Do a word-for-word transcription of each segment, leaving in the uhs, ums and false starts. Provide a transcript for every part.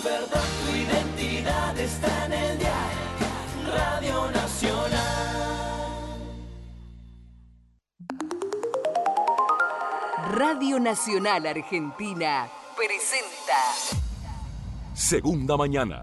perdón, tu identidad está en el diario Radio Nacional. Radio Nacional Argentina presenta Segunda Mañana.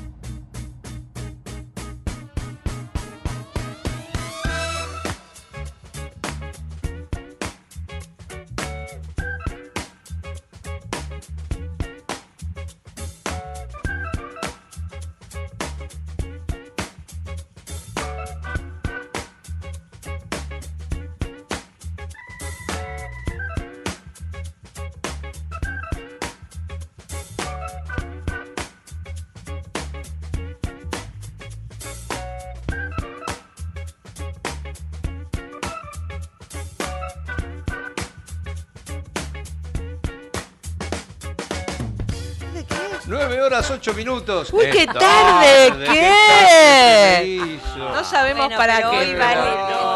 nueve horas, ocho minutos. ¡Uy, qué Esta- tarde! ¿de ¿Qué? tarde se hizo? No sabemos Bueno, para pero qué. hoy pero- vale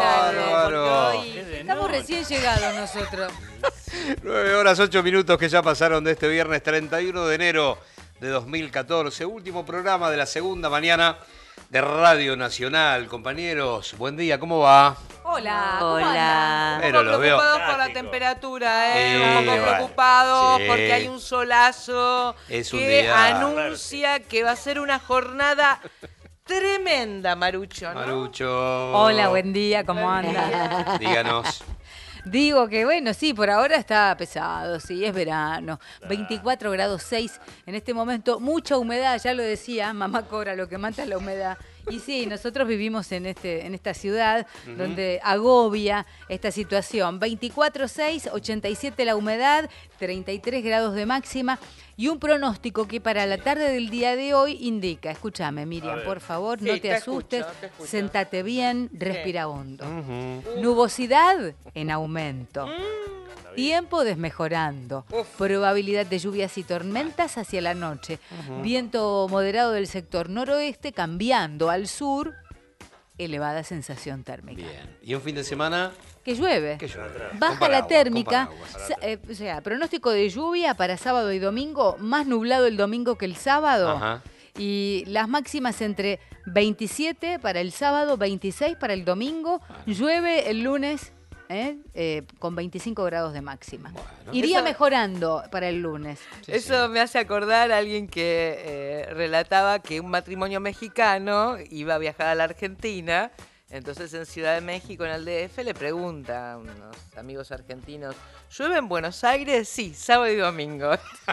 Bárbaro. Estamos recién llegados nosotros. nueve horas, ocho minutos que ya pasaron de este viernes treinta y uno de enero de dos mil catorce. Último programa de la segunda mañana de Radio Nacional. Compañeros, buen día, ¿cómo va? Hola. ¿cómo Hola. andan? Pero Un poco lo veo. preocupados por la temperatura, ¿eh? Sí, Un poco bueno, preocupados sí. porque hay un solazo Es un que día- anuncia que va a ser una jornada tremenda, Marucho, ¿no? Marucho. Hola, buen día, ¿cómo andan? Díganos. Digo que bueno, sí, por ahora está pesado, sí, es verano. veinticuatro grados seis en este momento, mucha humedad, ya lo decía, mamá cobra lo que mata la humedad. Y sí, nosotros vivimos en este en esta ciudad uh-huh. donde agobia esta situación. veinticuatro seis, ochenta y siete la humedad, treinta y tres grados de máxima y un pronóstico que para la tarde del día de hoy indica, escúchame Miriam, por favor, Sí, no te, te asustes, escucho, te escucho. sentate bien, respira hondo. Ujú. Nubosidad en aumento. Mm. Tiempo desmejorando. Uf. Probabilidad de lluvias y tormentas hacia la noche. Viento moderado del sector noroeste cambiando al sur. Elevada sensación térmica. Bien. ¿Y un fin de semana? Que llueve. ¿Qué llueve? Baja Con la paraguas, térmica. con paraguas. Sa- eh, o sea, pronóstico de lluvia para sábado y domingo. Más nublado el domingo que el sábado. Ajá. Y las máximas entre veintisiete para el sábado, veintiséis para el domingo. Llueve el lunes. ¿eh? Eh, con veinticinco grados de máxima. Bueno. Iría Eso- mejorando para el lunes. Sí, Eso sí. me hace acordar a alguien que eh, relataba que un matrimonio mexicano iba a viajar a la Argentina. Entonces en Ciudad de México, en el D F, le pregunta a unos amigos argentinos, ¿llueve en Buenos Aires? Sí, sábado y domingo.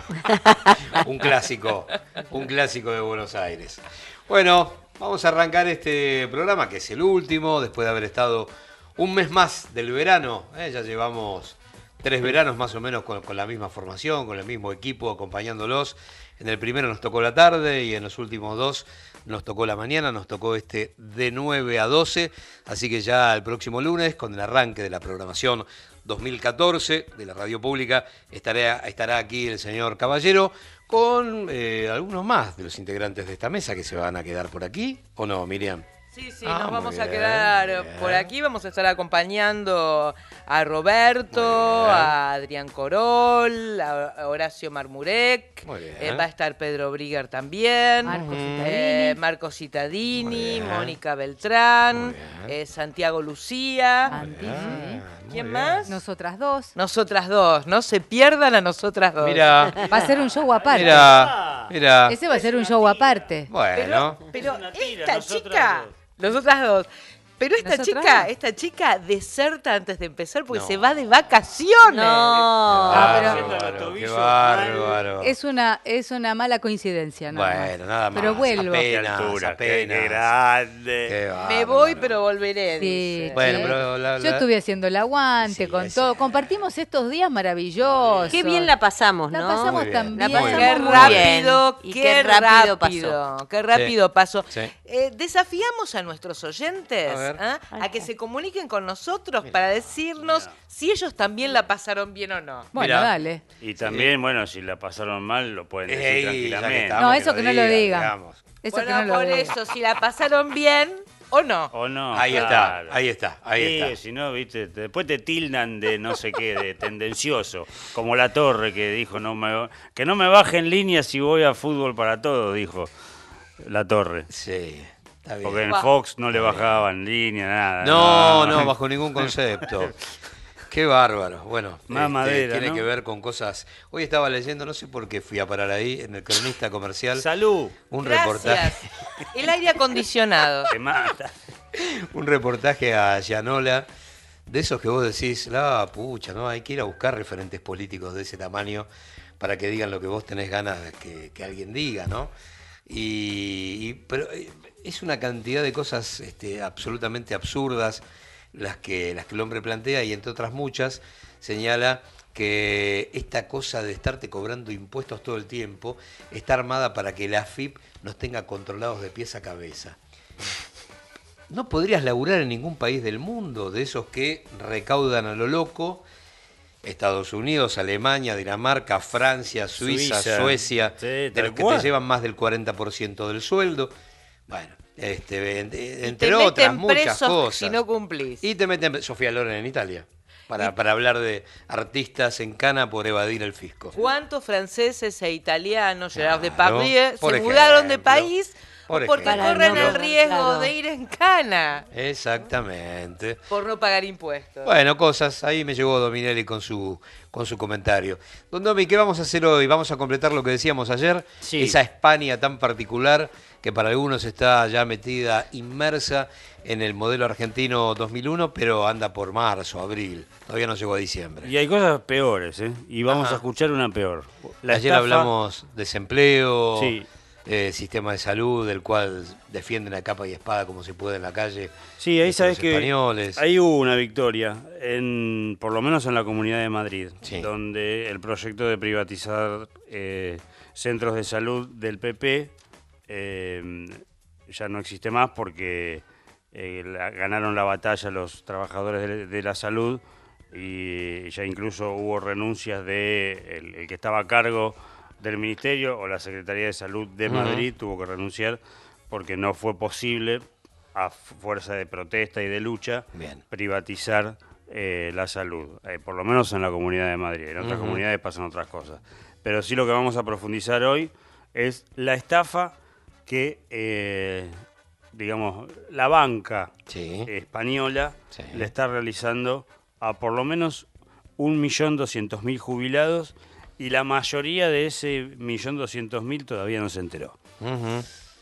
Un clásico, un clásico de Buenos Aires. Bueno, vamos a arrancar este programa, que es el último, después de haber estado un mes más del verano. ¿eh? Ya llevamos tres veranos más o menos con, con la misma formación, con el mismo equipo acompañándolos. En el primero nos tocó la tarde y en los últimos dos nos tocó la mañana, nos tocó este de nueve a doce. Así que ya el próximo lunes, con el arranque de la programación dos mil catorce de la radio pública, estará, estará aquí el señor Caballero con eh, algunos más de los integrantes de esta mesa que se van a quedar por aquí, ¿o no, Miriam? Sí, sí, Ah, nos muy vamos a bien, quedar bien. por aquí. Vamos a estar acompañando a Roberto, Muy bien. a Adrián Corol, a Horacio Marmurek. Muy bien. Eh, va a estar Pedro Brigger también. Marco eh, Cittadini. Marco Muy Cittadini, bien. Mónica Beltrán, Muy bien. eh, Santiago Lucía. Anti, Ah, sí. muy ¿Quién bien. más? Nosotras dos. Nosotras dos, no se pierdan a nosotras dos. Mira, Va a ser un show aparte. mira, mira. Ese va a ser un show aparte. Bueno, Pero Es una tira, esta nosotras chica, dos. nosotras dos. Pero esta ¿Nosotras chica, dos? esta chica deserta antes de empezar porque No. se va de vacaciones. No. Ah, pero- Haciendo los bárbaro, qué tobillos bárbaro. Es una, es una mala coincidencia, nada más. Bueno, nada más. Pero vuelvo. Apenas, Altura, apenas. qué grande. Qué Me bárbaro. voy, pero volveré. Sí, dice. Bueno, sí. pero la- Yo la- estuve haciendo el aguante Sí, con es- todo. Compartimos estos días maravillosos. Qué bien la pasamos, La ¿no? pasamos Muy bien. tan La bien. pasamos Muy qué bien. rápido, Y qué, qué rápido, rápido qué rápido pasó. Sí. Eh, desafiamos a nuestros oyentes A ver. ¿ah? a que se comuniquen con nosotros para decirnos si ellos también la pasaron bien o no. Bueno, Mirá. dale. Y también, bueno, si la pasaron mal, lo pueden decir Ey, ya que tranquilamente. estamos, No, eso que no lo diga. digamos. Eso bueno, que no lo por diga. eso, si la pasaron bien, ¿O no? ¿O no? Ahí Claro. está, ahí está, ahí Sí, está. si no, viste, te- después te tildan de no sé qué, de tendencioso, como La Torre que dijo no me, que no me baje en línea si voy a Fútbol para Todos, dijo La Torre. Sí, está bien. Porque en Bah. Fox no le bajaba en línea, nada. No, no, bajo ningún concepto. Qué bárbaro. Bueno, Más este, madera, tiene ¿no? que ver con cosas. Hoy estaba leyendo, no sé por qué fui a parar ahí, en el Cronista Comercial, Salud, un Gracias. reportaje, El aire acondicionado. te mata. un reportaje a Llanola, de esos que vos decís, la pucha, no, hay que ir a buscar referentes políticos de ese tamaño para que digan lo que vos tenés ganas de que, que alguien diga, ¿no? Y, y- pero eh, es una cantidad de cosas este, absolutamente absurdas las que, las que el hombre plantea, y entre otras muchas señala que esta cosa de estarte cobrando impuestos todo el tiempo está armada para que la A F I P nos tenga controlados de pies a cabeza. No podrías laburar en ningún país del mundo, de esos que recaudan a lo loco. Estados Unidos, Alemania, Dinamarca, Francia, Suiza, Suiza. Suecia, Sí, de tal los que cual. te llevan más del cuarenta por ciento del sueldo. Bueno, este, en- Y entre te otras meten muchas presos cosas. si no cumplís. Y te meten Sofía Loren en Italia, para, Y- para hablar de artistas en cana por evadir el fisco. ¿Cuántos franceses e italianos, Gerard Claro, Depardieu, se por mudaron de ejemplo, país por porque ejemplo. corren Para no- el riesgo claro. de ir en cana Exactamente. por no pagar impuestos? Bueno, cosas. Ahí me llegó Dominelli con su, con su comentario. Don Domi, ¿qué vamos a hacer hoy? Vamos a completar lo que decíamos ayer. Sí. Esa España tan particular que para algunos está ya metida, inmersa en el modelo argentino dos mil uno, pero anda por marzo, abril. Todavía no llegó a diciembre. Y hay cosas peores, ¿eh? Y vamos Ajá. a escuchar una peor. La Ayer estafa- hablamos desempleo, Sí. eh, sistema de salud, del cual defienden a capa y espada como se puede en la calle. Sí, ahí este, sabes los que españoles. ahí hubo una victoria, en, por lo menos en la Comunidad de Madrid, Sí. donde el proyecto de privatizar eh, centros de salud del P P eh, ya no existe más porque eh, la- ganaron la batalla los trabajadores de, de la salud y ya incluso hubo renuncias de el, el que estaba a cargo del ministerio o la Secretaría de Salud de Ujú. Madrid tuvo que renunciar porque no fue posible a fuerza de protesta y de lucha Bien. privatizar eh, la salud, eh, por lo menos en la Comunidad de Madrid. En otras Ujú. comunidades pasan otras cosas. Pero sí lo que vamos a profundizar hoy es la estafa que, eh, digamos, la banca Sí. española Sí. le está realizando a por lo menos un millón doscientos mil jubilados y la mayoría de ese millón doscientos mil todavía no se enteró. Ujú.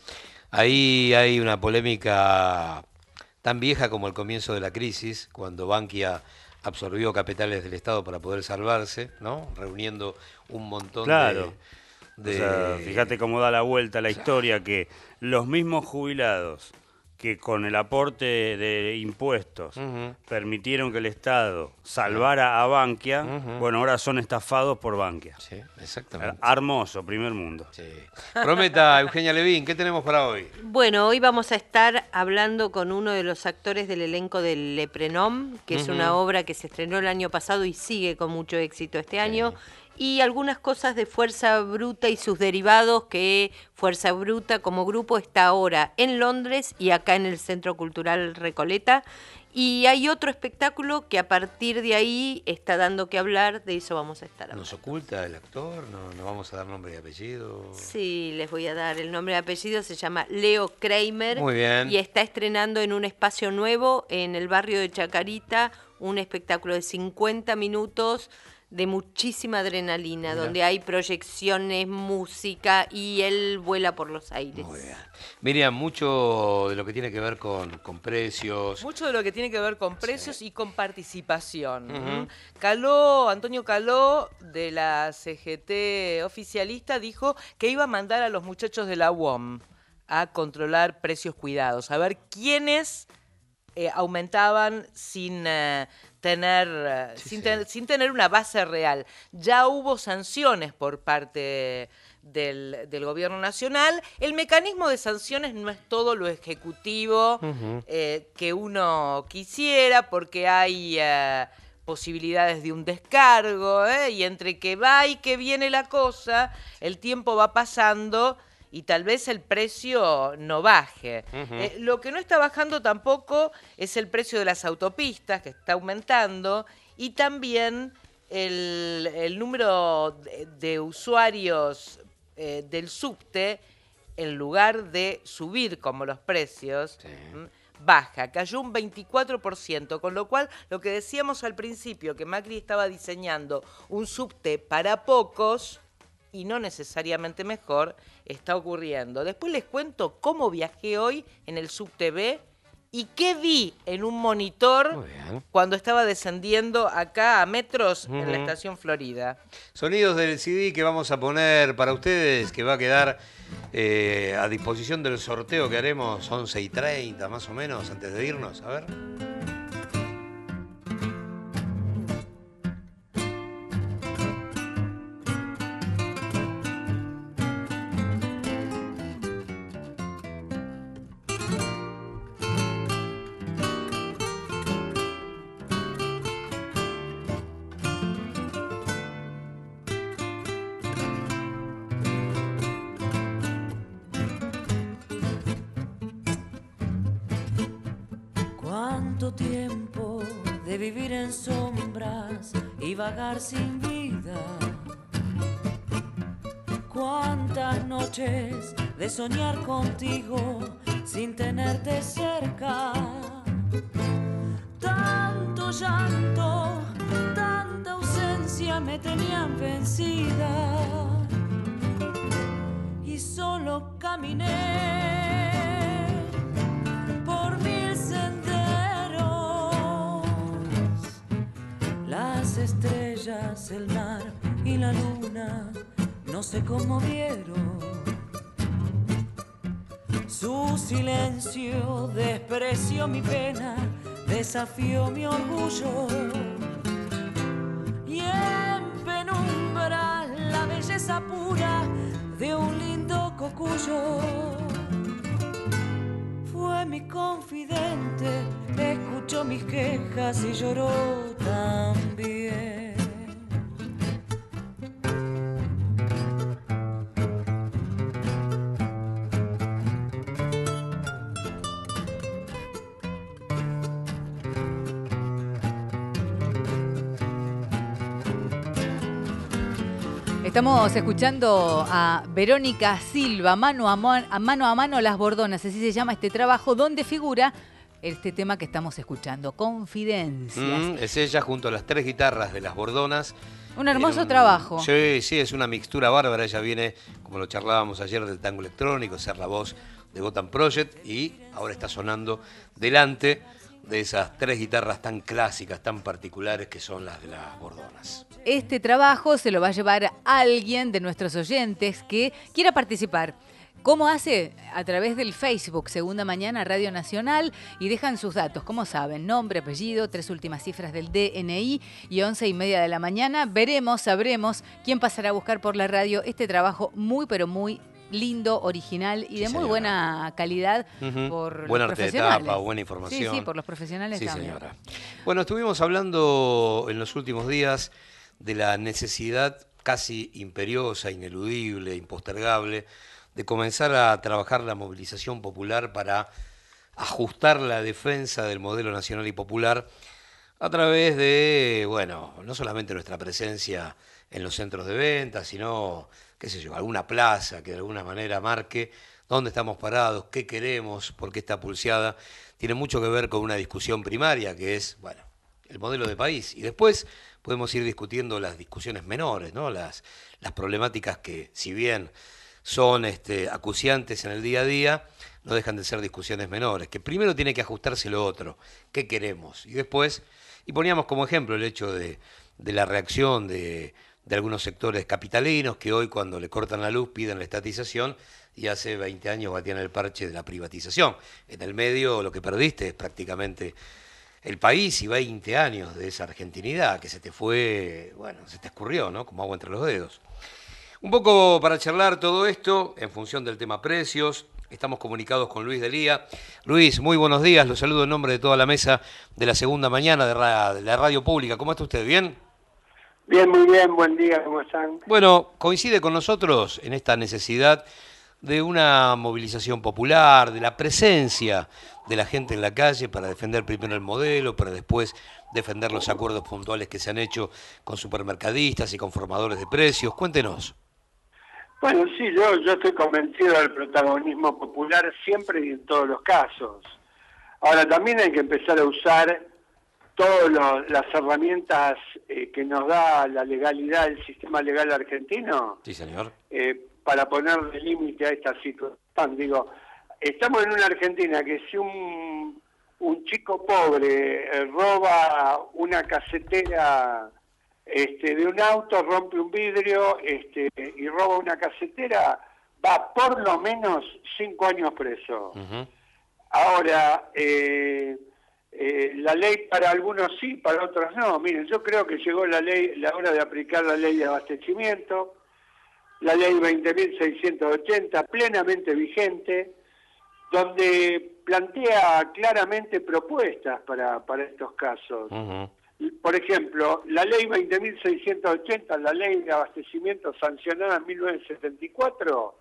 Ahí hay una polémica tan vieja como el comienzo de la crisis, cuando Bankia absorbió capitales del Estado para poder salvarse, ¿no? Reuniendo un montón Claro. de... de- O sea, fíjate cómo da la vuelta la historia, que los mismos jubilados que con el aporte de impuestos Ujú. permitieron que el Estado salvara a Bankia, Ujú. bueno, ahora son estafados por Bankia. Sí, exactamente. Hermoso, primer mundo. Sí. Prometa, Eugenia Levín, ¿qué tenemos para hoy? Bueno, hoy vamos a estar hablando con uno de los actores del elenco del Leprenom, que es Ujú. una obra que se estrenó el año pasado y sigue con mucho éxito este año, y algunas cosas de Fuerza Bruta y sus derivados, que Fuerza Bruta como grupo está ahora en Londres y acá en el Centro Cultural Recoleta. Y hay otro espectáculo que a partir de ahí está dando que hablar, de eso vamos a estar hablando. ¿Nos oculta el actor? ¿No, no vamos a dar nombre y apellido? Sí, les voy a dar el nombre y apellido, se llama Leo Kramer. Muy bien. Y está estrenando en un espacio nuevo en el barrio de Chacarita un espectáculo de cincuenta minutos de muchísima adrenalina, Mira. donde hay proyecciones, música y él vuela por los aires. Muy bien. Miriam, mucho de lo que tiene que ver con, con precios. Mucho de lo que tiene que ver con precios y con participación. Ujú. ¿Mm? Caló, Antonio Caló, de la C G T oficialista, dijo que iba a mandar a los muchachos de la U O M a controlar precios cuidados, a ver quiénes eh, aumentaban sin eh, tener eh, Sí, sin, sí. ten- sin tener una base real. Ya hubo sanciones por parte del, del gobierno nacional. El mecanismo de sanciones no es todo lo ejecutivo Ujú. eh, que uno quisiera, porque hay eh, posibilidades de un descargo, ¿eh? Y entre que va y que viene la cosa, el tiempo va pasando y tal vez el precio no baje. Ujú. Eh, lo que no está bajando tampoco es el precio de las autopistas, que está aumentando, y también el, el número de, de usuarios eh, del subte, en lugar de subir como los precios, Sí. ¿m? baja, cayó un veinticuatro por ciento, con lo cual lo que decíamos al principio, que Macri estaba diseñando un subte para pocos y no necesariamente mejor, está ocurriendo. Después les cuento cómo viajé hoy en el subte B y qué vi en un monitor Muy bien. cuando estaba descendiendo acá a metros en la Ujú. estación Florida. Sonidos del C D que vamos a poner para ustedes, que va a quedar eh, a disposición del sorteo que haremos once y treinta más o menos, antes de irnos. A ver. Cuánto tiempo de vivir en sombras y vagar sin vida. Cuántas noches de soñar contigo sin tenerte cerca. Tanto llanto, tanta ausencia me tenían vencida. Y solo caminé por mil senderos, las estrellas, el mar y la luna no se conmovieron. Su silencio despreció mi pena, desafió mi orgullo. Y en penumbra la belleza pura de un lindo cocuyo. Fue mi confidente, escuchó mis quejas y lloró también. Estamos escuchando a Verónica Silva, mano a, man- a mano a mano las bordonas, así se llama este trabajo, donde figura este tema que estamos escuchando, Confidencias. Mm, es ella junto a las tres guitarras de las Bordonas. Un hermoso En trabajo. Sí, sí, es una mixtura bárbara. Ella viene, como lo charlábamos ayer, del tango electrónico, ser la voz de Gotham Project, y ahora está sonando delante de esas tres guitarras tan clásicas, tan particulares que son las de las Bordonas. Este trabajo se lo va a llevar alguien de nuestros oyentes que quiera participar. ¿Cómo hace? A través del Facebook, Segunda Mañana Radio Nacional, y dejan sus datos, como saben, nombre, apellido, tres últimas cifras del D N I y once y media de la mañana. Veremos, sabremos quién pasará a buscar por la radio este trabajo muy, pero muy lindo, original y Sí, de muy señora. buena calidad Ujú. por Buen los arte de profesionales. tapa, buena información. Sí, sí, por los profesionales Sí, también. señora. Bueno, estuvimos hablando en los últimos días de la necesidad casi imperiosa, ineludible, impostergable, de comenzar a trabajar la movilización popular para ajustar la defensa del modelo nacional y popular a través de, bueno, no solamente nuestra presencia en los centros de venta, sino, qué sé yo, alguna plaza que de alguna manera marque dónde estamos parados, qué queremos, porque esta pulseada tiene mucho que ver con una discusión primaria, que es, bueno, el modelo de país. Y después podemos ir discutiendo las discusiones menores, ¿no? Las, las problemáticas que, si bien son este, acuciantes en el día a día, no dejan de ser discusiones menores, que primero tiene que ajustarse lo otro, qué queremos, y después, y poníamos como ejemplo el hecho de, de la reacción de, de algunos sectores capitalinos que hoy cuando le cortan la luz piden la estatización y hace veinte años batían el parche de la privatización. En el medio lo que perdiste es prácticamente el país y veinte años de esa argentinidad que se te fue, bueno, se te escurrió, ¿no? Como agua entre los dedos. Un poco para charlar todo esto, en función del tema precios, estamos comunicados con Luis Delía. Luis, muy buenos días, lo saludo en nombre de toda la mesa de la Segunda Mañana de, ra- de la Radio Pública. ¿Cómo está usted? ¿Bien? Bien, muy bien, buen día, ¿cómo están? Bueno, coincide con nosotros en esta necesidad de una movilización popular, de la presencia de la gente en la calle para defender primero el modelo, para después defender los acuerdos puntuales que se han hecho con supermercadistas y con formadores de precios. Cuéntenos. Bueno, sí, yo, yo estoy convencido del protagonismo popular siempre y en todos los casos. Ahora, también hay que empezar a usar todas las herramientas eh, que nos da la legalidad, el sistema legal argentino. Sí, señor. Eh, para ponerle límite a esta situación. Digo, estamos en una Argentina que si un, un chico pobre eh, roba una casetera este, de un auto, rompe un vidrio este, y roba una casetera, va por lo menos cinco años preso. Uh-huh. Ahora, eh, eh, la ley para algunos sí, para otros no. Miren, yo creo que llegó la ley, la hora de aplicar la ley de abastecimiento, la ley veinte mil seiscientos ochenta, plenamente vigente, donde plantea claramente propuestas para, para estos casos. Uh-huh. Por ejemplo, la ley veinte mil seiscientos ochenta, la ley de abastecimiento sancionada en mil novecientos setenta y cuatro,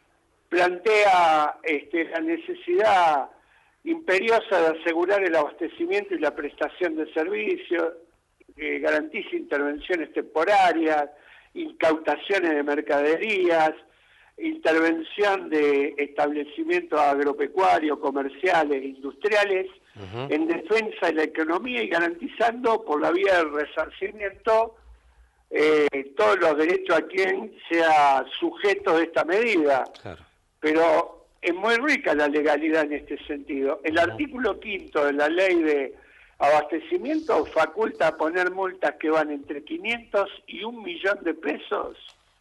plantea este, la necesidad imperiosa de asegurar el abastecimiento y la prestación de servicios, eh, garantiza intervenciones temporarias, incautaciones de mercaderías, intervención de establecimientos agropecuarios, comerciales, industriales, uh-huh. en defensa de la economía y garantizando por la vía del resarcimiento eh, todos los derechos a quien sea sujeto de esta medida. Claro. Pero es muy rica la legalidad en este sentido. El uh-huh. artículo quinto de la ley de abastecimiento faculta a poner multas que van entre quinientos y un millón de pesos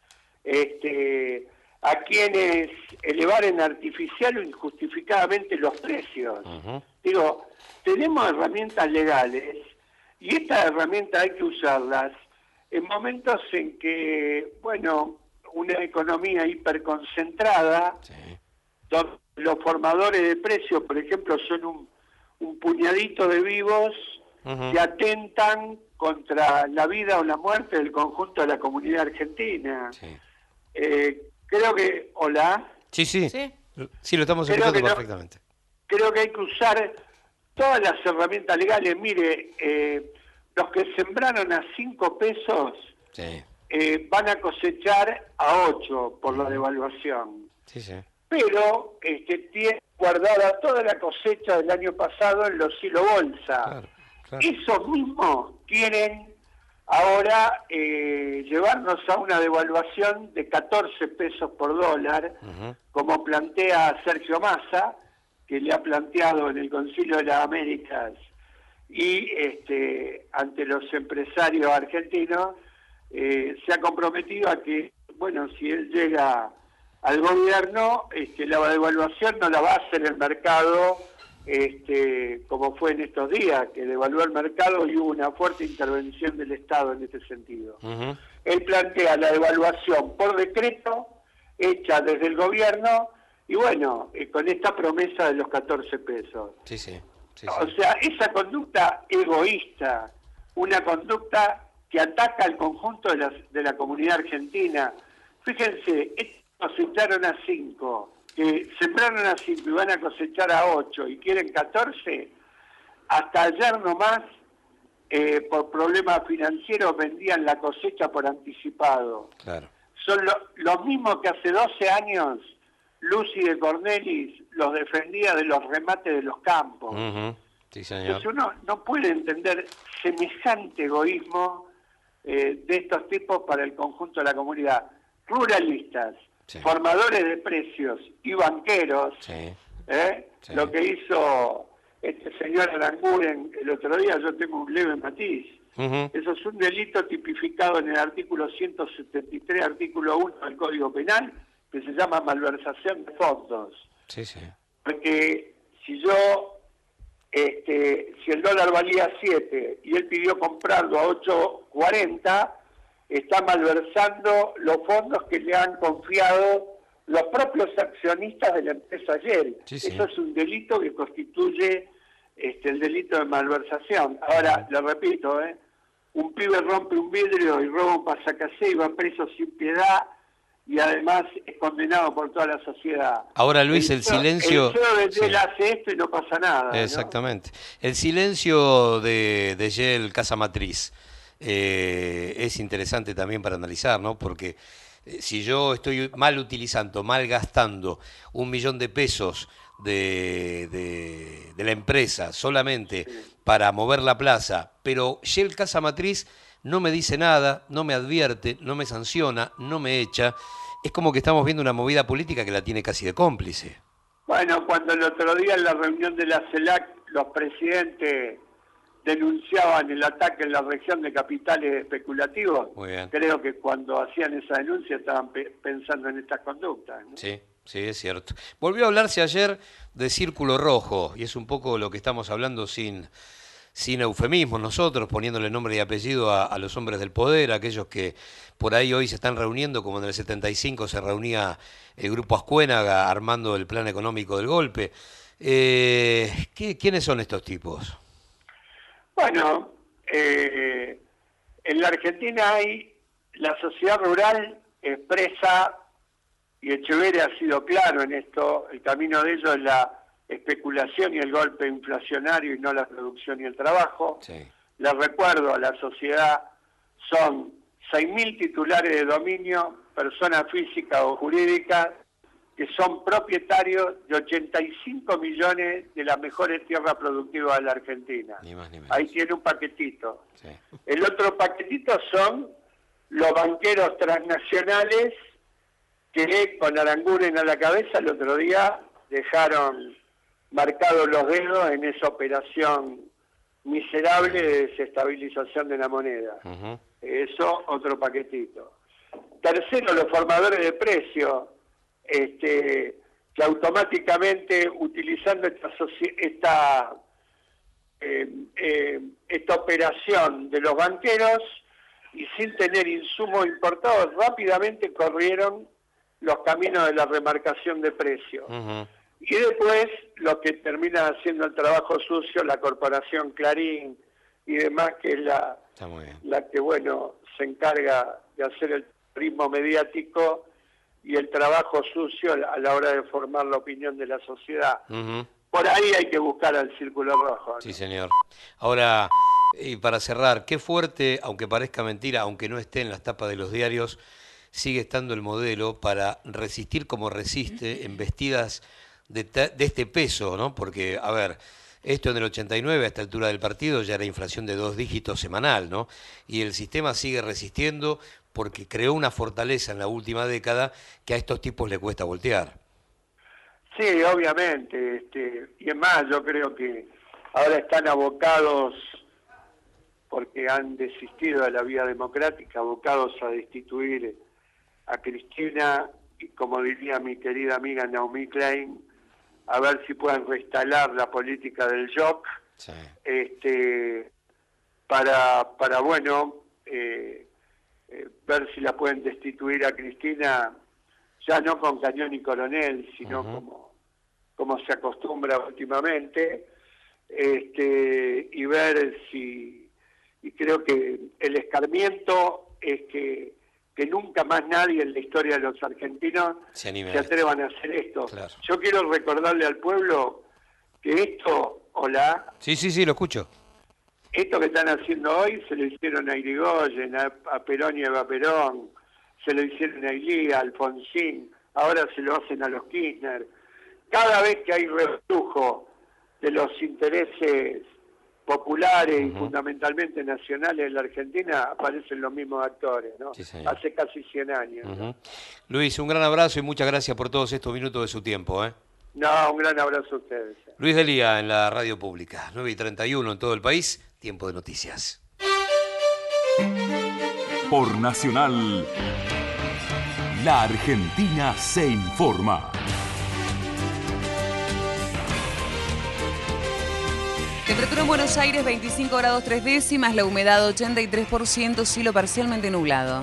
este, a quienes elevaren artificial o injustificadamente los precios. Uh-huh. Digo, tenemos herramientas legales y estas herramientas hay que usarlas en momentos en que, bueno, una economía hiperconcentrada, sí. donde los formadores de precios, por ejemplo, son un, un puñadito de vivos uh-huh. que atentan contra la vida o la muerte del conjunto de la comunidad argentina. Sí. Eh, creo que... ¿Hola? Sí, sí, sí, sí lo estamos escuchando perfectamente. No, creo que hay que usar todas las herramientas legales. Mire, eh, los que sembraron a cinco pesos sí. eh, van a cosechar a ocho por uh-huh. la devaluación. Sí, sí. Pero este, tienen guardada toda la cosecha del año pasado en los hilo bolsa. Claro, claro. Esos mismos quieren ahora eh, llevarnos a una devaluación de catorce pesos por dólar, uh-huh. como plantea Sergio Massa, que le ha planteado en el Concilio de las Américas y este, ante los empresarios argentinos, eh, se ha comprometido a que, bueno, si él llega al gobierno, este, la devaluación no la va a hacer el mercado, este, como fue en estos días, que devaluó el mercado y hubo una fuerte intervención del Estado en este sentido. Uh-huh. Él plantea la devaluación por decreto, hecha desde el gobierno, y bueno, eh, con esta promesa de los catorce pesos. Sí, sí, sí, sí. O sea, esa conducta egoísta, una conducta que ataca al conjunto de, las, de la comunidad argentina. Fíjense, cosecharon a cinco, que sembraron a cinco y van a cosechar a ocho y quieren catorce, hasta ayer nomás, eh, por problemas financieros, vendían la cosecha por anticipado. Claro. Son lo, los mismos que hace doce años Lucy de Cornelis los defendía de los remates de los campos. Uh-huh. Sí, señor. Entonces uno no puede entender semejante egoísmo eh, de estos tipos para el conjunto de la comunidad. Ruralistas, sí. formadores de precios y banqueros, sí. ¿eh? Sí. Lo que hizo este señor Aranguren el otro día, yo tengo un leve matiz. Uh-huh. Eso es un delito tipificado en el artículo ciento setenta y tres, artículo uno del Código Penal, que se llama malversación de fondos. Sí, sí. Porque si yo, este, si el dólar valía siete y él pidió comprarlo a ocho cuarenta, está malversando los fondos que le han confiado los propios accionistas de la empresa ayer. Sí, sí. Eso es un delito que constituye este, el delito de malversación. Ahora, uh-huh. le repito, ¿eh? un pibe rompe un vidrio y roba un pasacasé y va preso sin piedad, y además es condenado por toda la sociedad. Ahora, Luis, el, el silencio... El C E O de Shell hace esto y no pasa nada. Exactamente. ¿No? El silencio de, de Shell Casa Matriz eh, es interesante también para analizar, ¿no? Porque eh, si yo estoy mal utilizando, mal gastando un millón de pesos de, de, de la empresa solamente sí. para mover la plaza, pero Shell Casa Matriz no me dice nada, no me advierte, no me sanciona, no me echa... Es como que estamos viendo una movida política que la tiene casi de cómplice. Bueno, cuando el otro día en la reunión de la CELAC los presidentes denunciaban el ataque en la región de capitales especulativos, creo que cuando hacían esa denuncia estaban pe pensando en estas conductas, ¿no? Sí, sí, es cierto. Volvió a hablarse ayer de círculo rojo, y es un poco lo que estamos hablando sin... sin eufemismo nosotros, poniéndole nombre y apellido a, a los hombres del poder, aquellos que por ahí hoy se están reuniendo, como en el setenta y cinco se reunía el grupo Ascuénaga armando el plan económico del golpe. Eh, ¿qué, ¿Quiénes son estos tipos? Bueno, eh, en la Argentina hay la sociedad rural expresa, y Echeverría ha sido claro en esto, el camino de ellos es la especulación y el golpe inflacionario y no la producción y el trabajo. Sí. Les recuerdo, a la sociedad son seis mil titulares de dominio, personas físicas o jurídicas, que son propietarios de ochenta y cinco millones de las mejores tierras productivas de la Argentina. Ni más, ni menos. Ahí tiene un paquetito. Sí. El otro paquetito son los banqueros transnacionales que con Aranguren a la cabeza el otro día dejaron marcados los dedos en esa operación miserable de desestabilización de la moneda. Uh-huh. Eso, otro paquetito. Tercero, los formadores de precios, este, que automáticamente, utilizando esta, esta, eh, eh, esta operación de los banqueros y sin tener insumos importados, rápidamente corrieron los caminos de la remarcación de precios. Uh-huh. Y después, lo que termina haciendo el trabajo sucio, la corporación Clarín y demás, que es la, la que, bueno, se encarga de hacer el ritmo mediático y el trabajo sucio a la hora de formar la opinión de la sociedad. Uh-huh. Por ahí hay que buscar al círculo rojo, ¿no? Sí, señor. Ahora, y para cerrar, qué fuerte, aunque parezca mentira, aunque no esté en las tapas de los diarios, sigue estando el modelo para resistir como resiste, embestidas de, de este peso, ¿no? Porque, a ver, esto en el ochenta y nueve, a esta altura del partido, ya era inflación de dos dígitos semanal, ¿no? Y el sistema sigue resistiendo porque creó una fortaleza en la última década que a estos tipos le cuesta voltear. Sí, obviamente. Este, y es más, yo creo que ahora están abocados, porque han desistido de la vía democrática, abocados a destituir a Cristina y, como diría mi querida amiga Naomi Klein, a ver si pueden reinstalar la política del shock, sí. este, para, para bueno, eh, eh, ver si la pueden destituir a Cristina, ya no con cañón y coronel, sino uh-huh. como, como se acostumbra últimamente, este, y ver si, y creo que el escarmiento es que que nunca más nadie en la historia de los argentinos se, se atrevan a hacer esto. Claro. Yo quiero recordarle al pueblo que esto, hola... Sí, sí, sí, lo escucho. Esto que están haciendo hoy se lo hicieron a Irigoyen, a, a Perón y a Eva Perón, se lo hicieron a Ilía, a Alfonsín, ahora se lo hacen a los Kirchner. Cada vez que hay reflujo de los intereses populares uh-huh. y fundamentalmente nacionales en la Argentina, aparecen los mismos actores, ¿no? Sí, hace casi cien años. Uh-huh. ¿no? Luis, un gran abrazo y muchas gracias por todos estos minutos de su tiempo, ¿eh? No, un gran abrazo a ustedes. Luis Delía en la radio pública, nueve y treinta y uno en todo el país, tiempo de noticias. Por Nacional, la Argentina se informa. Temperatura en Buenos Aires, veinticinco grados tres décimas, la humedad ochenta y tres por ciento, cielo parcialmente nublado.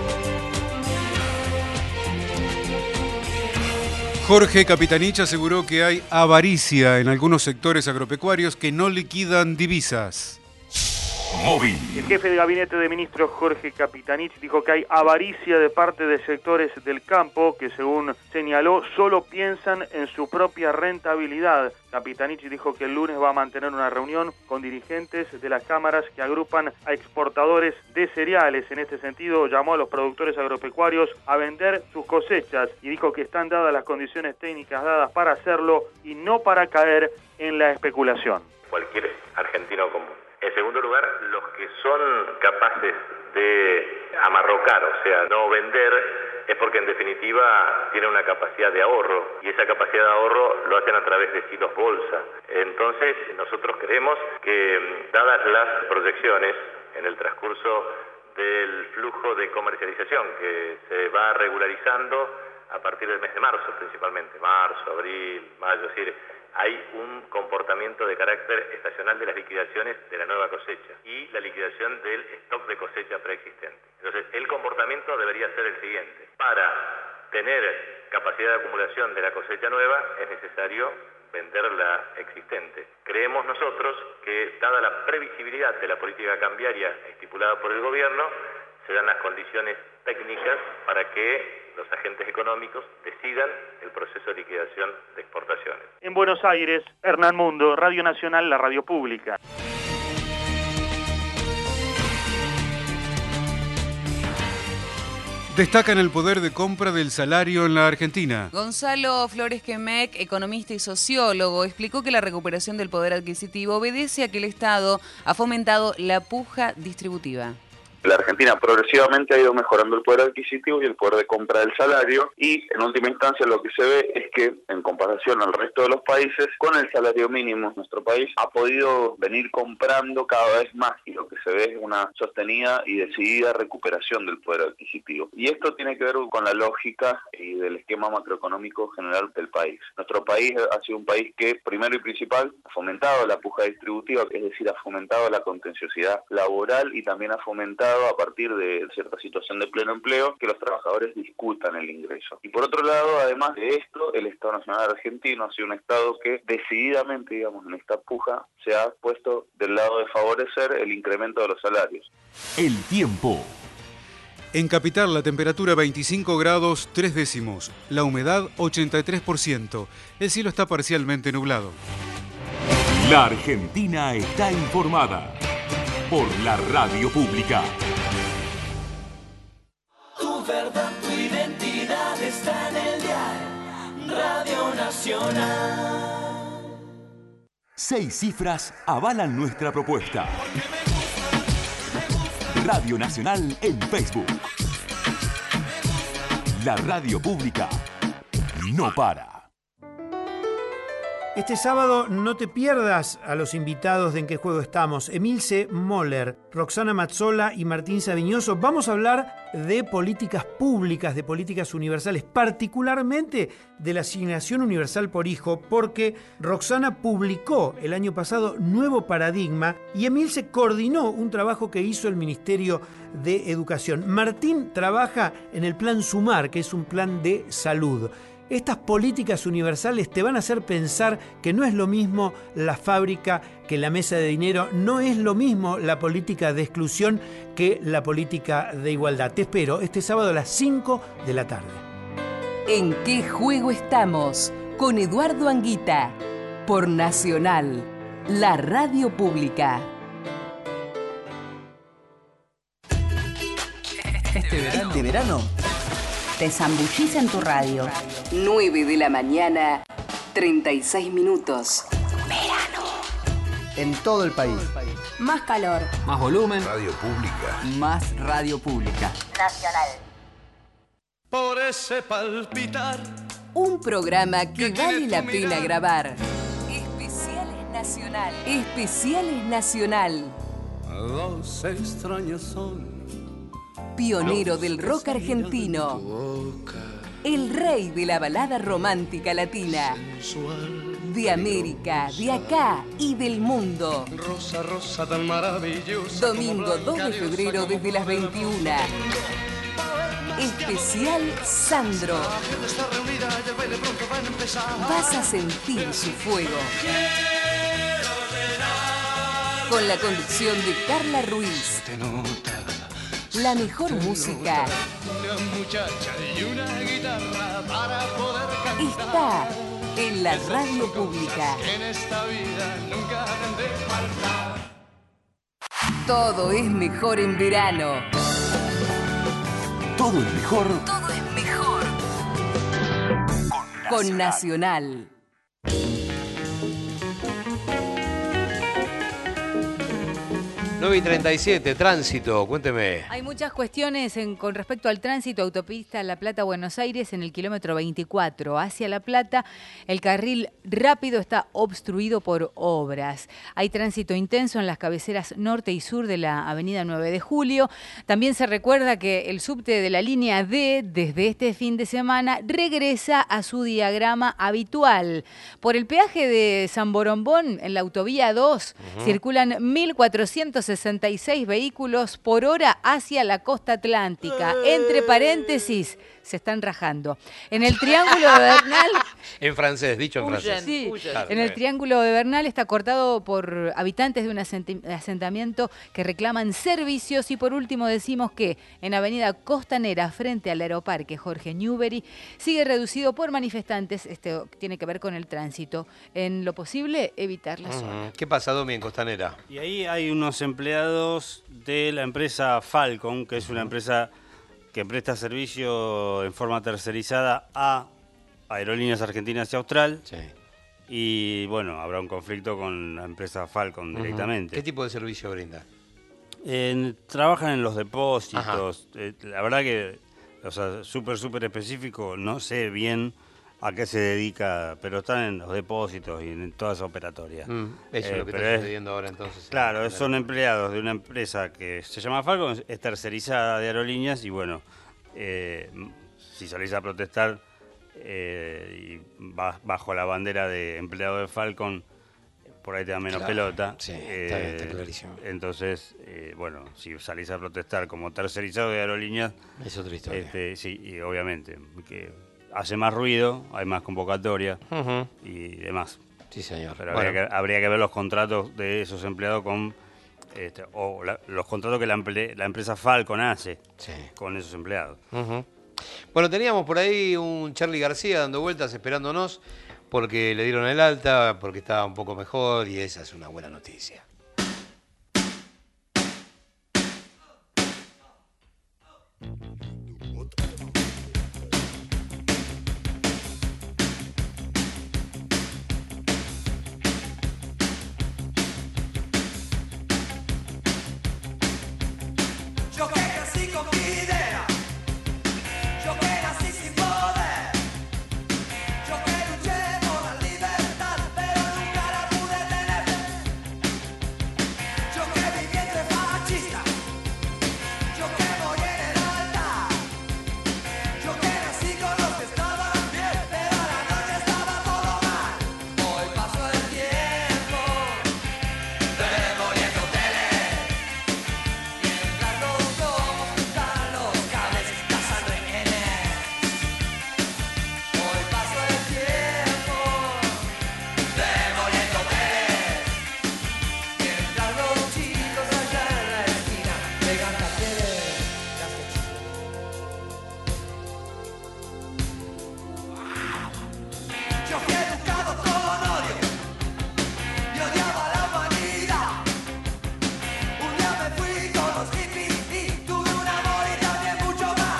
Jorge Capitanich aseguró que hay avaricia en algunos sectores agropecuarios que no liquidan divisas. móvil. El jefe de gabinete de ministros, Jorge Capitanich, dijo que hay avaricia de parte de sectores del campo que, según señaló, solo piensan en su propia rentabilidad. Capitanich dijo que el lunes va a mantener una reunión con dirigentes de las cámaras que agrupan a exportadores de cereales. En este sentido, llamó a los productores agropecuarios a vender sus cosechas y dijo que están dadas las condiciones técnicas dadas para hacerlo y no para caer en la especulación. Cualquier argentino común. En segundo lugar, los que son capaces de amarrocar, o sea, no vender, es porque en definitiva tienen una capacidad de ahorro, y esa capacidad de ahorro lo hacen a través de silos bolsa. Entonces, nosotros creemos que, dadas las proyecciones en el transcurso del flujo de comercialización que se va regularizando a partir del mes de marzo principalmente, marzo, abril, mayo, es decir, hay un comportamiento de carácter estacional de las liquidaciones de la nueva cosecha y la liquidación del stock de cosecha preexistente. Entonces, el comportamiento debería ser el siguiente. Para tener capacidad de acumulación de la cosecha nueva es necesario vender la existente. Creemos nosotros que, dada la previsibilidad de la política cambiaria estipulada por el gobierno, se dan las condiciones técnicas para que los agentes económicos decidan el proceso de liquidación de exportaciones. En Buenos Aires, Hernán Mundo, Radio Nacional, la radio pública. Destacan el poder de compra del salario en la Argentina. Gonzalo Flores Quemec, economista y sociólogo, explicó que la recuperación del poder adquisitivo obedece a que el Estado ha fomentado la puja distributiva. La Argentina progresivamente ha ido mejorando el poder adquisitivo y el poder de compra del salario, y en última instancia lo que se ve es que, en comparación al resto de los países, con el salario mínimo nuestro país ha podido venir comprando cada vez más, y lo que se ve es una sostenida y decidida recuperación del poder adquisitivo. Y esto tiene que ver con la lógica y del esquema macroeconómico general del país. Nuestro país ha sido un país que, primero y principal, ha fomentado la puja distributiva, es decir, ha fomentado la contenciosidad laboral y también ha fomentado, a partir de cierta situación de pleno empleo, que los trabajadores discutan el ingreso. Y por otro lado, además de esto, el Estado Nacional Argentino ha sido un Estado que decididamente, digamos, en esta puja, se ha puesto del lado de favorecer el incremento de los salarios. El tiempo. En Capital, la temperatura veinticinco grados tres décimos, la humedad ochenta y tres por ciento, el cielo está parcialmente nublado. La Argentina está informada por la radio pública. Tu verdad, tu identidad está en el diario Radio Nacional. Seis cifras avalan nuestra propuesta. Radio Nacional en Facebook. La radio pública no para. Este sábado no te pierdas a los invitados de En qué juego estamos. Emilce Moller, Roxana Mazzola y Martín Saviñoso. Vamos a hablar de políticas públicas, de políticas universales, particularmente de la asignación universal por hijo, porque Roxana publicó el año pasado Nuevo Paradigma y Emilce coordinó un trabajo que hizo el Ministerio de Educación. Martín trabaja en el Plan Sumar, que es un plan de salud. Estas políticas universales te van a hacer pensar que no es lo mismo la fábrica que la mesa de dinero, no es lo mismo la política de exclusión que la política de igualdad. Te espero este sábado a las cinco de la tarde. ¿En qué juego estamos? Con Eduardo Anguita, por Nacional, la radio pública. Este verano. Este verano te zambullís en tu radio. nueve de la mañana, treinta y seis minutos. Verano. En todo el país. Más calor. Más volumen. Radio pública. Más radio pública. Nacional. Por ese palpitar. Un programa que vale la pena grabar. Especiales Nacional. Especiales Nacional. Dos extraños son. Pionero del rock argentino, el rey de la balada romántica latina, de América, de acá y del mundo. Rosa, rosa tan maravillosa. Domingo dos de febrero desde las veintiuna. Especial Sandro. Vas a sentir su fuego. Quiero llenar Con la conducción de Carla Ruiz. La mejor música está en la radio pública. Todo es mejor en verano. Todo es mejor. Todo es mejor. Con Nacional. nueve y treinta y siete, tránsito, cuénteme. Hay muchas cuestiones en- con respecto al tránsito. Autopista La Plata-Buenos Aires en el kilómetro veinticuatro hacia La Plata. El carril rápido está obstruido por obras. Hay tránsito intenso en las cabeceras norte y sur de la avenida nueve de julio. También se recuerda que el subte de la línea D, desde este fin de semana, regresa a su diagrama habitual. Por el peaje de San Borombón, en la autovía dos, Ujú. circulan mil cuatrocientos sesenta y seis vehículos por hora hacia la costa atlántica. Entre paréntesis, se están rajando. En el Triángulo de Bernal... En francés, dicho en francés. Sí, Claro, en el bien. Triángulo de Bernal está cortado por habitantes de un asenti- asentamiento que reclaman servicios. Y por último decimos que en Avenida Costanera, frente al Aeroparque Jorge Newbery, sigue reducido por manifestantes. Esto tiene que ver con el tránsito. En lo posible, evitar la zona. Ujú. ¿Qué pasa, Domi, en Costanera? Y ahí hay unos empleados de la empresa Falcon, que es una empresa que presta servicio en forma tercerizada a Aerolíneas Argentinas y Austral. Y bueno, habrá un conflicto con la empresa Falcon Ujú. directamente. ¿Qué tipo de servicio brinda? En- trabajan en los depósitos. Eh, la verdad que, o sea, súper, súper específico, no sé bien a qué se dedica, pero están en los depósitos y en toda esa operatoria. Mm, eso es lo que pero está sucediendo ahora entonces. Claro, son empleados de una empresa que se llama Falcon, es tercerizada de aerolíneas y bueno, eh, si salís a protestar eh, y ba- bajo la bandera de empleado de Falcon, por ahí te da menos Claro, pelota. sí, está bien, está clarísimo. Entonces, eh, bueno, si salís a protestar como tercerizado de aerolíneas... Es otra historia. este, sí, y obviamente, que hace más ruido, hay más convocatoria Ujú. y demás. Sí, señor. Pero Bueno. habría, que, habría que ver los contratos de esos empleados con... Este, o la- los contratos que la, emple- la empresa Falcon hace con esos empleados. Ujú. Bueno, teníamos por ahí un Charlie García dando vueltas esperándonos porque le dieron el alta, porque estaba un poco mejor y esa es una buena noticia. Yo que nací con mi idea, yo que nací sin poder, yo que luché por la libertad, pero nunca la pude tener. Yo que viví entre fascistas, yo que voy en el altar, yo que nací con los que estaban bien, pero a la noche estaba todo mal. Hoy pasó el tiempo, demoliendo tele. Cortan los cables, cazan rehenes. Hoy pasó el tiempo, demoliendo teles. Mientras los chicos allá en la esquina pegan carteles. Yo fui educado con odio y odiaba la humanidad. Un día me fui con los hippies y tuve un amor y también mucho más.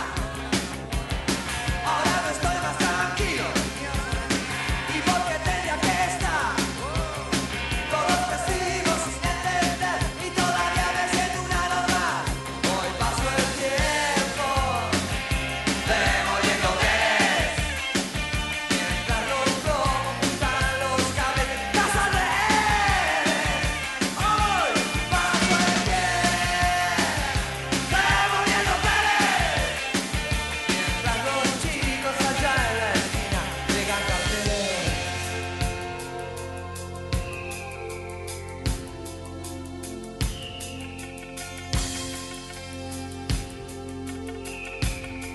Ahora no estoy más tranquilo y porque tendría que estar. Todos testigos sin entender y todavía me siento una normal. Hoy pasó el tiempo, demoliendo teles. Mientras los cortan los cables, cazan rehenes. Hoy pasó el tiempo, demoliendo teles. Mientras los chicos allá en la esquina pegan carteles.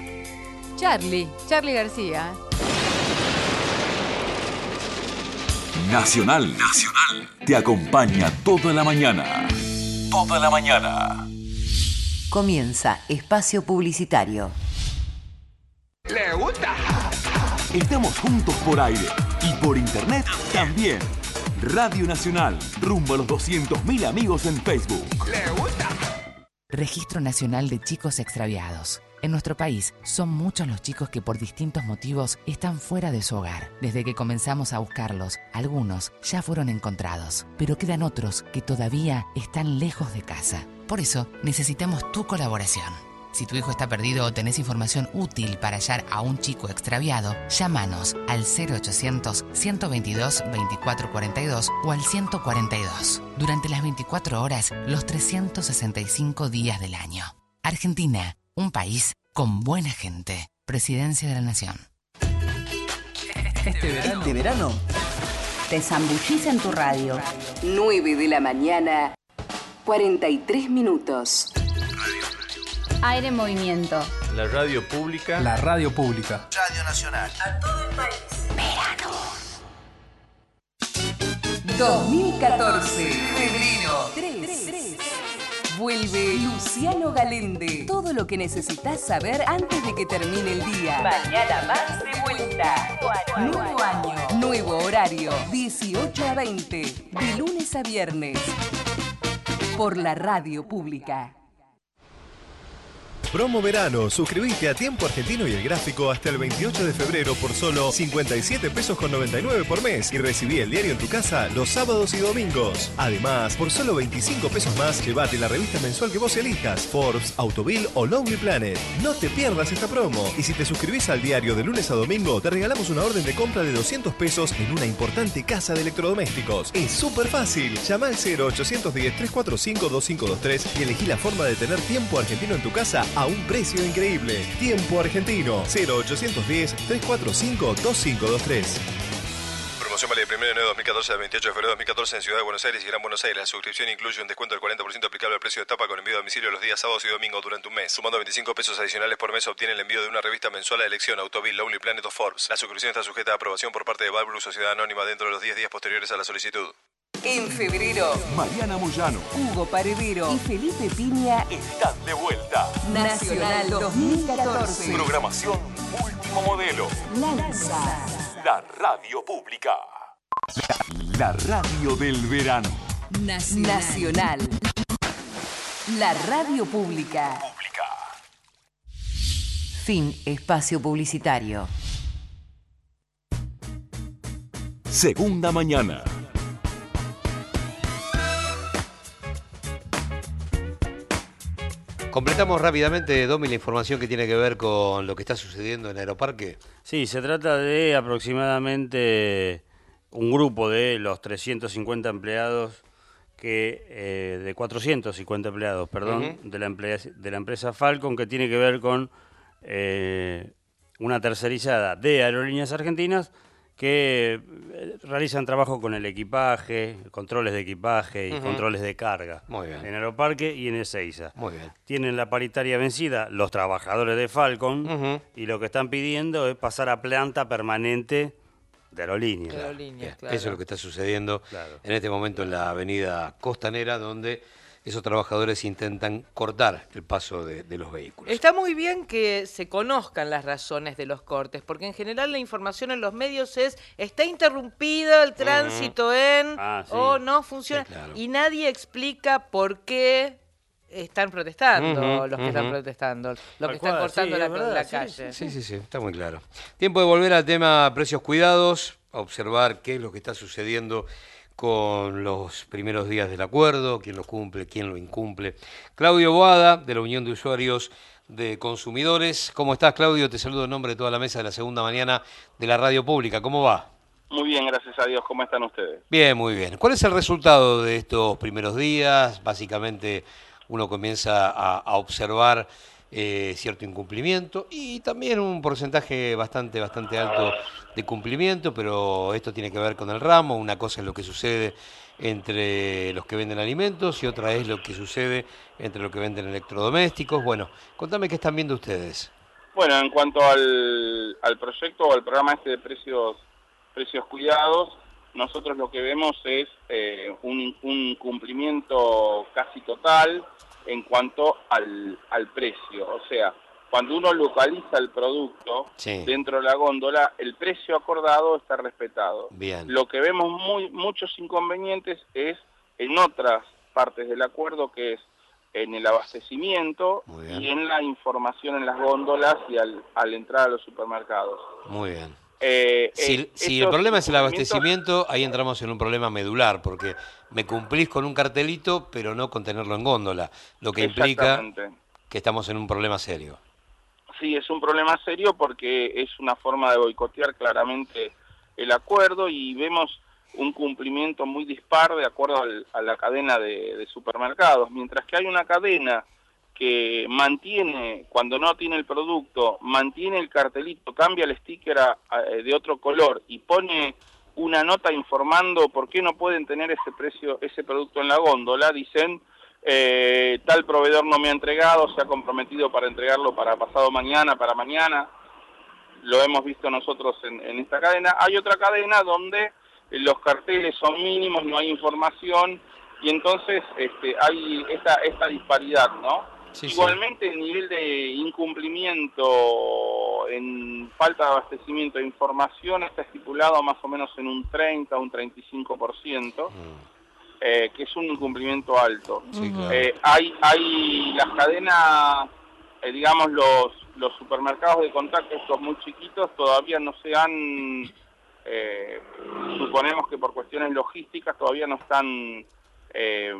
Charlie, Charlie García. Nacional. Nacional. Te acompaña toda la mañana. Toda la mañana. Comienza Espacio Publicitario. ¿Le gusta? Estamos juntos por aire y por internet también. Radio Nacional, rumbo a los doscientos mil amigos en Facebook. ¿Le gusta? Registro Nacional de Chicos Extraviados. En nuestro país son muchos los chicos que por distintos motivos están fuera de su hogar. Desde que comenzamos a buscarlos, algunos ya fueron encontrados, pero quedan otros que todavía están lejos de casa. Por eso necesitamos tu colaboración. Si tu hijo está perdido o tenés información útil para hallar a un chico extraviado, llámanos al cero ochocientos, ciento veintidós, veinticuatro cuarenta y dos o al ciento cuarenta y dos. Durante las veinticuatro horas, los trescientos sesenta y cinco días del año. Argentina, un país con buena gente. Presidencia de la Nación. Este verano, este verano te zambullís en tu radio. nueve de la mañana, cuarenta y tres minutos. Aire en movimiento. La radio pública. La radio pública. Radio Nacional. A todo el país. Verano. dos mil catorce. Febrero tres. Vuelve Luciano Galende. Todo lo que necesitas saber antes de que termine el día. Mañana más de vuelta. Nuevo año. Nuevo horario. dieciocho a veinte. De lunes a viernes. Por la radio pública. Promo verano, suscribiste a Tiempo Argentino y El Gráfico hasta el veintiocho de febrero por solo cincuenta y siete pesos con noventa y nueve por mes y recibí el diario en tu casa los sábados y domingos. Además, por solo veinticinco pesos más, llévate la revista mensual que vos elijas, Forbes, Autoville o Lonely Planet. No te pierdas esta promo. Y si te suscribís al diario de lunes a domingo, te regalamos una orden de compra de doscientos pesos en una importante casa de electrodomésticos. Es súper fácil. Llama al cero ochocientos diez, trescientos cuarenta y cinco, veinticinco veintitrés y elegí la forma de tener Tiempo Argentino en tu casa a un precio increíble. Tiempo Argentino. cero ochocientos diez, trescientos cuarenta y cinco, veinticinco veintitrés. Promoción válida del primero de enero de dos mil catorce al veintiocho de febrero de dos mil catorce en Ciudad de Buenos Aires y Gran Buenos Aires. La suscripción incluye un descuento del cuarenta por ciento aplicable al precio de tapa con envío a domicilio los días sábados y domingos durante un mes. Sumando veinticinco pesos adicionales por mes obtiene el envío de una revista mensual a elección, Autoville, Lonely Planet o Forbes. La suscripción está sujeta a aprobación por parte de Valblu, Sociedad Anónima, dentro de los diez días posteriores a la solicitud. En febrero, Mariana Moyano, Hugo Paredero y Felipe Piña están de vuelta. Nacional dos mil catorce. Programación último modelo. Lanza La radio pública. La radio del verano. Nacional. Nacional. La radio pública. Pública. Fin espacio publicitario. Segunda mañana. Completamos rápidamente, Domi, la información que tiene que ver con lo que está sucediendo en Aeroparque. Sí, se trata de aproximadamente un grupo de los trescientos cincuenta empleados, que eh, de cuatrocientos cincuenta empleados, perdón, uh-huh. de, la empresa, de la empresa Falcon, que tiene que ver con eh, una tercerizada de Aerolíneas Argentinas, que realizan trabajo con el equipaje, controles de equipaje y uh-huh. controles de carga. Muy bien. En Aeroparque y en Ezeiza. Muy bien. Tienen la paritaria vencida los trabajadores de Falcon uh-huh. y lo que están pidiendo es pasar a planta permanente de Aerolíneas. De Aerolíneas, claro. Eso es lo que está sucediendo claro. en este momento en la avenida Costanera, donde esos trabajadores intentan cortar el paso de, de los vehículos. Está muy bien que se conozcan las razones de los cortes, porque en general la información en los medios es, está interrumpido el tránsito uh-huh. en, ah, sí. o no funciona, sí, claro. y nadie explica por qué están protestando uh-huh, los que uh-huh. están protestando, los Tal que están cual, cortando sí, la, verdad, la calle. Sí, sí, sí, sí, está muy claro. Tiempo de volver al tema precios cuidados, a observar qué es lo que está sucediendo con los primeros días del acuerdo, quién lo cumple, quién lo incumple. Claudio Boada, de la Unión de Usuarios de Consumidores. ¿Cómo estás, Claudio? Te saludo en nombre de toda la mesa de la segunda mañana de la radio pública. ¿Cómo va? Muy bien, gracias a Dios. ¿Cómo están ustedes? Bien, muy bien. ¿Cuál es el resultado de estos primeros días? Básicamente uno comienza a, a observar eh, cierto incumplimiento y también un porcentaje bastante, bastante alto de cumplimiento, pero esto tiene que ver con el ramo. Una cosa es lo que sucede entre los que venden alimentos y otra es lo que sucede entre los que venden electrodomésticos. Bueno, contame qué están viendo ustedes. Bueno, en cuanto al, al proyecto o al programa este de precios, precios cuidados, nosotros lo que vemos es eh, un, un cumplimiento casi total en cuanto al, al precio. O sea, cuando uno localiza el producto Sí. dentro de la góndola, el precio acordado está respetado. Bien. Lo que vemos muy muchos inconvenientes es en otras partes del acuerdo, que es en el abastecimiento y en la información en las góndolas y al, al entrar a los supermercados. Muy bien. Eh, Si, eh, si el esos problema es el incumplimientos- abastecimiento, ahí entramos en un problema medular, porque me cumplís con un cartelito, pero no con tenerlo en góndola, lo que implica Exactamente. que estamos en un problema serio. Sí, es un problema serio porque es una forma de boicotear claramente el acuerdo y vemos un cumplimiento muy dispar de acuerdo al- a la cadena de, de supermercados, mientras que hay una cadena que mantiene, cuando no tiene el producto, mantiene el cartelito, cambia el sticker a- a- de otro color y pone una nota informando por qué no pueden tener ese precio, ese producto en la góndola. Dicen, eh, tal proveedor no me ha entregado, se ha comprometido para entregarlo para pasado mañana, para mañana. Lo hemos visto nosotros en, en esta cadena. Hay otra cadena donde los carteles son mínimos, no hay información, y entonces este, hay esta, esta disparidad, ¿no? Sí, sí. Igualmente el nivel de incumplimiento en falta de abastecimiento de información está estipulado más o menos en un treinta, un treinta y cinco por ciento, eh, que es un incumplimiento alto. Sí, claro. Eh, hay, hay las cadenas, eh, digamos los, los supermercados de contacto, estos muy chiquitos, todavía no se han, eh, suponemos que por cuestiones logísticas todavía no están, eh,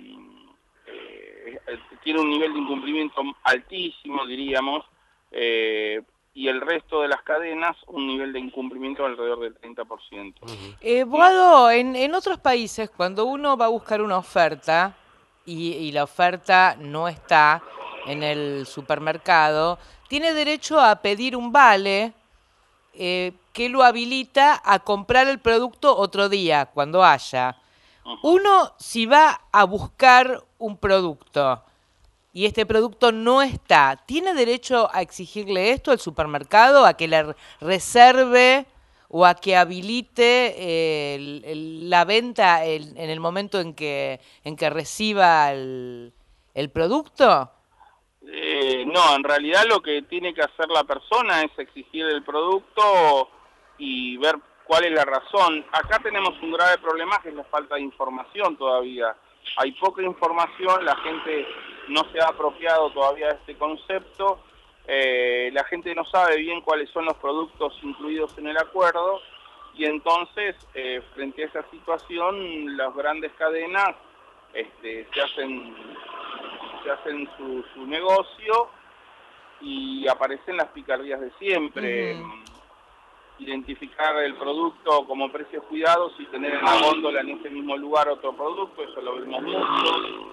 eh, tiene un nivel de incumplimiento altísimo, diríamos, eh, y el resto de las cadenas un nivel de incumplimiento alrededor del treinta por ciento. Eh, Boado, en, en otros países, cuando uno va a buscar una oferta y, y la oferta no está en el supermercado, tiene derecho a pedir un vale eh, que lo habilita a comprar el producto otro día, cuando haya. Uno, si va a buscar un producto y este producto no está, ¿tiene derecho a exigirle esto al supermercado, a que le reserve o a que habilite eh, el- el- la venta el- en el momento en que, en que reciba el, el producto? Eh, no, en realidad lo que tiene que hacer la persona es exigir el producto y ver cuál es la razón. Acá tenemos un grave problema que es la falta de información todavía. Hay poca información, la gente no se ha apropiado todavía de este concepto, eh, la gente no sabe bien cuáles son los productos incluidos en el acuerdo y entonces, eh, frente a esa situación, las grandes cadenas este, se hacen, se hacen su, su negocio y aparecen las picardías de siempre. Identificar el producto como precios cuidados y tener en la góndola en ese mismo lugar otro producto, eso lo vemos mucho.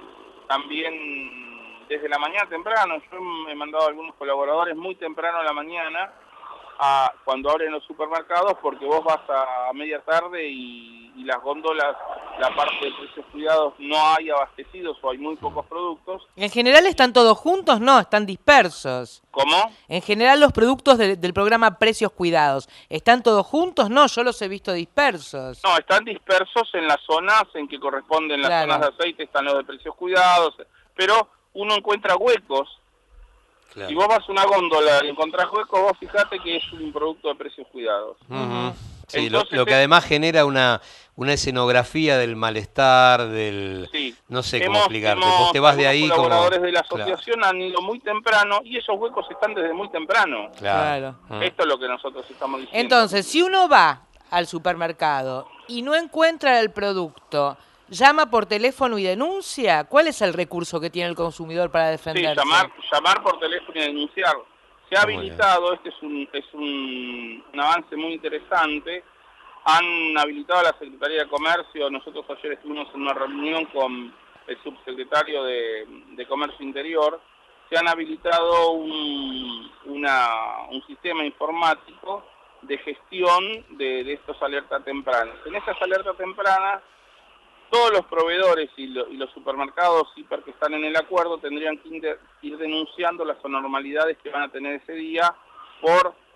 También desde la mañana temprano, yo he mandado a algunos colaboradores muy temprano a la mañana, a, cuando abren los supermercados, porque vos vas a, a media tarde y, y las góndolas, la parte de precios cuidados, no hay abastecidos o hay muy pocos productos. En general están todos juntos, no, están dispersos. ¿Cómo? En general los productos de- del programa Precios Cuidados, ¿están todos juntos? No, yo los he visto dispersos. No, están dispersos en las zonas en que corresponden las Claro. zonas de aceite, están los de precios cuidados, pero uno encuentra huecos. Si vos vas a una góndola y encontrás huecos, vos fijate que es un producto de precios cuidados. Ujú. Sí, Entonces, lo, lo que es- además genera una, una escenografía del malestar, del... Sí. No sé cómo Hemos- explicarte. hemos- Vos te vas de algunos ahí como... colaboradores de la Claro, asociación han ido muy temprano y esos huecos están desde muy temprano. claro. Mm. Esto es lo que nosotros estamos diciendo. Entonces, si uno va al supermercado y no encuentra el producto, llama por teléfono y denuncia, ¿cuál es el recurso que tiene el consumidor para Sí, defenderse? llamar, llamar por teléfono y denunciar. Se ha Muy habilitado, este es un, es un, un avance muy interesante. Han habilitado a la Secretaría de Comercio, nosotros ayer estuvimos en una reunión con el subsecretario de, de Comercio Interior, se han habilitado un, una, un sistema informático de gestión de, de estos alertas tempranas. En esas alertas tempranas, todos los proveedores y, lo- y los supermercados hiper que están en el acuerdo tendrían que ir, ir denunciando las anormalidades que van a tener ese día por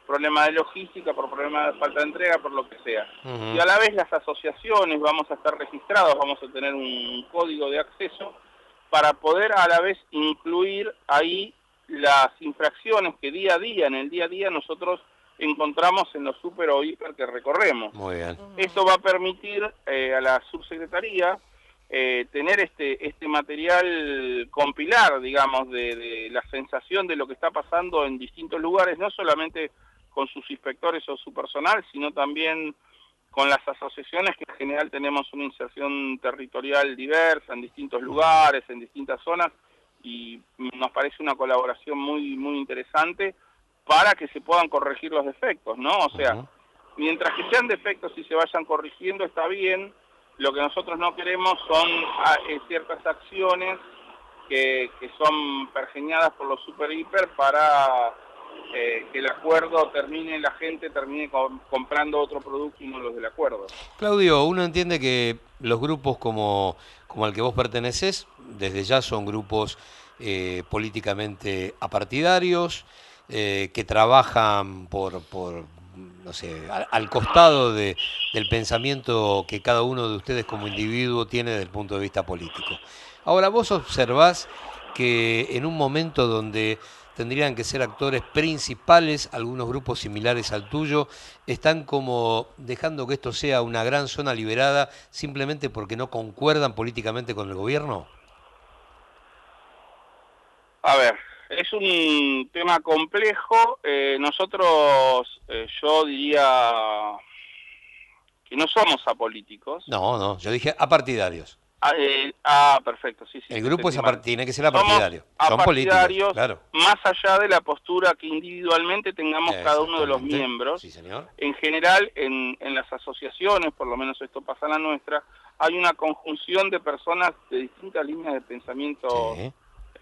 problemas de logística, por problemas de falta de entrega, por lo que sea. Ujú. Y a la vez las asociaciones vamos a estar registrados, vamos a tener un código de acceso para poder a la vez incluir ahí las infracciones que día a día, en el día a día, nosotros encontramos en los super o hiper que recorremos. Muy bien. Esto va a permitir eh, a la subsecretaría eh, tener este este material compilar, digamos, de, de la sensación de lo que está pasando en distintos lugares, no solamente con sus inspectores o su personal, sino también con las asociaciones, que en general tenemos una inserción territorial diversa en distintos lugares, en distintas zonas, y nos parece una colaboración muy muy interesante para que se puedan corregir los defectos, ¿no? O sea, uh-huh. mientras que sean defectos y se vayan corrigiendo, está bien. Lo que nosotros no queremos son a, eh, ciertas acciones que, que son pergeñadas por los super hiper para eh, que el acuerdo termine, la gente termine com- comprando otro producto y no los del acuerdo. Claudio, uno entiende que los grupos como, como al que vos perteneces, desde ya son grupos eh, políticamente apartidarios, eh, que trabajan por... por no sé, al, al costado de, del pensamiento que cada uno de ustedes como individuo tiene desde el punto de vista político. Ahora, vos observás que en un momento donde tendrían que ser actores principales, algunos grupos similares al tuyo, están como dejando que esto sea una gran zona liberada simplemente porque no concuerdan políticamente con el gobierno. A ver, es un tema complejo. Eh, nosotros, eh, yo diría que no somos apolíticos. No, no, yo dije apartidarios. Ah, eh, ah perfecto, sí, sí. El grupo es mal. apart- tiene que ser apartidario. Somos Son políticos, apartidarios, claro. más allá de la postura que individualmente tengamos cada uno de los Exactamente. miembros. Sí, señor. En general, en, en las asociaciones, por lo menos esto pasa en la nuestra, hay una conjunción de personas de distintas líneas de pensamiento Sí.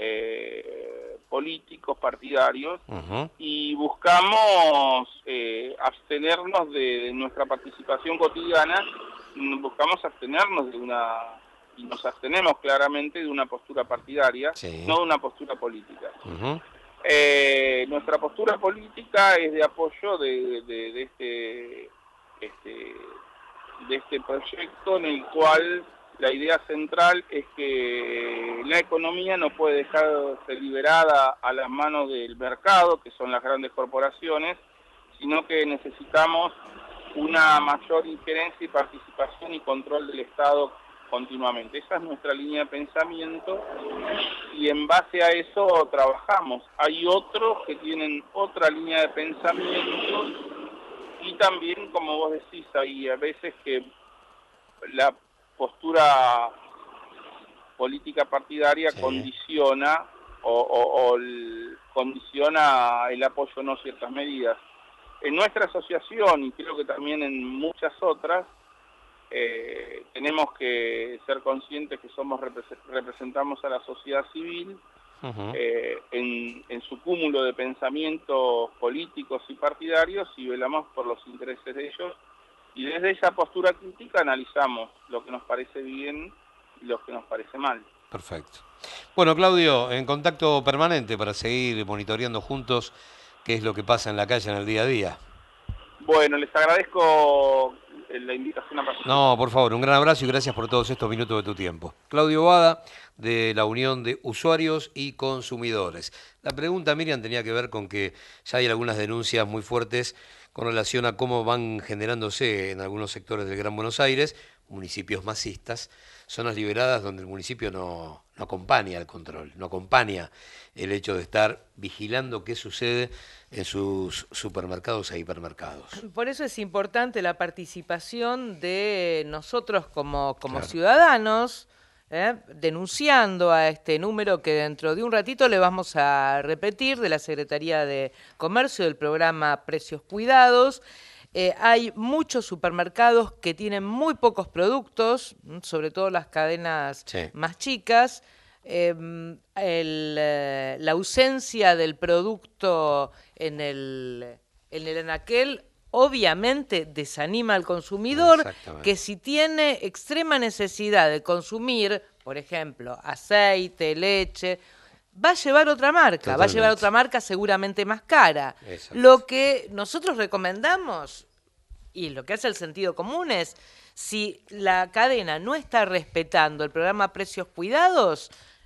eh, políticos, partidarios, Ujú. y buscamos eh, abstenernos de, de nuestra participación cotidiana, mm, buscamos abstenernos de una, y nos abstenemos claramente de una postura partidaria, Sí. no de una postura política. Ujú. Eh, nuestra postura política es de apoyo de, de, de este, este, de este proyecto, en el cual la idea central es que la economía no puede dejarse liberada a las manos del mercado, que son las grandes corporaciones, sino que necesitamos una mayor injerencia y participación y control del Estado continuamente. Esa es nuestra línea de pensamiento y en base a eso trabajamos. Hay otros que tienen otra línea de pensamiento y también, como vos decís, hay a veces que la postura política partidaria sí. condiciona o, o, o el, condiciona el apoyo a no ciertas medidas. En nuestra asociación, y creo que también en muchas otras, eh, tenemos que ser conscientes que somos representamos a la sociedad civil uh-huh. eh, en, en su cúmulo de pensamientos políticos y partidarios y velamos por los intereses de ellos. Y desde esa postura crítica analizamos lo que nos parece bien y lo que nos parece mal. Perfecto. Bueno, Claudio, en contacto permanente para seguir monitoreando juntos qué es lo que pasa en la calle en el día a día. Bueno, les agradezco la invitación a participar. No, por favor, un gran abrazo y gracias por todos estos minutos de tu tiempo. Claudio Bada, de la Unión de Usuarios y Consumidores. La pregunta, Miriam, tenía que ver con que ya hay algunas denuncias muy fuertes con relación a cómo van generándose en algunos sectores del Gran Buenos Aires, municipios masistas, zonas liberadas donde el municipio no, no acompaña el control, no acompaña el hecho de estar vigilando qué sucede en sus supermercados e hipermercados. Por eso es importante la participación de nosotros como, como Claro. ciudadanos, ¿eh? denunciando a este número que dentro de un ratito le vamos a repetir de la Secretaría de Comercio del programa Precios Cuidados. Eh, hay muchos supermercados que tienen muy pocos productos, sobre todo las cadenas Sí. más chicas. Eh, el, eh, la ausencia del producto en el, en el anaquel obviamente desanima al consumidor, que si tiene extrema necesidad de consumir, por ejemplo, aceite, leche, va a llevar otra marca, Totalmente. va a llevar otra marca seguramente más cara. Exacto. Lo que nosotros recomendamos, y lo que hace el sentido común es, si la cadena no está respetando el programa Precios Cuidados,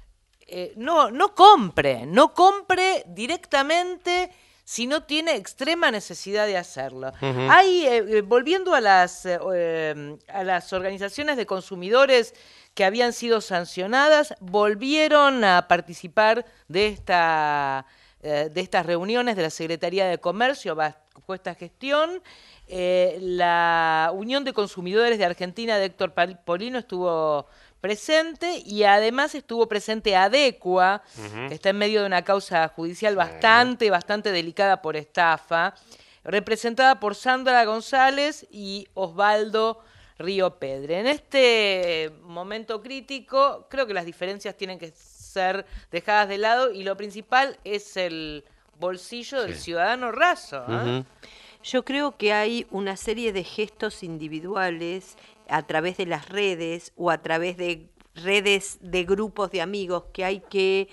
eh, no, no compre, no compre directamente si no tiene extrema necesidad de hacerlo. Ujú. Hay, eh, volviendo a las, eh, eh, a las organizaciones de consumidores que habían sido sancionadas, volvieron a participar de, esta, eh, de estas reuniones de la Secretaría de Comercio bajo esta gestión. Eh, la Unión de Consumidores de Argentina de Héctor Polino estuvo presente y además estuvo presente Adecua, Ujú. que está en medio de una causa judicial bastante, bastante delicada por estafa, representada por Sandra González y Osvaldo Río Pedre. En este momento crítico, creo que las diferencias tienen que ser dejadas de lado y lo principal es el bolsillo del ciudadano raso. ¿eh? Yo creo que hay una serie de gestos individuales a través de las redes o a través de redes de grupos de amigos que hay que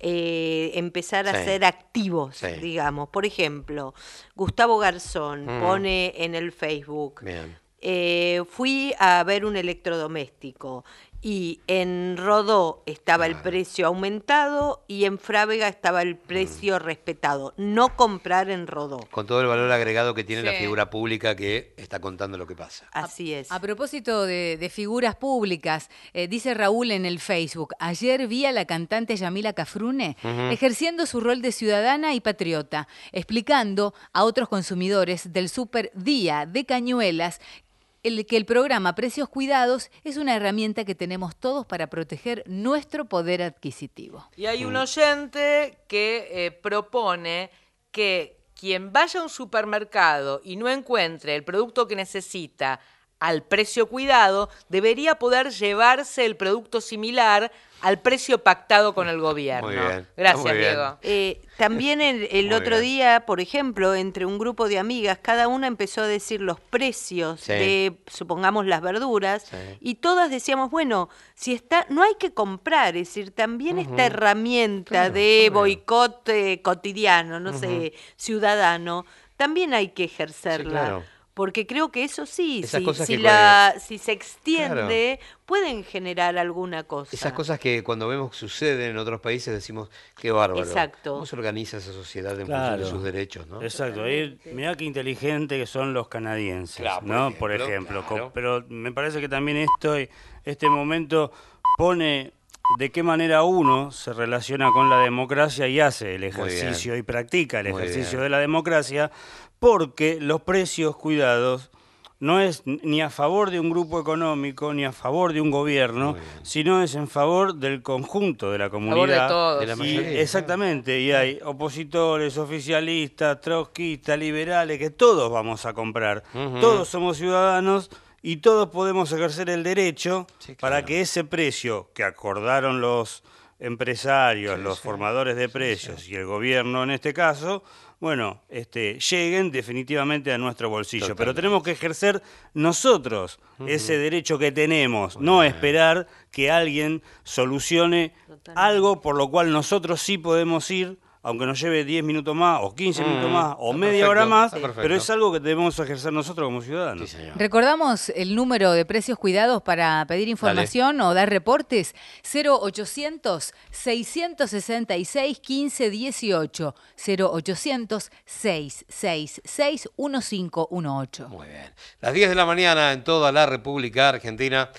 eh, empezar a Sí. ser activos, Sí. digamos. Por ejemplo, Gustavo Garzón Mm. pone en el Facebook, Bien. eh, fui a ver un electrodoméstico y en Rodó estaba el precio aumentado y en Frávega estaba el precio respetado. No comprar en Rodó. Con todo el valor agregado que tiene la Sí. figura pública que está contando lo que pasa. Así es. A propósito de, de figuras públicas, eh, dice Raúl en el Facebook, ayer vi a la cantante Yamila Cafrune Ujú. ejerciendo su rol de ciudadana y patriota, explicando a otros consumidores del Super Día de Cañuelas el que el programa Precios Cuidados es una herramienta que tenemos todos para proteger nuestro poder adquisitivo. Y hay un oyente que eh, propone que quien vaya a un supermercado y no encuentre el producto que necesita al precio cuidado, debería poder llevarse el producto similar al precio pactado con el gobierno. Muy bien, Gracias, muy bien. Diego. Eh, también el, el Muy otro bien. día, por ejemplo, entre un grupo de amigas, cada una empezó a decir los precios Sí. de, supongamos, las verduras, Sí. y todas decíamos, bueno, si está, no hay que comprar, es decir, también Ujú. esta herramienta Claro, de obvio. boicot eh, cotidiano, no sé, Ujú. ciudadano, también hay que ejercerla. claro. Porque creo que eso sí, Esas si, cosas si que la, si se extiende, pueden generar alguna cosa. Esas cosas que cuando vemos que suceden en otros países decimos, qué bárbaro. Exacto. ¿Cómo se organiza esa sociedad en Claro. función de sus derechos? ¿no? Exacto, ahí, mirá qué inteligente que son los canadienses, Claro, por ¿no? ejemplo, por ejemplo. Co- claro. Pero me parece que también esto, este momento pone de qué manera uno se relaciona con la democracia y hace el ejercicio y practica el Muy ejercicio bien. de la democracia, porque los precios cuidados no es ni a favor de un grupo económico ni a favor de un gobierno, sino es en favor del conjunto de la favor de comunidad. todos. De la Y- mayoría. exactamente, y hay opositores, oficialistas, trotskistas, liberales, que todos vamos a comprar. Ujú. Todos somos ciudadanos y todos podemos ejercer el derecho para que ese precio que acordaron los empresarios, los formadores de precios y el gobierno en este caso, bueno, este, lleguen definitivamente a nuestro bolsillo. Pero tenemos que ejercer nosotros ese derecho que tenemos, no esperar que alguien solucione algo por lo cual nosotros sí podemos ir, aunque nos lleve diez minutos más, o quince Mm, minutos más, o está media perfecto, hora más, está perfecto. pero es algo que debemos ejercer nosotros como ciudadanos. Recordamos el número de Precios Cuidados para pedir información o dar reportes, cero ochocientos, seiscientos sesenta y seis, quince dieciocho, cero ochocientos, seiscientos sesenta y seis, quince dieciocho. Muy bien. Las diez de la mañana en toda la República Argentina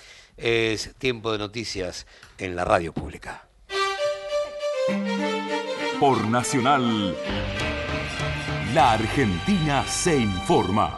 es tiempo de noticias en la radio pública. Por Nacional, la Argentina se informa.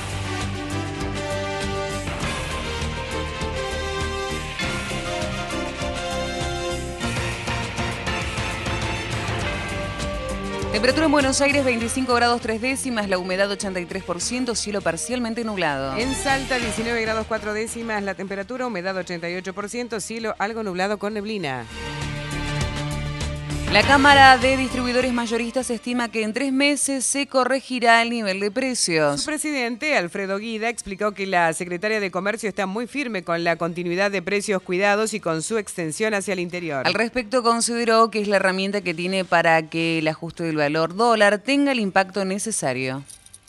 Temperatura en Buenos Aires veinticinco grados tres décimas, la humedad ochenta y tres por ciento, cielo parcialmente nublado. En Salta diecinueve grados cuatro décimas, la temperatura, humedad ochenta y ocho por ciento, cielo algo nublado con neblina. La Cámara de Distribuidores Mayoristas estima que en tres meses se corregirá el nivel de precios. Su presidente, Alfredo Guida, explicó que la secretaria de Comercio está muy firme con la continuidad de precios cuidados y con su extensión hacia el interior. Al respecto, consideró que es la herramienta que tiene para que el ajuste del valor dólar tenga el impacto necesario.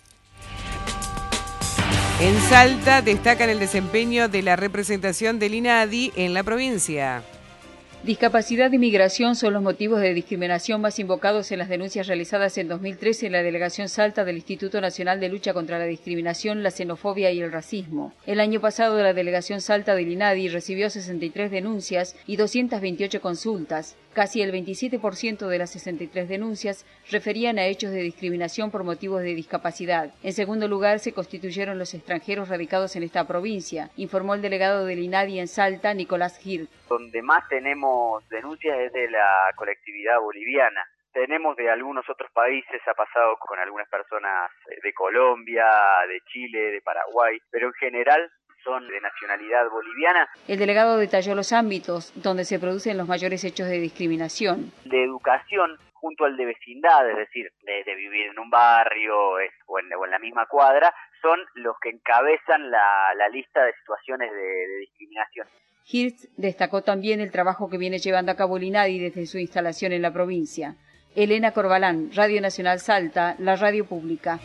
En Salta destacan el desempeño de la representación del INADI en la provincia. Discapacidad y migración son los motivos de discriminación más invocados en las denuncias realizadas en dos mil trece en la Delegación Salta del Instituto Nacional de Lucha contra la Discriminación, la Xenofobia y el Racismo. El año pasado la Delegación Salta del INADI recibió sesenta y tres denuncias y doscientas veintiocho consultas. Casi el veintisiete por ciento de las sesenta y tres denuncias referían a hechos de discriminación por motivos de discapacidad. En segundo lugar, se constituyeron los extranjeros radicados en esta provincia, informó el delegado del INADI en Salta, Nicolás Hirt. Donde más tenemos denuncias es de la colectividad boliviana. Tenemos de algunos otros países, ha pasado con algunas personas de Colombia, de Chile, de Paraguay, pero en general son de nacionalidad boliviana. El delegado detalló los ámbitos donde se producen los mayores hechos de discriminación. De educación junto al de vecindad, es decir, de, de vivir en un barrio es, o, en, o en la misma cuadra, son los que encabezan la, la lista de situaciones de, de discriminación. Hirst destacó también el trabajo que viene llevando a cabo el INADI desde su instalación en la provincia. Elena Corbalán, Radio Nacional Salta, la radio pública.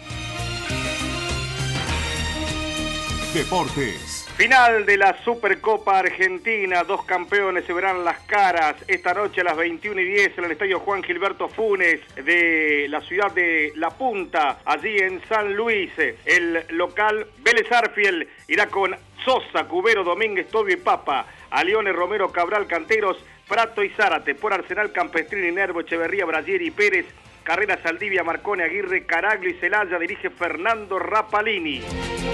Deportes. Final de la Supercopa Argentina, dos campeones se verán las caras esta noche a las veintiuna y diez en el Estadio Juan Gilberto Funes de la ciudad de La Punta, allí en San Luis. El local Vélez Arfiel irá con Sosa, Cubero, Domínguez, Tobio y Papa, a Leone, Romero, Cabral, Canteros, Prato y Zárate, por Arsenal, Campestrini, Nervo, Echeverría, Bragieri y Pérez, Carrera, Saldivia, Marcone, Aguirre, Caraglio y Celaya, dirige Fernando Rapalini.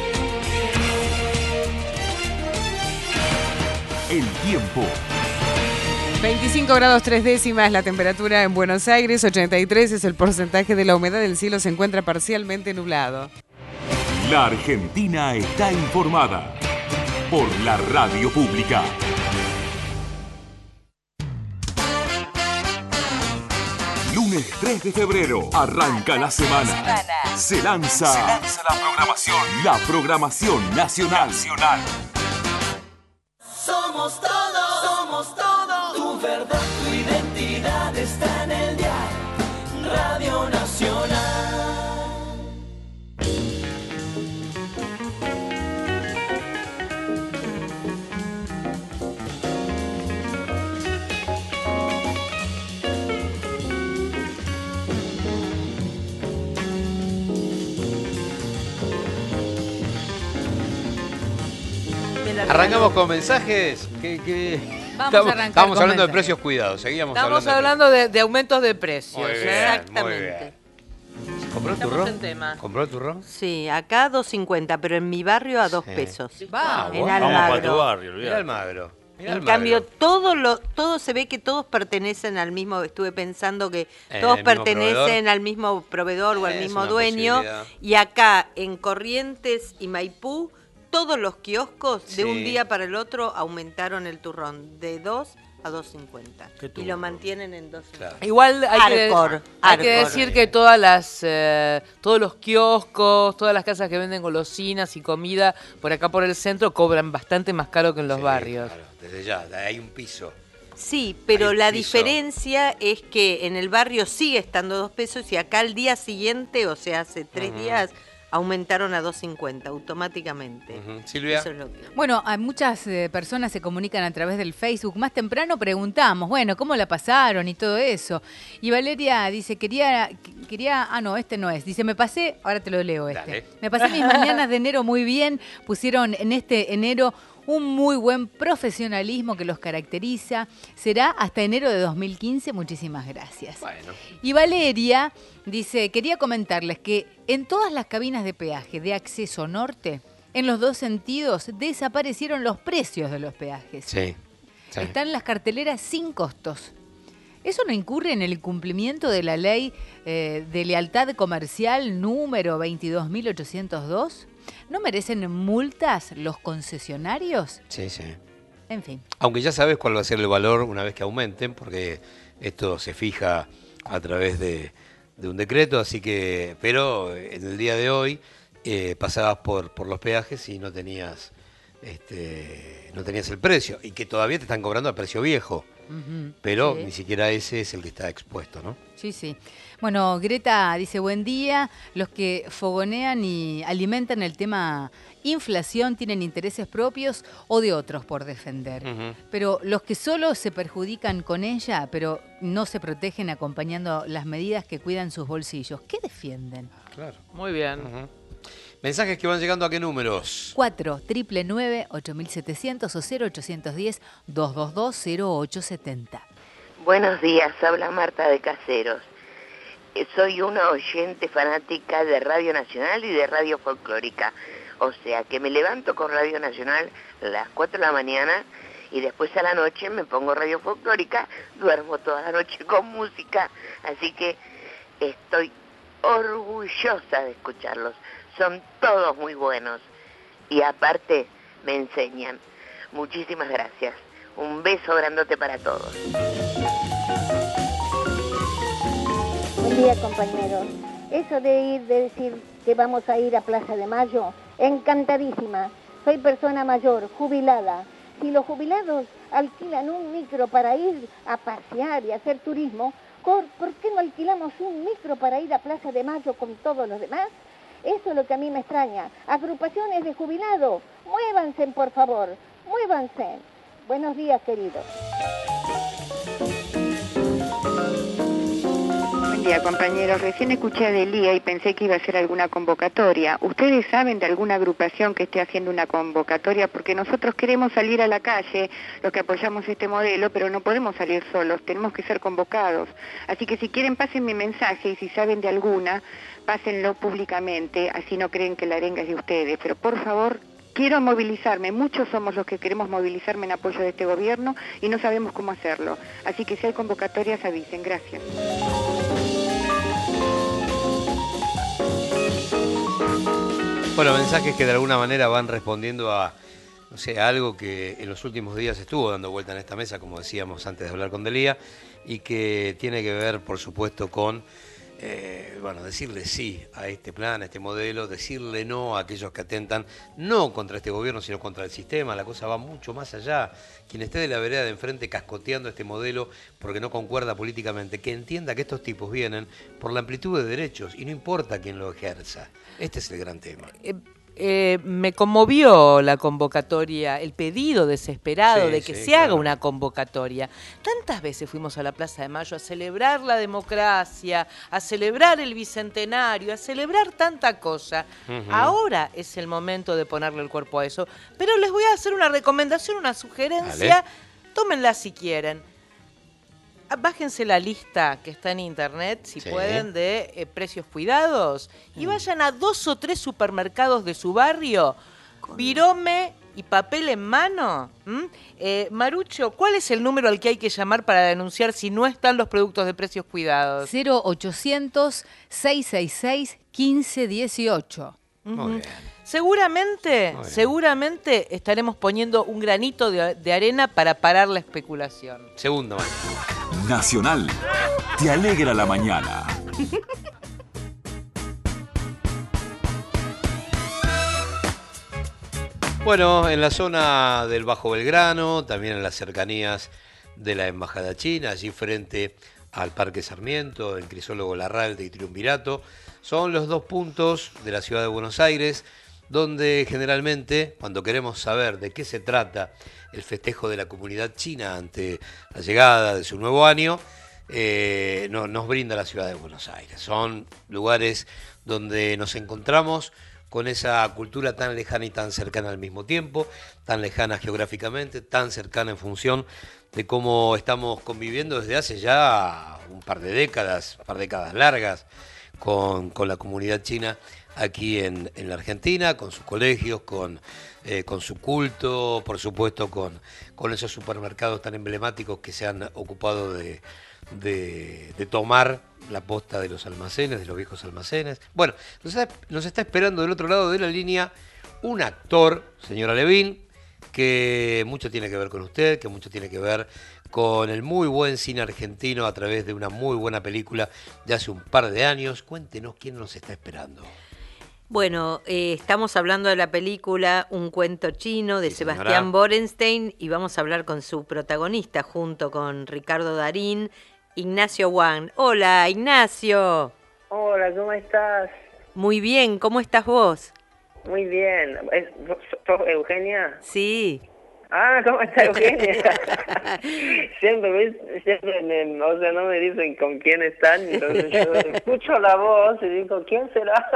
El tiempo. veinticinco grados tres décimas la temperatura en Buenos Aires, ochenta y tres es el porcentaje de la humedad, el cielo se encuentra parcialmente nublado. La Argentina está informada por la radio pública. Lunes tres de febrero arranca la semana. Se lanza, Se lanza la programación. La programación nacional. nacional. Somos todos, somos todos. Tu verdad, tu identidad está en el dial. Radio Nacional. Arrancamos con mensajes. ¿Qué, qué? Vamos estamos a arrancar estamos con hablando de mensajes. precios cuidados. Seguíamos Estamos hablando. hablando de, de aumentos de precios. Muy bien, Exactamente. muy bien. ¿Compró el Estamos turrón? en tema. ¿Compró el turrón? Sí, acá dos cincuenta, pero en mi barrio a dos Sí. pesos. Ah, en bueno. Almagro. Vamos para tu barrio, Mirá olvidate. Almagro. Mirá En Almagro. cambio, todo lo, todo se ve que todos pertenecen al mismo, estuve pensando que Eh, todos ¿el mismo pertenecen proveedor? al mismo proveedor o al Es mismo una dueño. posibilidad. Y acá en Corrientes y Maipú, todos los kioscos Sí. de un día para el otro aumentaron el turrón de dos a dos cincuenta. ¿Qué Y turrón? lo mantienen en dos cincuenta. Igual hay, que, Hardcore, hay que hardcore. decir que todas las, eh, todos los kioscos, todas las casas que venden golosinas y comida por acá por el centro cobran bastante más caro que en los Sí, barrios. claro, desde ya, hay un piso. Sí, pero Hay la piso. diferencia es que en el barrio sigue estando dos pesos y acá al día siguiente, o sea, hace tres Ujú. días, aumentaron a dos cincuenta automáticamente. Ujú. Silvia. Eso es lo que... Bueno, hay muchas eh, personas se comunican a través del Facebook. Más temprano preguntamos, bueno, ¿cómo la pasaron y todo eso? Y Valeria dice, quería, quería, ah, no, este no es. Dice, me pasé, ahora te lo leo este. Dale. Me pasé mis mañanas de enero muy bien. Pusieron en este enero un muy buen profesionalismo que los caracteriza. Será hasta enero de dos mil quince. Muchísimas gracias. Bueno. Y Valeria dice, quería comentarles que en todas las cabinas de peaje de acceso norte, en los dos sentidos, desaparecieron los precios de los peajes. Sí. sí. Están las carteleras sin costos. ¿Eso no incurre en el cumplimiento de la ley eh, de lealtad comercial número veintidós mil ochocientos dos? ¿No merecen multas los concesionarios? Sí, sí. En fin. Aunque ya sabes cuál va a ser el valor una vez que aumenten, porque esto se fija a través de, de un decreto, así que, pero en el día de hoy eh, pasabas por, por los peajes y no tenías, este, no tenías el precio, y que todavía te están cobrando al precio viejo. Ujú, Pero sí. ni siquiera ese es el que está expuesto, ¿no? Sí, sí. Bueno, Greta dice, buen día. Los que fogonean y alimentan el tema inflación tienen intereses propios o de otros por defender. Ujú. Pero los que solo se perjudican con ella, pero no se protegen acompañando las medidas que cuidan sus bolsillos, ¿qué defienden? Claro. Muy bien. Ujú. Mensajes que van llegando a qué números. cuatro nueve nueve ocho mil setecientos o cero ochocientos diez, dos dos dos, cero ocho setenta. Buenos días, habla Marta de Caseros. Eh, Soy una oyente fanática de Radio Nacional y de Radio Folclórica. O sea que me levanto con Radio Nacional a las cuatro de la mañana y después a la noche me pongo Radio Folclórica, duermo toda la noche con música. Así que estoy orgullosa de escucharlos. Son todos muy buenos y aparte me enseñan. Muchísimas gracias. Un beso grandote para todos. Buen día, compañeros. Eso de ir, de decir que vamos a ir a Plaza de Mayo, encantadísima. Soy persona mayor, jubilada. Si los jubilados alquilan un micro para ir a pasear y hacer turismo, ¿por, por qué no alquilamos un micro para ir a Plaza de Mayo con todos los demás? Eso es lo que a mí me extraña. Agrupaciones de jubilados, muévanse, por favor, muévanse. Buenos días, queridos. Buen día, compañeros. Recién escuché a Delía y pensé que iba a ser alguna convocatoria. ¿Ustedes saben de alguna agrupación que esté haciendo una convocatoria? Porque nosotros queremos salir a la calle, los que apoyamos este modelo, pero no podemos salir solos, tenemos que ser convocados. Así que si quieren, pasen mi mensaje y si saben de alguna, pásenlo públicamente, así no creen que la arenga es de ustedes. Pero por favor, quiero movilizarme. Muchos somos los que queremos movilizarme en apoyo de este gobierno y no sabemos cómo hacerlo. Así que si hay convocatorias, avisen. Gracias. Bueno, mensajes que de alguna manera van respondiendo a, no sé, a algo que en los últimos días estuvo dando vuelta en esta mesa, como decíamos antes de hablar con Delía, y que tiene que ver, por supuesto, con, eh, bueno, decirle sí a este plan, a este modelo, decirle no a aquellos que atentan, no contra este gobierno, sino contra el sistema. La cosa va mucho más allá. Quien esté de la vereda de enfrente cascoteando este modelo porque no concuerda políticamente, que entienda que estos tipos vienen por la amplitud de derechos y no importa quién lo ejerza. Este es el gran tema. Eh, eh, me conmovió la convocatoria, el pedido desesperado Sí, de que sí, se claro. haga una convocatoria. Tantas veces fuimos a la Plaza de Mayo a celebrar la democracia, a celebrar el bicentenario, a celebrar tanta cosa. Ujú. Ahora es el momento de ponerle el cuerpo a eso. Pero les voy a hacer una recomendación, una sugerencia. Dale. Tómenla si quieren. Ah, Bájense la lista que está en internet, si Sí. pueden, de eh, precios cuidados y vayan a dos o tres supermercados de su barrio, virome y papel en mano. ¿m? Eh, Marucho, ¿cuál es el número al que hay que llamar para denunciar si no están los productos de precios cuidados? cero ochocientos, seiscientos sesenta y seis, quince dieciocho. Ujú. Seguramente, Muy bien. seguramente estaremos poniendo un granito de, de arena para parar la especulación. Segundo. Nacional te alegra la mañana. Bueno, en la zona del Bajo Belgrano, también en las cercanías de la Embajada China, allí frente al Parque Sarmiento, el Crisólogo Larralde y Triunvirato, son los dos puntos de la ciudad de Buenos Aires donde generalmente, cuando queremos saber de qué se trata el festejo de la comunidad china ante la llegada de su nuevo año, eh, no, nos brinda la ciudad de Buenos Aires. Son lugares donde nos encontramos con esa cultura tan lejana y tan cercana al mismo tiempo, tan lejana geográficamente, tan cercana en función de cómo estamos conviviendo desde hace ya un par de décadas, un par de décadas largas, con, con la comunidad china aquí en, en la Argentina, con sus colegios, con, eh, con su culto, por supuesto con, con esos supermercados tan emblemáticos que se han ocupado de, de, de tomar la posta de los almacenes, de los viejos almacenes. Bueno, nos está, nos está esperando del otro lado de la línea un actor, señora Levín, que mucho tiene que ver con usted, que mucho tiene que ver con el muy buen cine argentino a través de una muy buena película de hace un par de años. Cuéntenos quién nos está esperando. Bueno, eh, estamos hablando de la película Un cuento chino de Sí, Sebastián señora. Borenstein y vamos a hablar con su protagonista junto con Ricardo Darín, Ignacio Wang. Hola, Ignacio. Hola, ¿cómo estás? Muy bien, ¿cómo estás vos? Muy bien. ¿Es- ¿Sos Eugenia? Sí. Ah, ¿cómo está Eugenia? siempre, me- siempre me, o sea, no me dicen con quién están, entonces yo escucho la voz y digo, ¿quién será?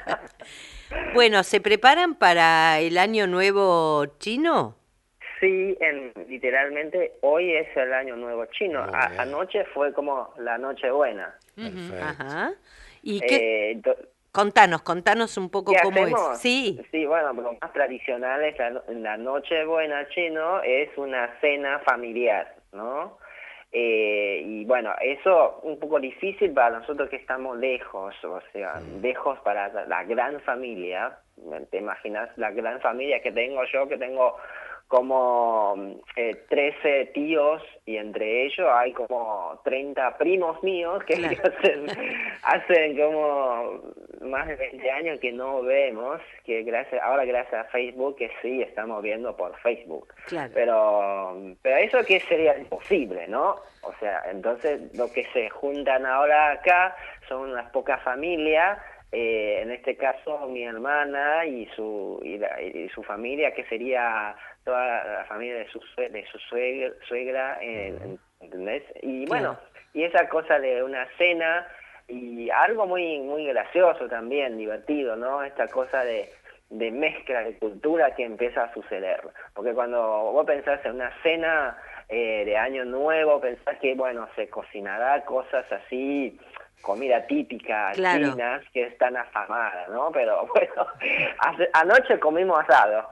Bueno, ¿se preparan para el año nuevo chino? Sí, en, literalmente hoy es el año nuevo chino. A- anoche fue como la noche buena. Ajá. ¿Y qué? Eh, do- Contanos, contanos un poco ¿Qué cómo hacemos? es. Sí. Sí, bueno, lo más tradicional es la, la Nochebuena chino, es una cena familiar, ¿no? Eh, y bueno, eso un poco difícil para nosotros que estamos lejos, o sea, lejos para la, la gran familia. ¿Te imaginas la gran familia que tengo yo, que tengo como eh, trece tíos y entre ellos hay como treinta primos míos que hacen, hacen como más de veinte años que no vemos, que gracias ahora gracias a Facebook que sí estamos viendo por Facebook. Claro. Pero, pero eso que sería imposible, ¿no? O sea, entonces lo que se juntan ahora acá son unas pocas familias. Eh, en este caso mi hermana y su y, la- y su familia, que sería toda la familia de su sue- de su suegra, suegra eh, ¿entendés? Y bueno, y esa cosa de una cena y algo muy muy gracioso también, divertido, ¿no? Esta cosa de de mezcla de cultura que empieza a suceder, porque cuando vos pensás en una cena eh, de año nuevo, pensás que bueno, se cocinará cosas así, comida típica Claro. chinas que están afamadas, ¿no? Pero bueno, hace- anoche comimos asado.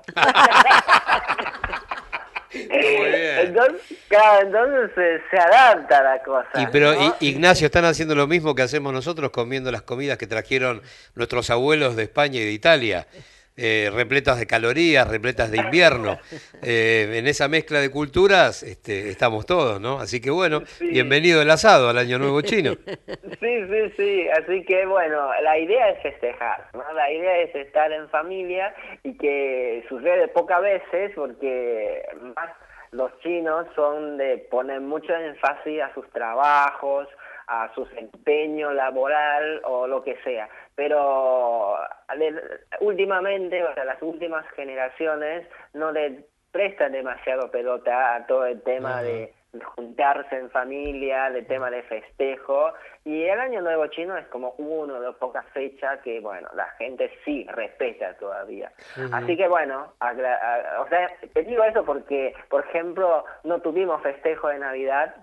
Muy bien. Entonces, claro, entonces se, se adapta la cosa. Y pero ¿no? I- Ignacio, están haciendo lo mismo que hacemos nosotros comiendo las comidas que trajeron nuestros abuelos de España y de Italia, eh, repletas de calorías, repletas de invierno. Eh, en esa mezcla de culturas este, estamos todos, ¿no? Así que bueno, Sí. bienvenido el asado al Año Nuevo Chino. Sí, sí, sí, así que bueno, la idea es festejar, ¿no? La idea es estar en familia y que sucede pocas veces porque más los chinos son de poner mucho énfasis a sus trabajos, a su empeño laboral o lo que sea. Pero de- últimamente, o sea, las últimas generaciones no le prestan demasiado pelota a todo el tema Ajá. de juntarse en familia, de tema de festejo, y el Año Nuevo Chino es como uno de las pocas fechas que, bueno, la gente sí respeta todavía. Ujú. Así que, bueno, agra- a- o sea, te digo eso porque, por ejemplo, no tuvimos festejo de Navidad.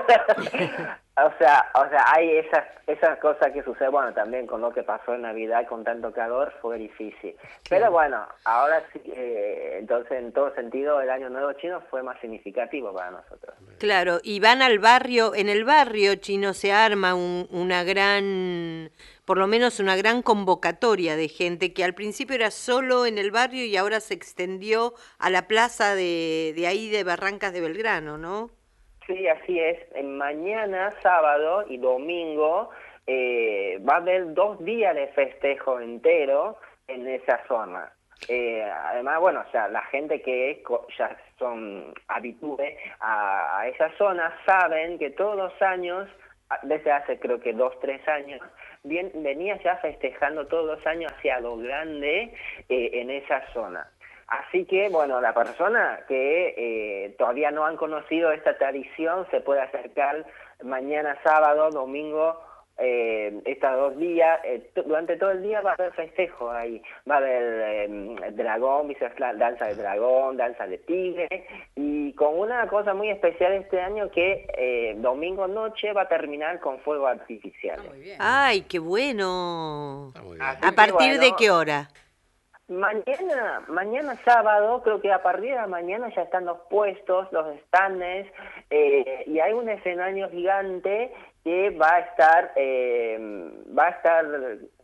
O sea, o sea, hay esas esas cosas que suceden, bueno, también con lo que pasó en Navidad con tanto calor fue difícil. Pero bueno, ahora sí, eh, entonces en todo sentido el Año Nuevo Chino fue más significativo para nosotros. Claro, y van al barrio, en el barrio chino se arma un- una gran, por lo menos una gran convocatoria de gente que al principio era solo en el barrio y ahora se extendió a la plaza de, de ahí de Barrancas de Belgrano, ¿no? Sí, así es. En mañana, sábado y domingo eh, va a haber dos días de festejo entero en esa zona. Eh, además, bueno, o sea, la gente que co- ya son habitués a, a esa zona saben que todos los años, a- desde hace creo que dos, tres años, bien, venía ya festejando todos los años hacia lo grande eh, en esa zona. Así que, bueno, la persona que eh, todavía no han conocido esta tradición se puede acercar mañana, sábado, domingo, eh, estos dos días. Eh, t- durante todo el día va a haber festejo ahí. Va a haber eh, dragón, viste, la danza de dragón, danza de tigre. Y con una cosa muy especial este año que eh, domingo noche va a terminar con fuegos artificiales. Ay, qué bueno. Así ¿A que, partir de bueno, qué hora? Mañana, mañana sábado, creo que a partir de mañana ya están los puestos, los stands, eh, y hay un escenario gigante que va a estar, eh, va a estar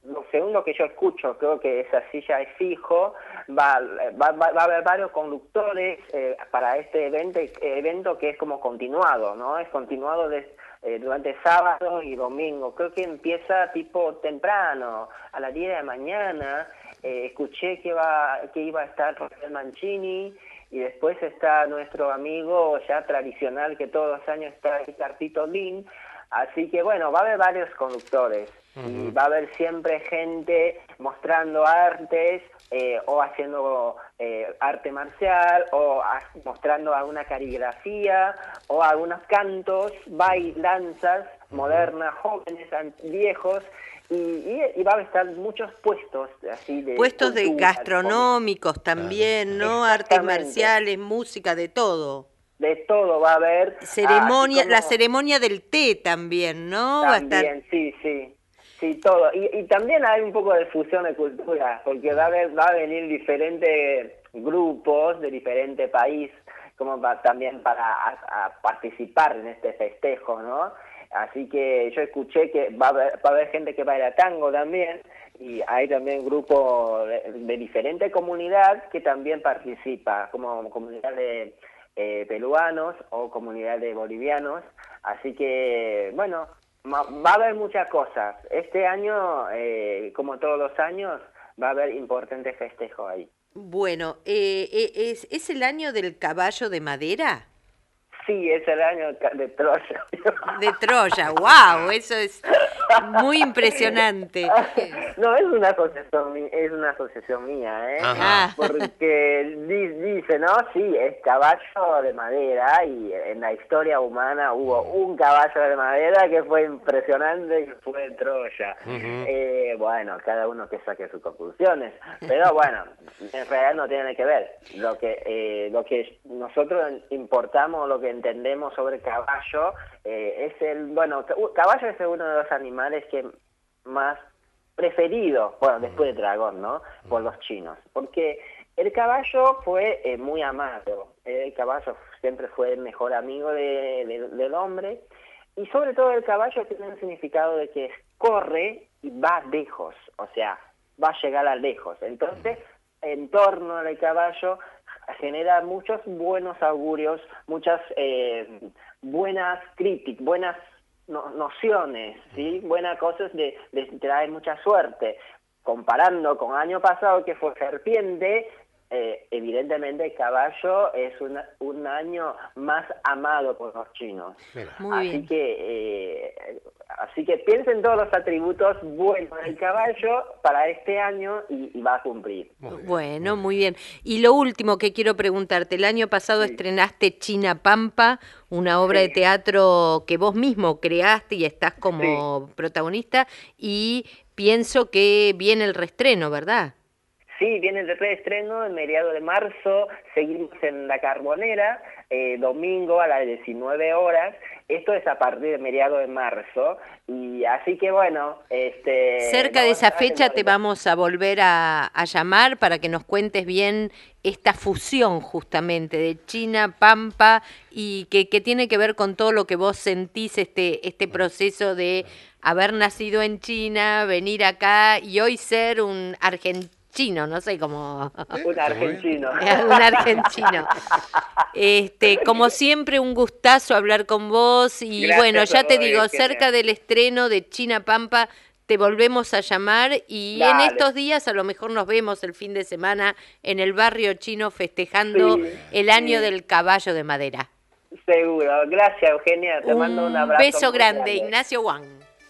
lo segundo que yo escucho, creo que es así, ya es fijo, va, va, va, va a haber varios conductores eh, para este evento, evento que es como continuado, ¿no? Es continuado de, eh, durante sábado y domingo. Creo que empieza tipo temprano, a las diez de la mañana. Eh, escuché que, va, que iba a estar Rafael Mancini, y después está nuestro amigo ya tradicional que todos los años está Cartito Lin. Así que bueno, va a haber varios conductores. Y va a haber siempre gente mostrando artes eh, o haciendo eh, arte marcial o a, mostrando alguna caligrafía o algunos cantos, bailanzas modernas, jóvenes, viejos. Y, y, y va a estar muchos puestos así de puestos de cultura, gastronómicos también, ¿no? Artes marciales, música, de todo. De todo va a haber. Ceremonia, como... la ceremonia del té también, ¿no? Va a estar... También, sí, sí. Sí, todo. Y, y también hay un poco de fusión de culturas, porque va a, haber, va a venir diferentes grupos de diferentes países, como va, también para a, a participar en este festejo, ¿no? Así que yo escuché que va a haber, va a haber gente que baila tango también, y hay también grupos de, de diferentes comunidades que también participa, como comunidad de eh, peruanos o comunidad de bolivianos. Así que, bueno, va a haber muchas cosas. Este año, eh, como todos los años, va a haber importantes festejos ahí. Bueno, eh, eh, ¿es, ¿es el año del caballo de madera? Sí, es el año de Troya. De Troya, wow, eso es muy impresionante. No, es una asociación, es una asociación mía, ¿eh? Ajá. Porque dice, ¿no? Sí, es caballo de madera, y en la historia humana hubo un caballo de madera que fue impresionante, que fue Troya. Uh-huh. eh, bueno, cada uno que saque sus conclusiones, pero bueno, en realidad no tiene que ver. Lo que eh, lo que nosotros importamos, lo que entendemos sobre caballo, eh, es el, bueno, caballo es uno de los animales que más preferido, bueno, después del dragón, ¿no? Por los chinos, porque el caballo fue eh, muy amado, el caballo siempre fue el mejor amigo de, de, del hombre, y sobre todo el caballo tiene un significado de que corre y va lejos, o sea, va a llegar a lejos. Entonces, en torno al caballo genera muchos buenos augurios, muchas eh, buenas críticas, buenas no, nociones, ¿sí? Buenas cosas de, de traer mucha suerte. Comparando con año pasado que fue serpiente, eh, evidentemente el caballo es una, un año más amado por los chinos. Muy así bien. que eh, así que piensen todos los atributos buenos del caballo para este año y, y va a cumplir. Muy bueno, muy bien. Y lo último que quiero preguntarte, el año pasado sí. estrenaste China Pampa, una obra sí. de teatro que vos mismo creaste y estás como sí. protagonista, y pienso que viene el reestreno, ¿verdad? Sí, viene el reestreno en mediados de marzo, seguimos en La Carbonera, eh, domingo a las diecinueve horas, esto es a partir de mediados de marzo, y así que bueno... este cerca de esa fecha te vamos a volver a, a llamar para que nos cuentes bien esta fusión justamente de China, Pampa, y que, que tiene que ver con todo lo que vos sentís, este, este proceso de haber nacido en China, venir acá y hoy ser un argentino. Chino, no sé cómo... Un argentino. Un argentino. Este, como siempre, un gustazo hablar con vos. Y gracias, bueno, ya te digo, bien, cerca del estreno de China Pampa, te volvemos a llamar. Y Dale. en estos días a lo mejor nos vemos el fin de semana en el barrio chino festejando sí, el año sí. del caballo de madera. Seguro. Gracias, Eugenia. Te un mando un abrazo. Un beso grande, grande, Ignacio Wang.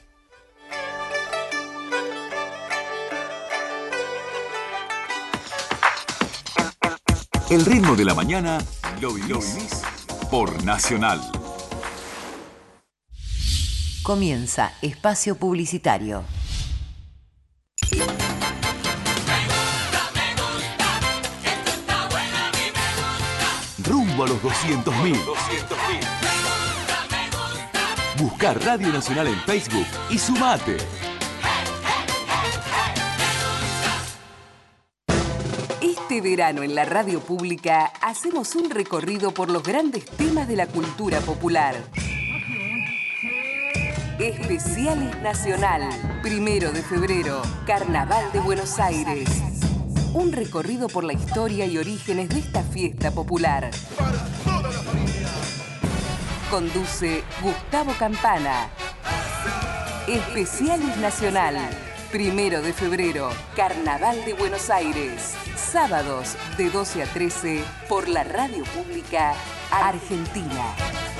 El ritmo de la mañana lo vivís por Nacional. Comienza Espacio Publicitario. Rumbo a los doscientos mil. Busca Radio Nacional en Facebook y sumate. Este verano en la radio pública hacemos un recorrido por los grandes temas de la cultura popular. Especiales Nacional, Primero de febrero, Carnaval de Buenos Aires. Un recorrido por la historia y orígenes de esta fiesta popular. Conduce Gustavo Campana. Especiales Nacional. Primero de febrero, Carnaval de Buenos Aires. Sábados de doce a trece por la Radio Pública Argentina.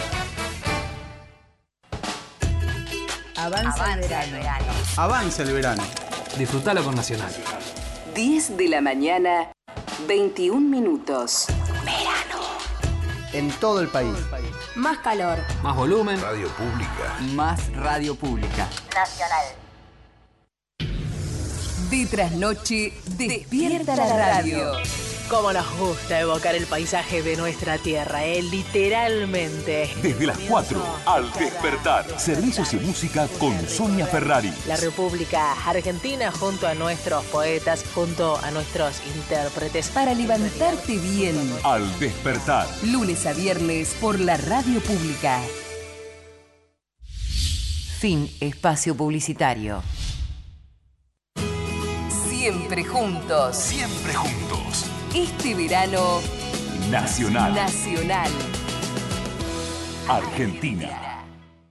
Avanza el verano. Avanza el verano. Disfrutalo con Nacional. diez de la mañana, veintiún minutos. Verano. En todo el país. Más calor. Más volumen. Radio Pública. Más radio pública. Nacional. De trasnoche, despierta la radio. Cómo nos gusta evocar el paisaje de nuestra tierra, ¿eh? Literalmente. Desde las cuatro, al despertar. Servicios y música con Sonia Ferrari. La República Argentina junto a nuestros poetas, junto a nuestros intérpretes. Para levantarte bien. Al despertar. Lunes a viernes por la Radio Pública. Fin espacio publicitario. Siempre juntos. Siempre juntos. Este verano, Nacional. Nacional. Argentina.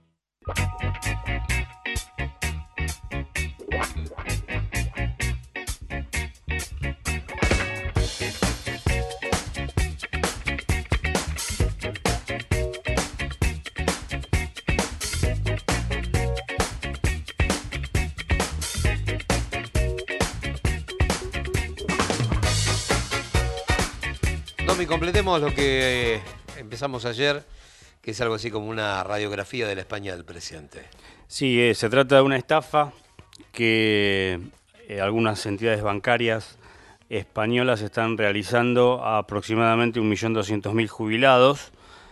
Domi, completemos lo que eh, empezamos ayer, que es algo así como una radiografía de la España del presente. Sí, eh, se trata de una estafa que eh, algunas entidades bancarias españolas están realizando a aproximadamente un millón doscientos mil jubilados.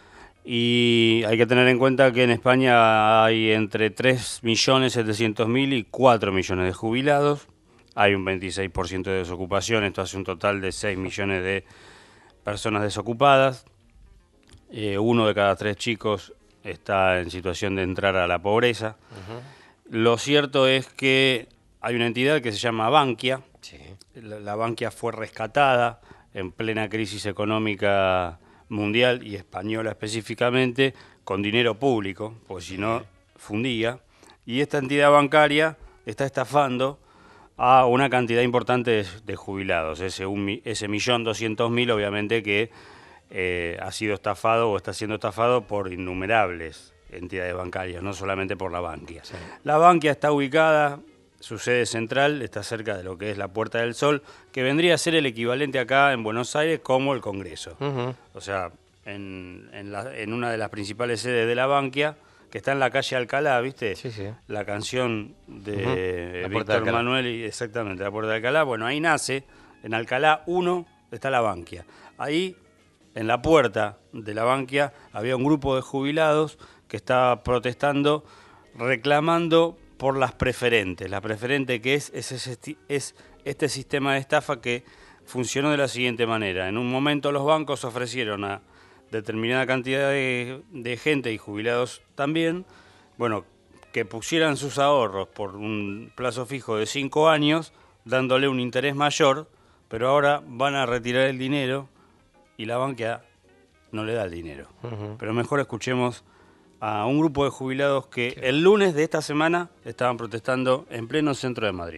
Y hay que tener en cuenta que en España hay entre tres millones setecientos mil y cuatro millones de jubilados. Hay un veintiséis por ciento de desocupación, esto hace un total de seis millones de personas desocupadas. Eh, uno de cada tres chicos está en situación de entrar a la pobreza. Uh-huh. Lo cierto es que hay una entidad que se llama Bankia. Sí. La, la Bankia fue rescatada en plena crisis económica mundial y española específicamente, con dinero público, pues si no fundía. Y esta entidad bancaria está estafando a una cantidad importante de, de jubilados. Ese, un, ese millón doscientos mil obviamente que eh, ha sido estafado o está siendo estafado por innumerables entidades bancarias, no solamente por la Bankia. Sí. La Bankia está ubicada, su sede central está cerca de lo que es la Puerta del Sol, que vendría a ser el equivalente acá en Buenos Aires como el Congreso. Uh-huh. O sea, en, en, la, en una de las principales sedes de la Bankia, que está en la calle Alcalá, ¿viste? Sí, sí. La canción de uh-huh. Víctor Manuel, y exactamente, la Puerta de Alcalá. Bueno, ahí nace, en Alcalá uno está la Bankia. Ahí, en la puerta de la Bankia, había un grupo de jubilados que estaba protestando, reclamando por las preferentes. La preferente que es, es, es, es este sistema de estafa que funcionó de la siguiente manera. En un momento los bancos ofrecieron a determinada cantidad de, de gente y jubilados también, bueno, que pusieran sus ahorros por un plazo fijo de cinco años, dándole un interés mayor, pero ahora van a retirar el dinero y la Bankia no le da el dinero. Uh-huh. Pero mejor escuchemos a un grupo de jubilados que ¿Qué? el lunes de esta semana estaban protestando en pleno centro de Madrid.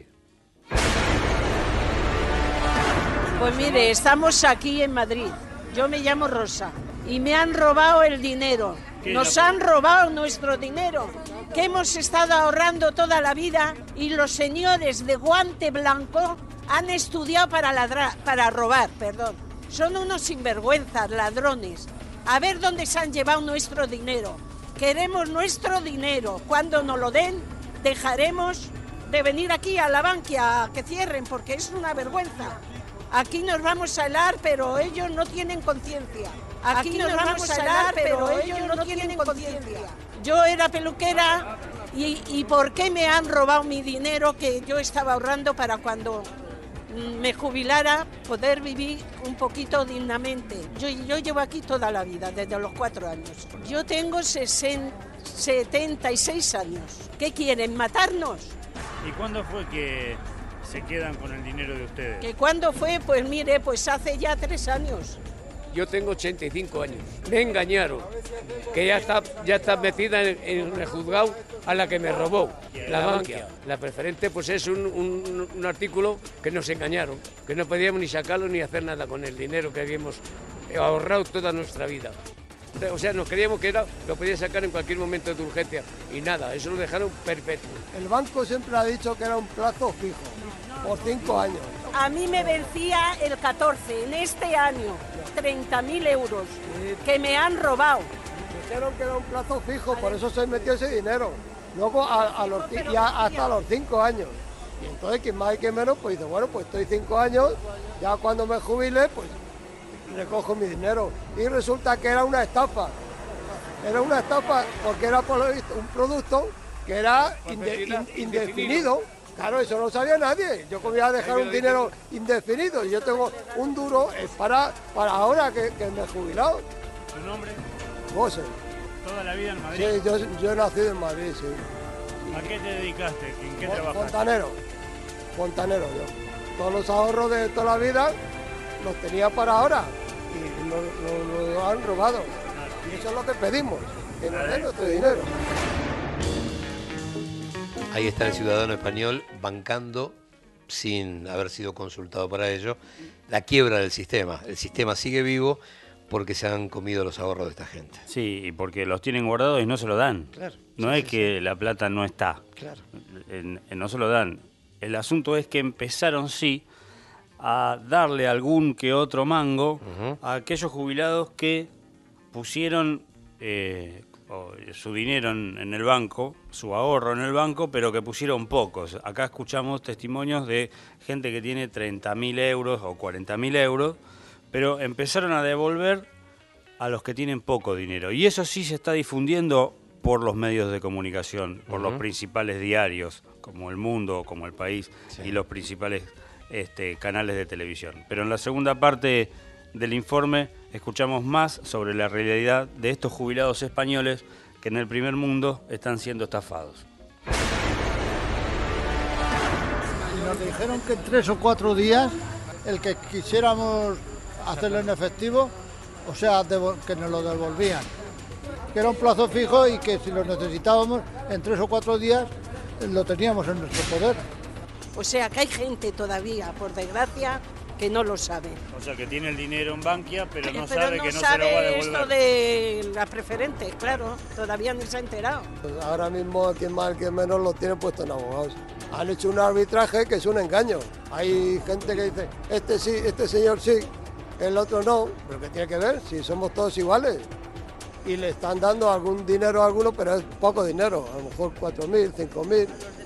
Pues mire, estamos aquí en Madrid. Yo me llamo Rosa. Y me han robado el dinero, nos han robado nuestro dinero, que hemos estado ahorrando toda la vida y los señores de guante blanco han estudiado para ladrar, para robar, perdón. Son unos sinvergüenzas, ladrones. A ver dónde se han llevado nuestro dinero. Queremos nuestro dinero. Cuando nos lo den, dejaremos de venir aquí a la Bankia a que cierren, porque es una vergüenza. Aquí nos vamos a helar, pero ellos no tienen conciencia. Aquí, Aquí nos, nos vamos a helar, pero ellos no tienen conciencia. Yo era peluquera y, y ¿por qué me han robado mi dinero que yo estaba ahorrando para cuando me jubilara poder vivir un poquito dignamente? Yo, yo llevo aquí toda la vida, desde los cuatro años. Yo tengo sesenta, setenta y seis años. ¿Qué quieren, matarnos? ¿Y cuándo fue que se quedan con el dinero de ustedes? ¿Que cuándo fue? Pues mire, pues hace ya tres años. Yo tengo ochenta y cinco años. Me engañaron, que ya está, ya está metida en, en el juzgado a la que me robó, la Bankia. La preferente pues es un, un, un artículo que nos engañaron, que no podíamos ni sacarlo ni hacer nada con el dinero que habíamos ahorrado toda nuestra vida. O sea, nos creíamos que era, lo podía sacar en cualquier momento de urgencia y nada, eso lo dejaron perpetuo. El banco siempre ha dicho que era un plazo fijo, por cinco años. A mí me vencía el catorce, en este año, treinta mil euros, que me han robado. Dijeron que era un plazo fijo, por eso se metió ese dinero. Luego a, a los, ya hasta los cinco años. Y entonces, quien más y quien menos, pues dice, bueno, pues estoy cinco años, ya cuando me jubile, pues recojo mi dinero. Y resulta que era una estafa. Era una estafa porque era por lo visto un producto que era inde, in, indefinido. Claro, eso no lo sabía nadie. Yo voy a dejar un dinero indefinido y yo tengo un duro es para, para ahora que, que me he jubilado. ¿Tu nombre? José. ¿Toda la vida en Madrid? Sí, yo, yo he nacido en Madrid, sí. ¿A qué te dedicaste? ¿En qué trabajaste? Fontanero. Fontanero yo. Todos los ahorros de toda la vida los tenía para ahora y lo, lo, lo han robado. Y eso es lo que pedimos, que nos den nuestro dinero. Ahí está el ciudadano español bancando, sin haber sido consultado para ello, la quiebra del sistema. El sistema sigue vivo porque se han comido los ahorros de esta gente. Sí, y porque los tienen guardados y no se lo dan. Claro. No Sí, es sí, que la plata no está. Claro. En- en- no se lo dan. El asunto es que empezaron, sí, a darle algún que otro mango a aquellos jubilados que pusieron eh, o, su dinero en, en el banco, su ahorro en el banco, pero que pusieron pocos. Acá escuchamos testimonios de gente que tiene treinta mil euros o cuarenta mil euros, pero empezaron a devolver a los que tienen poco dinero. Y eso sí se está difundiendo por los medios de comunicación, por los Ujú. principales diarios, como El Mundo, como El País, y los principales este, canales de televisión. Pero en la segunda parte del informe escuchamos más sobre la realidad de estos jubilados españoles que en el primer mundo están siendo estafados. Y nos dijeron que en tres o cuatro días, el que quisiéramos hacerlo en efectivo, o sea, devol- que nos lo devolvían. Que era un plazo fijo y que si lo necesitábamos, en tres o cuatro días lo teníamos en nuestro poder. O sea que hay gente todavía, por desgracia, que no lo sabe. O sea, que tiene el dinero en Bankia, pero no Pero sabe no que no se sabe lo va a esto devolver. de la preferente, claro, todavía ni se ha enterado. Pues ahora mismo quien más quien menos lo tiene puesto en abogados. Han hecho un arbitraje que es un engaño. Hay gente que dice, este sí, este señor sí, el otro no, pero ¿qué tiene que ver? Si somos todos iguales. Y le están dando algún dinero a algunos, pero es poco dinero, a lo mejor cuatro mil, cinco mil,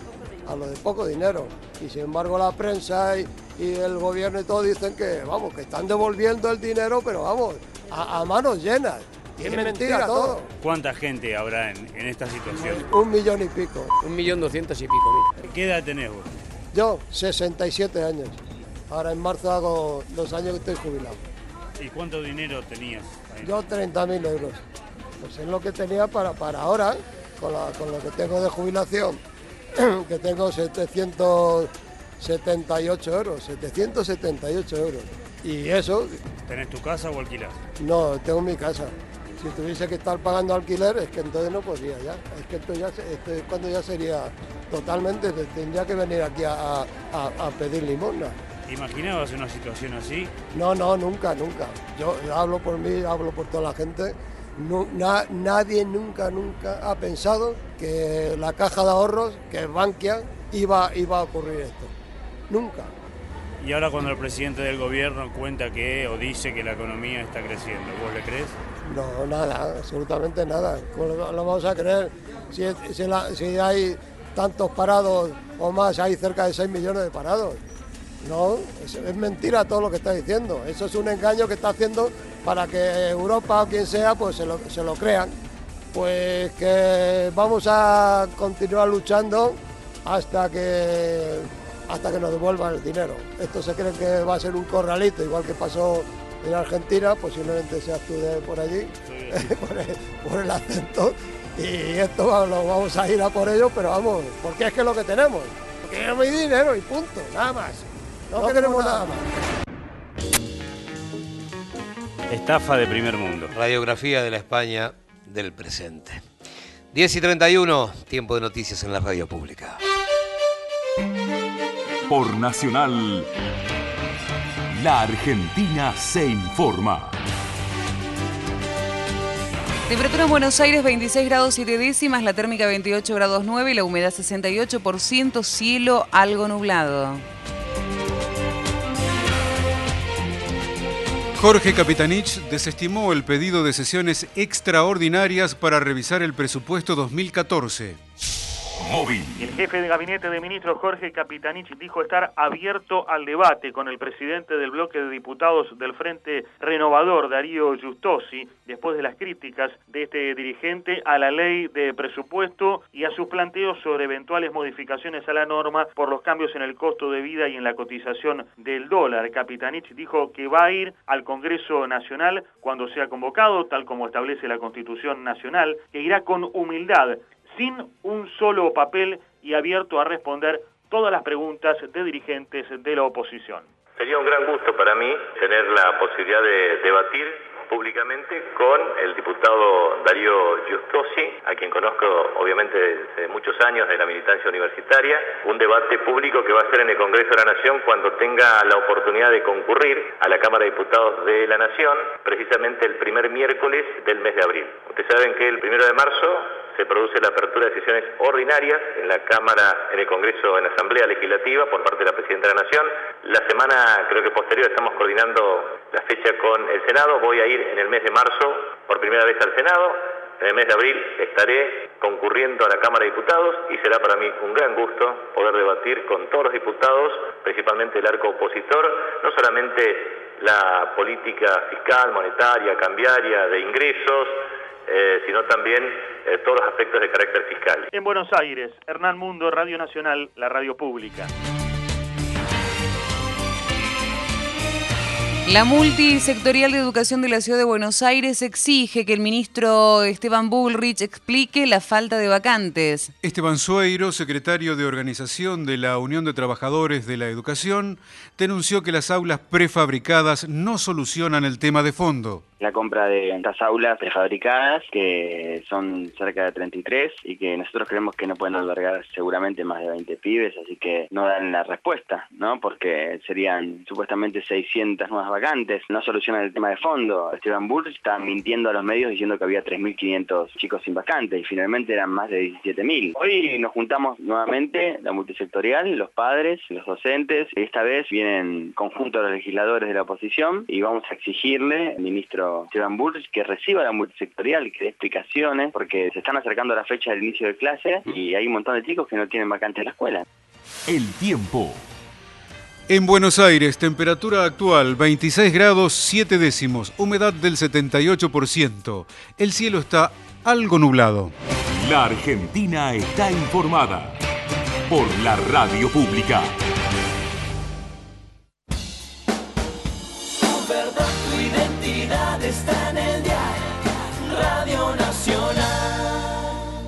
a lo de poco dinero. Y sin embargo la prensa y, y el gobierno y todo dicen que, vamos, que están devolviendo el dinero, pero vamos, a, a manos llenas. Y es mentira todo. ¿Cuánta gente habrá en, en esta situación? Un millón y pico. Un millón doscientos y pico mil. ¿Qué edad tenés vos? Yo, sesenta y siete años. Ahora en marzo hago dos años que estoy jubilado. ¿Y cuánto dinero tenías? ahí? Yo treinta mil euros. Pues es lo que tenía para, para ahora, con, la- con lo que tengo de jubilación, que tengo setecientos setenta y ocho euros, setecientos setenta y ocho euros. Y eso, ¿Tenés tu casa o alquilás? no, tengo mi casa. Si tuviese que estar pagando alquiler, es que entonces no podría ya. Es que esto ya se- esto es cuando ya sería totalmente, tendría que venir aquí a, a- a pedir limosna. ¿Imaginabas una situación así? No, no, nunca, nunca. Yo hablo por mí, hablo por toda la gente. No, na- nadie nunca, nunca ha pensado que la caja de ahorros, que es Bankia, iba, iba a ocurrir esto. Nunca. Y ahora cuando el presidente del gobierno cuenta que o dice que la economía está creciendo, ¿vos le crees? No, nada, absolutamente nada. ¿Cómo lo, lo vamos a creer? Si, si la- si hay tantos parados o más, hay cerca de seis millones de parados. No, es, es mentira todo lo que está diciendo. Eso es un engaño que está haciendo para que Europa o quien sea pues se lo, se lo crean. Pues que vamos a continuar luchando hasta que hasta que nos devuelvan el dinero. Esto se cree que va a ser un corralito, igual que pasó en Argentina, posiblemente seas tú de por allí, por, el, por el acento. Y esto va- lo vamos a ir a por ello, pero vamos, porque es que es lo que tenemos. queremos dinero y punto, nada más. No, no queremos nada más. Estafa de primer mundo. Radiografía de la España del presente. diez y treinta y uno, tiempo de noticias en la radio pública. Por Nacional, la Argentina se informa. Temperatura en Buenos Aires veintiséis grados siete décimas, la térmica veintiocho grados nueve y la humedad sesenta y ocho por ciento, cielo algo nublado. Jorge Capitanich desestimó el pedido de sesiones extraordinarias para revisar el presupuesto dos mil catorce. Móvil. El jefe de gabinete de ministros, Jorge Capitanich, dijo estar abierto al debate con el presidente del bloque de diputados del Frente Renovador, Darío Giustosi, después de las críticas de este dirigente a la ley de presupuesto y a sus planteos sobre eventuales modificaciones a la norma por los cambios en el costo de vida y en la cotización del dólar. Capitanich dijo que va a ir al Congreso Nacional cuando sea convocado, tal como establece la Constitución Nacional, que irá con humildad, sin un solo papel y abierto a responder todas las preguntas de dirigentes de la oposición. Sería un gran gusto para mí tener la posibilidad de debatir públicamente con el diputado Darío Giustosi, a quien conozco obviamente desde muchos años de la militancia universitaria, un debate público que va a ser en el Congreso de la Nación cuando tenga la oportunidad de concurrir a la Cámara de Diputados de la Nación, precisamente el primer miércoles del mes de abril. Ustedes saben que el primero de marzo se produce la apertura de sesiones ordinarias en la Cámara, en el Congreso, en la Asamblea Legislativa por parte de la Presidenta de la Nación. La semana, creo que posterior, estamos coordinando la fecha con el Senado. Voy a ir en el mes de marzo por primera vez al Senado. En el mes de abril estaré concurriendo a la Cámara de Diputados y será para mí un gran gusto poder debatir con todos los diputados, principalmente el arco opositor, no solamente la política fiscal, monetaria, cambiaria, de ingresos, Eh, sino también eh, todos los aspectos de carácter fiscal. En Buenos Aires, Hernán Mundo, Radio Nacional, la radio pública. La multisectorial de educación de la Ciudad de Buenos Aires exige que el ministro Esteban Bullrich explique la falta de vacantes. Esteban Sueiro, secretario de Organización de la Unión de Trabajadores de la Educación, denunció que las aulas prefabricadas no solucionan el tema de fondo. La compra de estas aulas prefabricadas, que son cerca de treinta y tres, y que nosotros creemos que no pueden albergar seguramente más de veinte pibes, así que no dan la respuesta, ¿no? Porque serían supuestamente seiscientas nuevas vacantes, no solucionan el tema de fondo. Esteban Bullrich está mintiendo a los medios diciendo que había tres mil quinientos chicos sin vacantes, y finalmente eran más de diecisiete mil. Hoy nos juntamos nuevamente, la multisectorial, los padres, los docentes, y esta vez vienen conjunto de los legisladores de la oposición, y vamos a exigirle al ministro Esteban Bullrich que reciba la multisectorial y que dé explicaciones, porque se están acercando a la fecha del inicio de clase y hay un montón de chicos que no tienen vacantes en la escuela. El tiempo. En Buenos Aires, temperatura actual veintiséis grados siete décimos, humedad del setenta y ocho por ciento. El cielo está algo nublado. La Argentina está informada por la radio pública. Está en el diario Radio Nacional.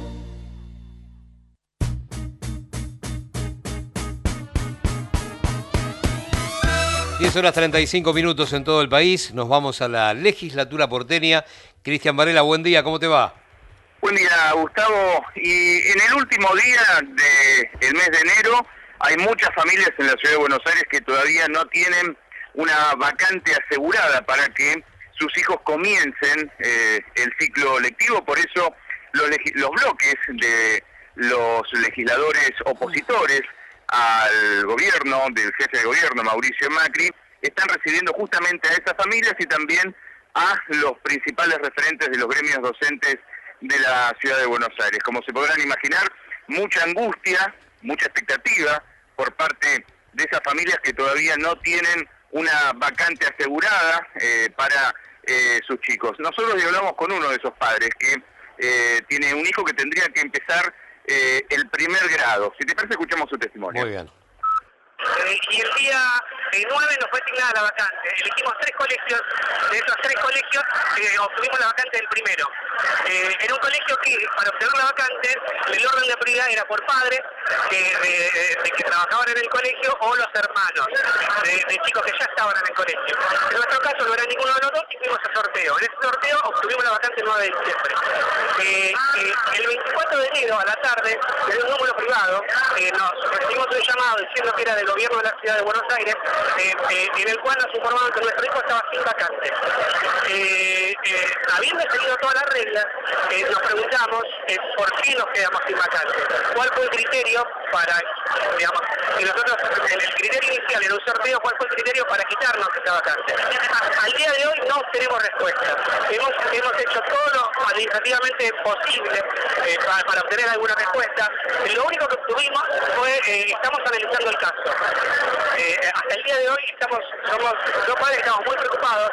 diez horas treinta y cinco minutos en todo el país. Nos vamos a la legislatura porteña. Cristian Varela, buen día, ¿cómo te va? Buen día, Gustavo. Y en el último día del mes de enero hay muchas familias en la ciudad de Buenos Aires que todavía no tienen una vacante asegurada para que sus hijos comiencen eh, el ciclo lectivo. Por eso los, los bloques de los legisladores opositores al gobierno, del jefe de gobierno, Mauricio Macri, están recibiendo justamente a esas familias y también a los principales referentes de los gremios docentes de la ciudad de Buenos Aires. Como se podrán imaginar, mucha angustia, mucha expectativa por parte de esas familias que todavía no tienen una vacante asegurada eh, para eh, sus chicos. Nosotros hablamos con uno de esos padres que eh, tiene un hijo que tendría que empezar eh, el primer grado. Si te parece, escuchamos su testimonio. Muy bien. Eh, y el día eh, nueve nos fue asignada la vacante. Elegimos tres colegios, de esos tres colegios eh, obtuvimos la vacante del primero. Eh, en un colegio que, para obtener la vacante, el orden de prioridad era por padres que, eh, de que trabajaban en el colegio o los hermanos de, de chicos que ya estaban en el colegio. En nuestro caso no era ninguno de los dos y fuimos a sorteo. En ese sorteo obtuvimos la vacante el nueve de diciembre. Eh, eh, el veinticuatro de enero a la tarde, desde un número privado, eh, nos recibimos un llamado diciendo que era del gobierno de la ciudad de Buenos Aires, eh, eh, en el cual nos informaban que nuestro hijo estaba sin vacante. Eh, eh, habiendo seguido todas las reglas, eh, nos preguntamos eh, por qué nos quedamos sin vacante. ¿Cuál fue el criterio para, digamos, que nosotros, en el criterio inicial, en un sorteo, cuál fue el criterio para quitarnos esta vacante? Al día de hoy no tenemos respuesta. Hemos, hemos hecho todo lo administrativamente posible eh, para, para obtener alguna respuesta. Lo único que obtuvimos fue, eh, estamos analizando el caso. Eh, hasta el día de hoy estamos, somos dos padres que estamos muy preocupados.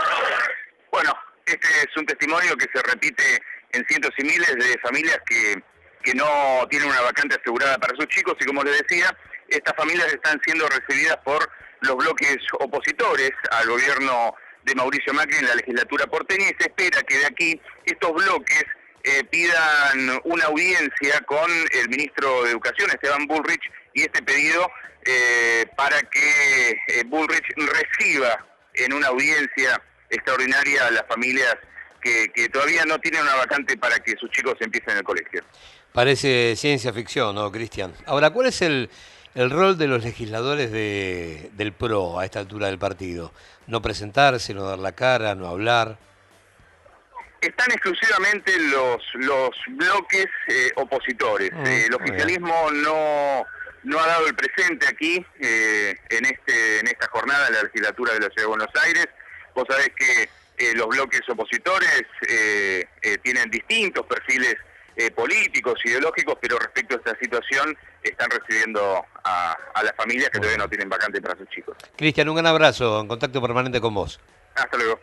Bueno, este es un testimonio que se repite en cientos y miles de familias que, que no tienen una vacante asegurada para sus chicos y como les decía, estas familias están siendo recibidas por los bloques opositores al gobierno de Mauricio Macri en la legislatura porteña y se espera que de aquí estos bloques eh, pidan una audiencia con el ministro de Educación, Esteban Bullrich, y este pedido eh, para que eh, Bullrich reciba en una audiencia extraordinaria a las familias que, que todavía no tienen una vacante para que sus chicos empiecen en el colegio. Parece ciencia ficción, ¿no, Cristian? Ahora, ¿cuál es el, el rol de los legisladores de, del P R O a esta altura del partido? ¿No presentarse, no dar la cara, no hablar? Están exclusivamente los, los bloques eh, opositores. Mm, eh, el oficialismo no, no ha dado el presente aquí, eh, en, este, en esta jornada de la legislatura de la Ciudad de Buenos Aires. Vos sabés que eh, los bloques opositores eh, eh, tienen distintos perfiles eh, políticos, ideológicos, pero respecto a esta situación están recibiendo a, a las familias que todavía no tienen vacante para sus chicos. Cristian, un gran abrazo, en contacto permanente con vos. Hasta luego.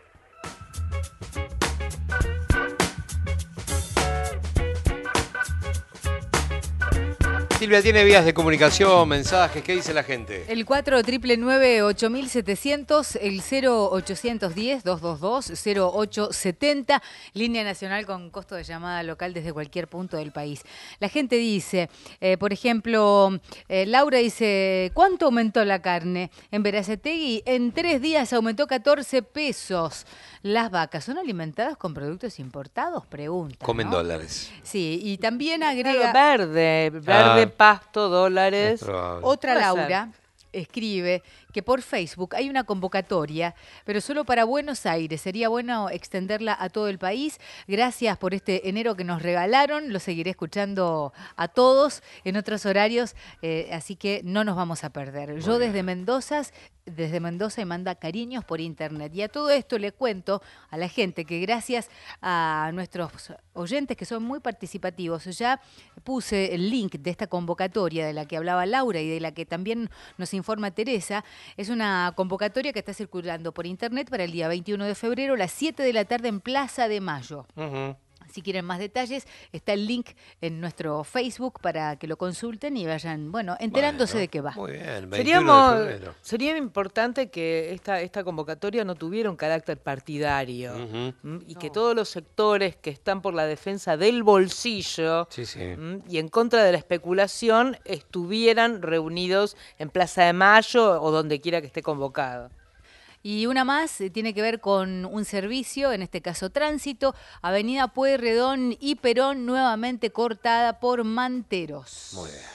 Silvia, ¿tiene vías de comunicación, mensajes? ¿Qué dice la gente? El cuatro nueve nueve ocho mil setecientos, el cero ochocientos diez, doscientos veintidós, cero ocho setenta, línea nacional con costo de llamada local desde cualquier punto del país. La gente dice, eh, por ejemplo, eh, Laura dice, ¿cuánto aumentó la carne? En Verazategui, en tres días aumentó catorce pesos. ¿Las vacas son alimentadas con productos importados? Pregunta. Comen ¿no? dólares. Sí, y también agrega... Verde, verde, Ah. pasto, dólares. Es probable. Otra Puede Laura escribe que por Facebook hay una convocatoria, pero solo para Buenos Aires. Sería bueno extenderla a todo el país. Gracias por este enero que nos regalaron. Lo seguiré escuchando a todos en otros horarios, eh, así que no nos vamos a perder. Yo desde Mendoza, desde Mendoza y manda cariños por internet. Y a todo esto le cuento a la gente que gracias a nuestros oyentes que son muy participativos, ya puse el link de esta convocatoria de la que hablaba Laura y de la que también nos informa Teresa. Es una convocatoria que está circulando por internet para el día veintiuno de febrero a las siete de la tarde en Plaza de Mayo. Uh-huh. Si quieren más detalles, está el link en nuestro Facebook para que lo consulten y vayan, bueno, enterándose Bueno, de qué va. Muy bien, veintiuno de Seríamos, febrero. sería importante que esta, esta convocatoria no tuviera un carácter partidario Ujú. ¿m? y que todos los sectores que están por la defensa del bolsillo Sí, sí. ¿m? y en contra de la especulación estuvieran reunidos en Plaza de Mayo o donde quiera que esté convocado. Y una más eh, tiene que ver con un servicio, en este caso tránsito, Avenida Pueyrredón y Perón nuevamente cortada por manteros. Muy bien.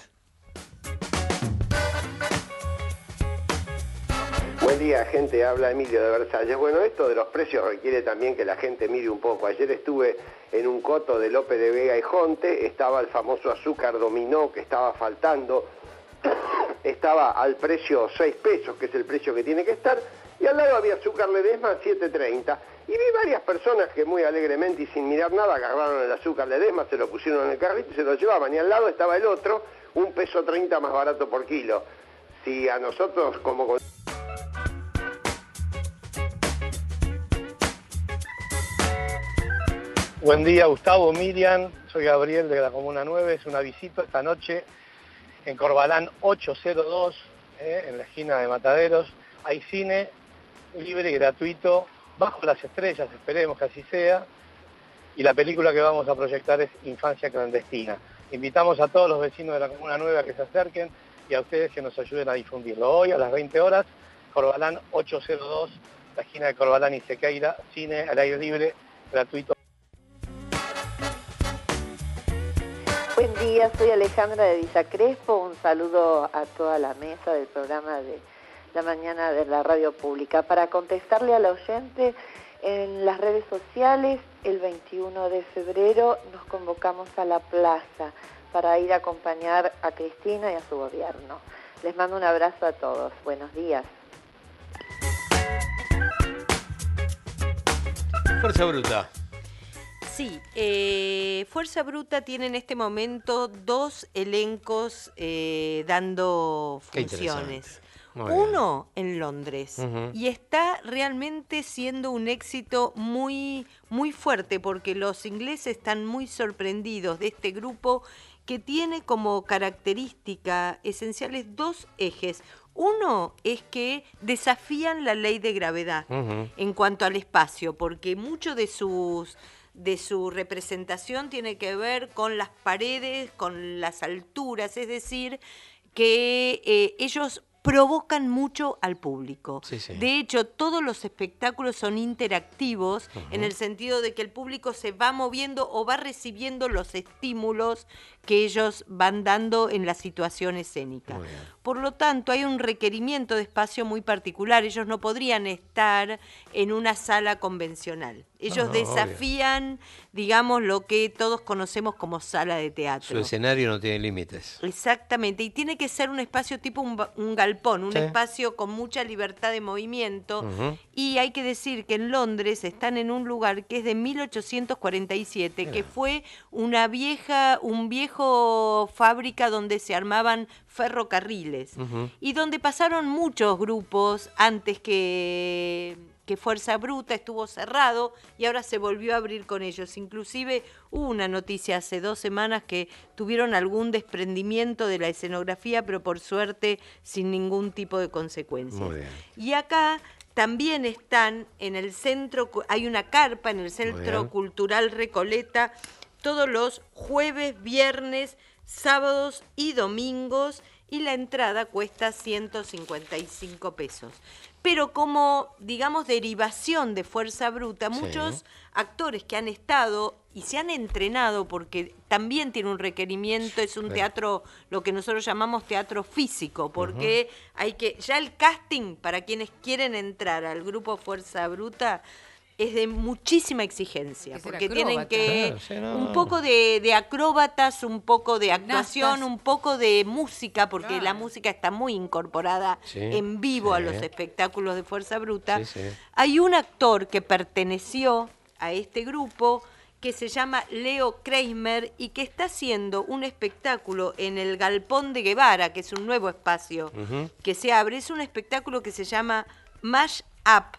Buen día, gente. Habla Emilio de Versalles. Bueno, esto de los precios requiere también que la gente mire un poco. Ayer estuve en un coto de López de Vega y Jonte, estaba el famoso azúcar dominó que estaba faltando, estaba al precio seis pesos, que es el precio que tiene que estar, y al lado había azúcar Ledesma siete treinta. Y vi varias personas que muy alegremente y sin mirar nada agarraron el azúcar Ledesma, se lo pusieron en el carrito y se lo llevaban. Y al lado estaba el otro, un peso treinta más barato por kilo. Si a nosotros como... Buen día, Gustavo, Miriam, soy Gabriel de la Comuna nueve, es una visita esta noche en Corbalán ochocientos dos, ¿eh? En la esquina de Mataderos. Hay cine libre y gratuito, bajo las estrellas, esperemos que así sea. Y la película que vamos a proyectar es Infancia Clandestina. Invitamos a todos los vecinos de la Comuna nueve a que se acerquen y a ustedes que nos ayuden a difundirlo. Hoy a las veinte horas, Corbalán ochocientos dos, la esquina de Corbalán y Sequeira, cine al aire libre, gratuito. Buen día, soy Alejandra de Villa Crespo. Un saludo a toda la mesa del programa de la mañana de la radio pública. Para contestarle al oyente, en las redes sociales, el veintiuno de febrero nos convocamos a la plaza para ir a acompañar a Cristina y a su gobierno. Les mando un abrazo a todos. Buenos días. Fuerza Bruta. Sí, eh, Fuerza Bruta tiene en este momento dos elencos eh, dando Qué funciones. Muy bien. Uno en Londres. Ujú. Y está realmente siendo un éxito muy, muy fuerte porque los ingleses están muy sorprendidos de este grupo que tiene como característica esenciales dos ejes. Uno es que desafían la ley de gravedad Ujú. en cuanto al espacio, porque mucho de sus de su representación tiene que ver con las paredes, con las alturas, es decir, que eh, ellos provocan mucho al público. Sí, sí. De hecho, todos los espectáculos son interactivos Ujú. en el sentido de que el público se va moviendo o va recibiendo los estímulos que ellos van dando en la situación escénica. Muy bien. Por lo tanto, hay un requerimiento de espacio muy particular. Ellos no podrían estar en una sala convencional. Ellos no, desafían, digamos, lo que todos conocemos como sala de teatro. Su escenario no tiene límites. Exactamente, y tiene que ser un espacio tipo un, ba- un galpón, un Sí. espacio con mucha libertad de movimiento. Ujú. Y hay que decir que en Londres están en un lugar que es de mil ochocientos cuarenta y siete, que fue una vieja, un viejo fábrica donde se armaban ferrocarriles Ujú. y donde pasaron muchos grupos antes que, que Fuerza Bruta, estuvo cerrado y ahora se volvió a abrir con ellos. Inclusive hubo una noticia hace dos semanas que tuvieron algún desprendimiento de la escenografía, pero por suerte sin ningún tipo de consecuencias. Muy bien. Y acá también están en el centro, cu- hay una carpa en el Muy Centro bien. Cultural Recoleta todos los jueves, viernes, sábados y domingos, y la entrada cuesta ciento cincuenta y cinco pesos. Pero como, digamos, derivación de Fuerza Bruta, Sí. muchos actores que han estado y se han entrenado, porque también tiene un requerimiento, es un Claro. teatro, lo que nosotros llamamos teatro físico, porque hay que, ya el casting para quienes quieren entrar al grupo Fuerza Bruta es de muchísima exigencia, Que ser porque tienen acróbata. que Claro, sí, no. un poco de, de acróbatas, un poco de actuación, Gimnastas. un poco de música, porque Claro. la música está muy incorporada Sí, en vivo a sí. los espectáculos de Fuerza Bruta. Sí, sí. Hay un actor que perteneció a este grupo que se llama Leo Kramer y que está haciendo un espectáculo en el Galpón de Guevara, que es un nuevo espacio Ujú. que se abre. Es un espectáculo que se llama Mash Up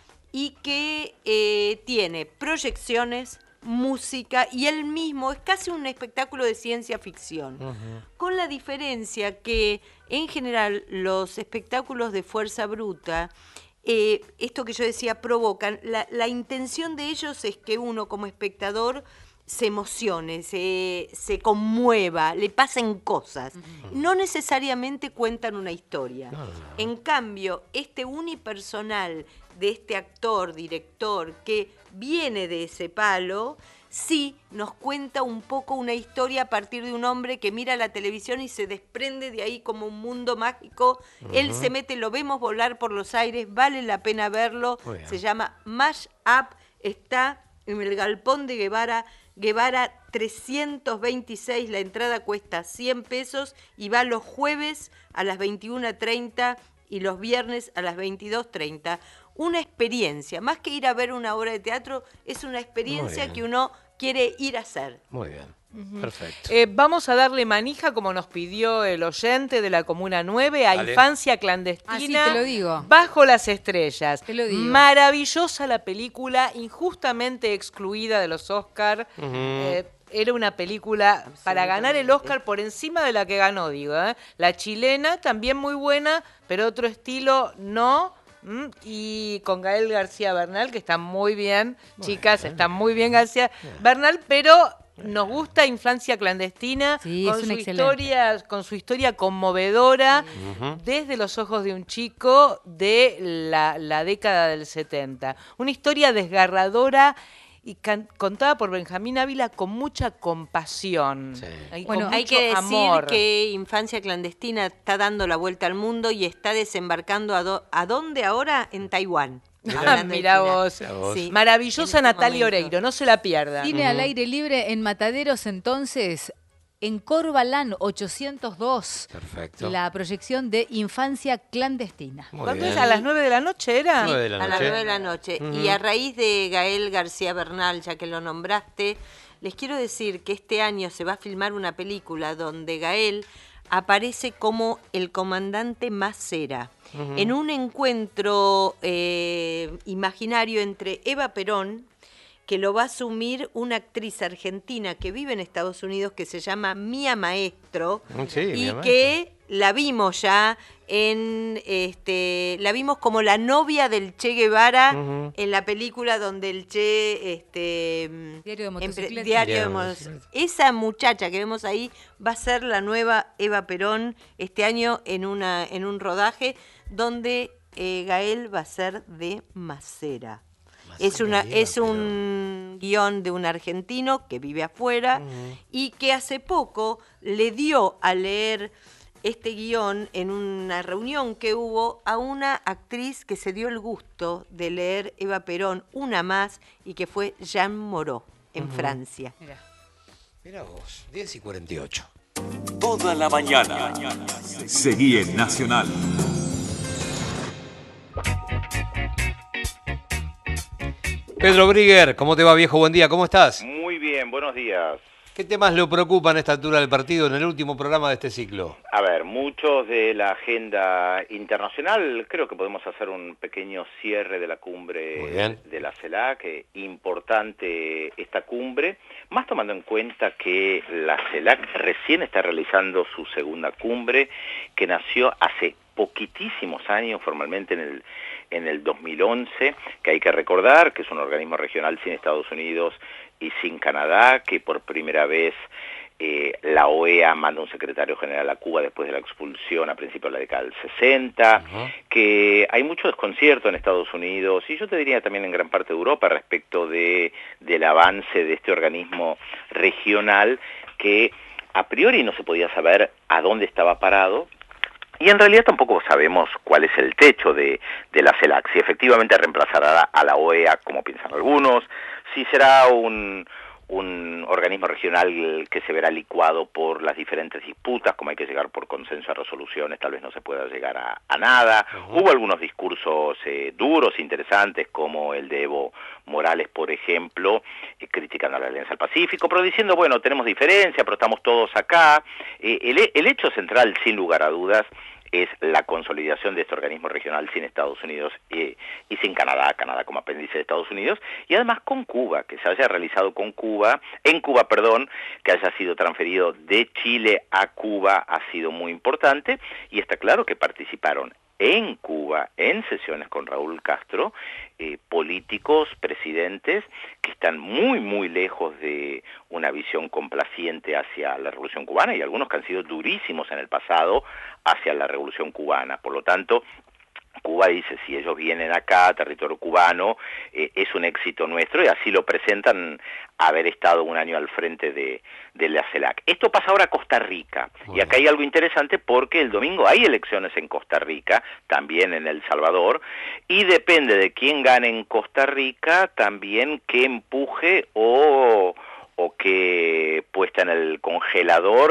y que eh, tiene proyecciones, música y él mismo es casi un espectáculo de ciencia ficción. Con la diferencia que en general los espectáculos de Fuerza Bruta, eh, esto que yo decía, provocan, la, la intención de ellos es que uno como espectador se emocione, se, se conmueva, le pasen cosas. No necesariamente cuentan una historia. En cambio, este unipersonal de este actor, director, que viene de ese palo, sí nos cuenta un poco una historia a partir de un hombre que mira la televisión y se desprende de ahí como un mundo mágico. Él Ujú. se mete, lo vemos volar por los aires, vale la pena verlo. Muy bien. Se llama Mash Up, está en el Galpón de Guevara, Guevara trescientos veintiséis, la entrada cuesta cien pesos y va los jueves a las veintiuna treinta y los viernes a las veintidós treinta. Una experiencia, más que ir a ver una obra de teatro, es una experiencia bien. que uno quiere ir a hacer. Muy bien. Ujú. Perfecto. Eh, vamos a darle manija, como nos pidió el oyente de la Comuna nueve, a Dale. Infancia Clandestina. Ah, sí, te lo digo. Bajo las estrellas. Te lo digo. Maravillosa la película, injustamente excluida de los Oscar. Ujú. Eh, era una película para ganar el Oscar por encima de la que ganó, digo. ¿eh? La chilena también muy buena, pero otro estilo no. ¿m? Y con Gael García Bernal, que está muy bien, chicas, está muy bien García Bernal, pero nos gusta Infancia Clandestina, Sí, con es su una excelente. historia, con su historia conmovedora, Ujú. desde los ojos de un chico de la, la década del setenta. Una historia desgarradora y can- contada por Benjamín Ávila con mucha compasión. y con Bueno, hay mucho que decir amor. que Infancia Clandestina está dando la vuelta al mundo y está desembarcando a, do- ¿a dónde ahora? En Taiwán. Mirá, Hablando de mirá China. vos. Sí. Maravillosa En este Natalia momento. Oreiro, no se la pierdan. Cine al aire libre en Mataderos, entonces, en Corbalán ochocientos dos. Perfecto. La proyección de Infancia Clandestina. Muy ¿Cuándo bien. es? ¿A las nueve de la noche era? Nueve de la A las noche. nueve de la noche. Ujú. Y a raíz de Gael García Bernal, ya que lo nombraste, les quiero decir que este año se va a filmar una película donde Gael aparece como el comandante Macera, Ujú. en un encuentro eh, imaginario entre Eva Perón, que lo va a asumir una actriz argentina que vive en Estados Unidos que se llama Mía Maestro, Sí, y Mía Maestro. que la vimos ya en este la vimos como la novia del Che Guevara Ujú. en la película donde el Che este Diario de empre- motocicleta. diario de Diario de motocicleta. Esa muchacha que vemos ahí va a ser la nueva Eva Perón este año en una en un rodaje donde eh, Gael va a ser de Macera. Es, una, es un guión de un argentino que vive afuera y que hace poco le dio a leer este guión en una reunión que hubo a una actriz que se dio el gusto de leer Eva Perón, una más, y que fue Jeanne Moreau, en Ujú. Francia. Mira vos, diez y cuarenta y ocho. Toda la mañana. Seguí en Nacional. Pedro Brigger, ¿cómo te va, viejo? Buen día, ¿cómo estás? Muy bien, buenos días. ¿Qué temas lo preocupan a esta altura del partido en el último programa de este ciclo? A ver, muchos de la agenda internacional, creo que podemos hacer un pequeño cierre de la Muy cumbre bien. de la CELAC, eh, importante esta cumbre, más tomando en cuenta que la CELAC recién está realizando su segunda cumbre, que nació hace poquitísimos años, formalmente en el, en el dos mil once, que hay que recordar que es un organismo regional sin Estados Unidos y sin Canadá, que por primera vez eh, la O E A manda un secretario general a Cuba después de la expulsión a principios de la década del sesenta, que hay mucho desconcierto en Estados Unidos y yo te diría también en gran parte de Europa respecto de, del avance de este organismo regional que a priori no se podía saber a dónde estaba parado. Y en realidad tampoco sabemos cuál es el techo de, de la CELAC, si efectivamente reemplazará a la O E A, como piensan algunos, si será un, un organismo regional que se verá licuado por las diferentes disputas, como hay que llegar por consenso a resoluciones, tal vez no se pueda llegar a, a nada. Uh-huh. Hubo algunos discursos eh, duros, interesantes, como el de Evo Morales, por ejemplo, eh, criticando a la Alianza del Pacífico, pero diciendo, bueno, tenemos diferencia, pero estamos todos acá. Eh, el, el hecho central, sin lugar a dudas, es la consolidación de este organismo regional sin Estados Unidos eh, y sin Canadá, Canadá como apéndice de Estados Unidos, y además con Cuba, que se haya realizado con Cuba, en Cuba, perdón, que haya sido transferido de Chile a Cuba ha sido muy importante, y está claro que participaron en Cuba, en sesiones con Raúl Castro, eh, políticos, presidentes que están muy, muy lejos de una visión complaciente hacia la Revolución Cubana y algunos que han sido durísimos en el pasado hacia la Revolución Cubana. Por lo tanto, Cuba dice, si ellos vienen acá, territorio cubano, eh, es un éxito nuestro, y así lo presentan, haber estado un año al frente de, de la CELAC. Esto pasa ahora a Costa Rica, y acá hay algo interesante porque el domingo hay elecciones en Costa Rica, también en El Salvador, y depende de quién gane en Costa Rica, también qué empuje o... o que puesta en el congelador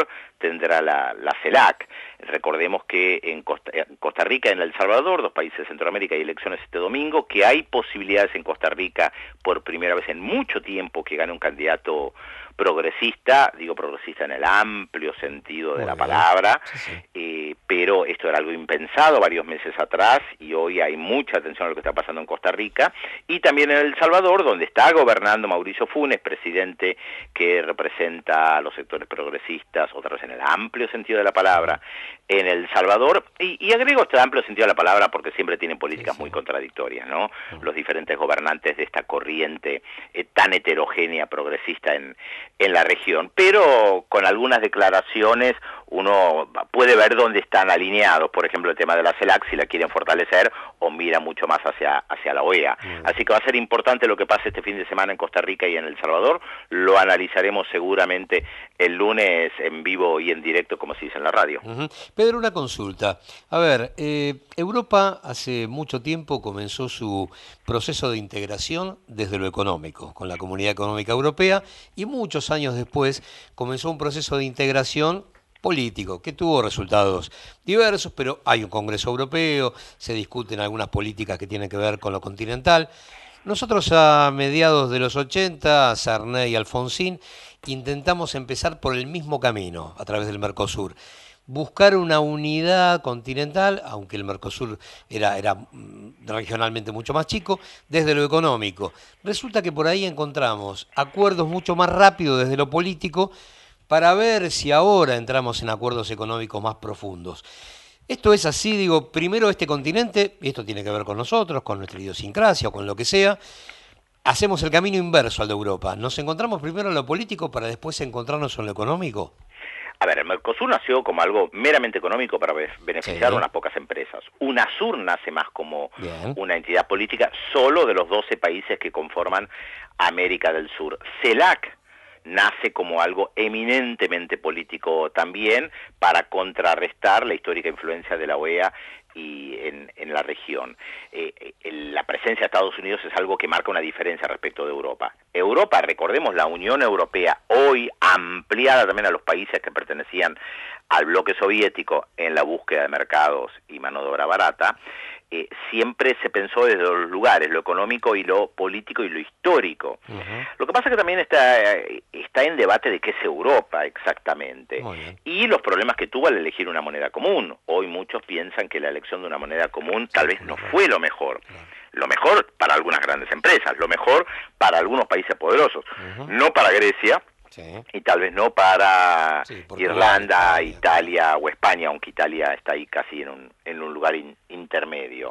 tendrá la, la CELAC. Recordemos que en Costa, en Costa Rica y en El Salvador, dos países de Centroamérica, hay elecciones este domingo, que hay posibilidades en Costa Rica por primera vez en mucho tiempo que gane un candidato progresista, digo progresista en el amplio sentido de Muy la bien. palabra, Sí, sí. eh, pero esto era algo impensado varios meses atrás y hoy hay mucha atención a lo que está pasando en Costa Rica y también en El Salvador, donde está gobernando Mauricio Funes, presidente que representa a los sectores progresistas, otra vez en el amplio sentido de la palabra, en El Salvador, y, y agrego este amplio sentido de la palabra porque siempre tienen políticas muy contradictorias, ¿no? Los diferentes gobernantes de esta corriente eh, tan heterogénea progresista en, en la región, pero con algunas declaraciones uno puede ver dónde están alineados, por ejemplo el tema de la CELAC, si la quieren fortalecer o mira mucho más hacia, hacia la O E A. Así que va a ser importante lo que pase este fin de semana en Costa Rica y en El Salvador, lo analizaremos seguramente el lunes en vivo y en directo, como se dice en la radio. Ujú. Pedro, una consulta. A ver, eh, Europa hace mucho tiempo comenzó su proceso de integración desde lo económico, con la Comunidad Económica Europea, y muchos años después comenzó un proceso de integración político, que tuvo resultados diversos, pero hay un Congreso Europeo, se discuten algunas políticas que tienen que ver con lo continental. Nosotros a mediados de los ochenta, Sarney y Alfonsín, intentamos empezar por el mismo camino, a través del Mercosur. Buscar una unidad continental, aunque el Mercosur era, era mm, regionalmente mucho más chico, desde lo económico. Resulta que por ahí encontramos acuerdos mucho más rápidos desde lo político, para ver si ahora entramos en acuerdos económicos más profundos. Esto es así, digo, primero este continente, y esto tiene que ver con nosotros, con nuestra idiosincrasia o con lo que sea, hacemos el camino inverso al de Europa. Nos encontramos primero en lo político para después encontrarnos en lo económico. A ver, el Mercosur nació como algo meramente económico para be- beneficiar Sí. a unas pocas empresas. UNASUR nace más como Bien. una entidad política solo de los doce países que conforman América del Sur. CELAC nace como algo eminentemente político también para contrarrestar la histórica influencia de la O E A y en, en la región. Eh, el- la presencia de Estados Unidos es algo que marca una diferencia respecto de Europa. Europa, recordemos, la Unión Europea, hoy ampliada también a los países que pertenecían al bloque soviético en la búsqueda de mercados y mano de obra barata, eh, siempre se pensó desde los lugares, lo económico y lo político y lo histórico. Lo que pasa es que también está, eh, está en debate de qué es Europa exactamente y los problemas que tuvo al elegir una moneda común. Hoy muchos piensan que la elección de una moneda común tal vez no fue lo mejor. Lo mejor para algunas grandes empresas, lo mejor para algunos países poderosos, no para Grecia y tal vez no para Irlanda, Italia o España, aunque Italia está ahí casi en un, en un lugar in- intermedio.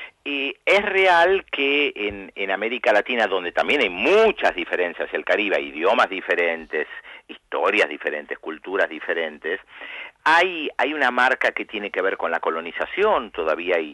Y es real que en, en América Latina, donde también hay muchas diferencias hacia el Caribe, hay idiomas diferentes, historias diferentes, culturas diferentes, hay, hay una marca que tiene que ver con la colonización, todavía hay,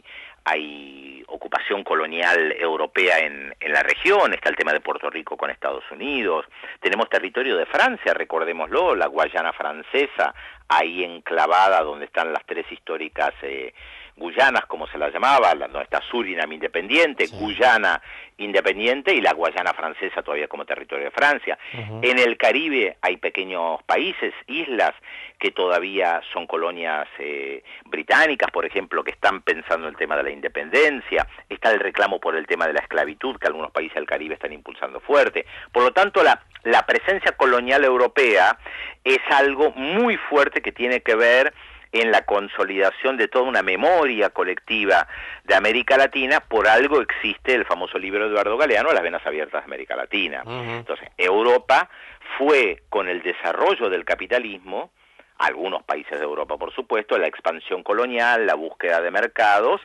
hay ocupación colonial europea en, en la región, está el tema de Puerto Rico con Estados Unidos, tenemos territorio de Francia, recordémoslo, la Guayana francesa, ahí enclavada donde están las tres históricas eh, Guyanas, como se la llamaba, la- donde está Surinam independiente, Guyana independiente y la Guayana francesa todavía como territorio de Francia. En el Caribe hay pequeños países, islas, que todavía son colonias eh, británicas, por ejemplo, que están pensando el tema de la independencia. Está el reclamo por el tema de la esclavitud, que algunos países del Caribe están impulsando fuerte. Por lo tanto, la, la presencia colonial europea es algo muy fuerte que tiene que ver en la consolidación de toda una memoria colectiva de América Latina. Por algo existe el famoso libro de Eduardo Galeano, Las venas abiertas de América Latina. Entonces, Europa fue, con el desarrollo del capitalismo, algunos países de Europa, por supuesto, la expansión colonial, la búsqueda de mercados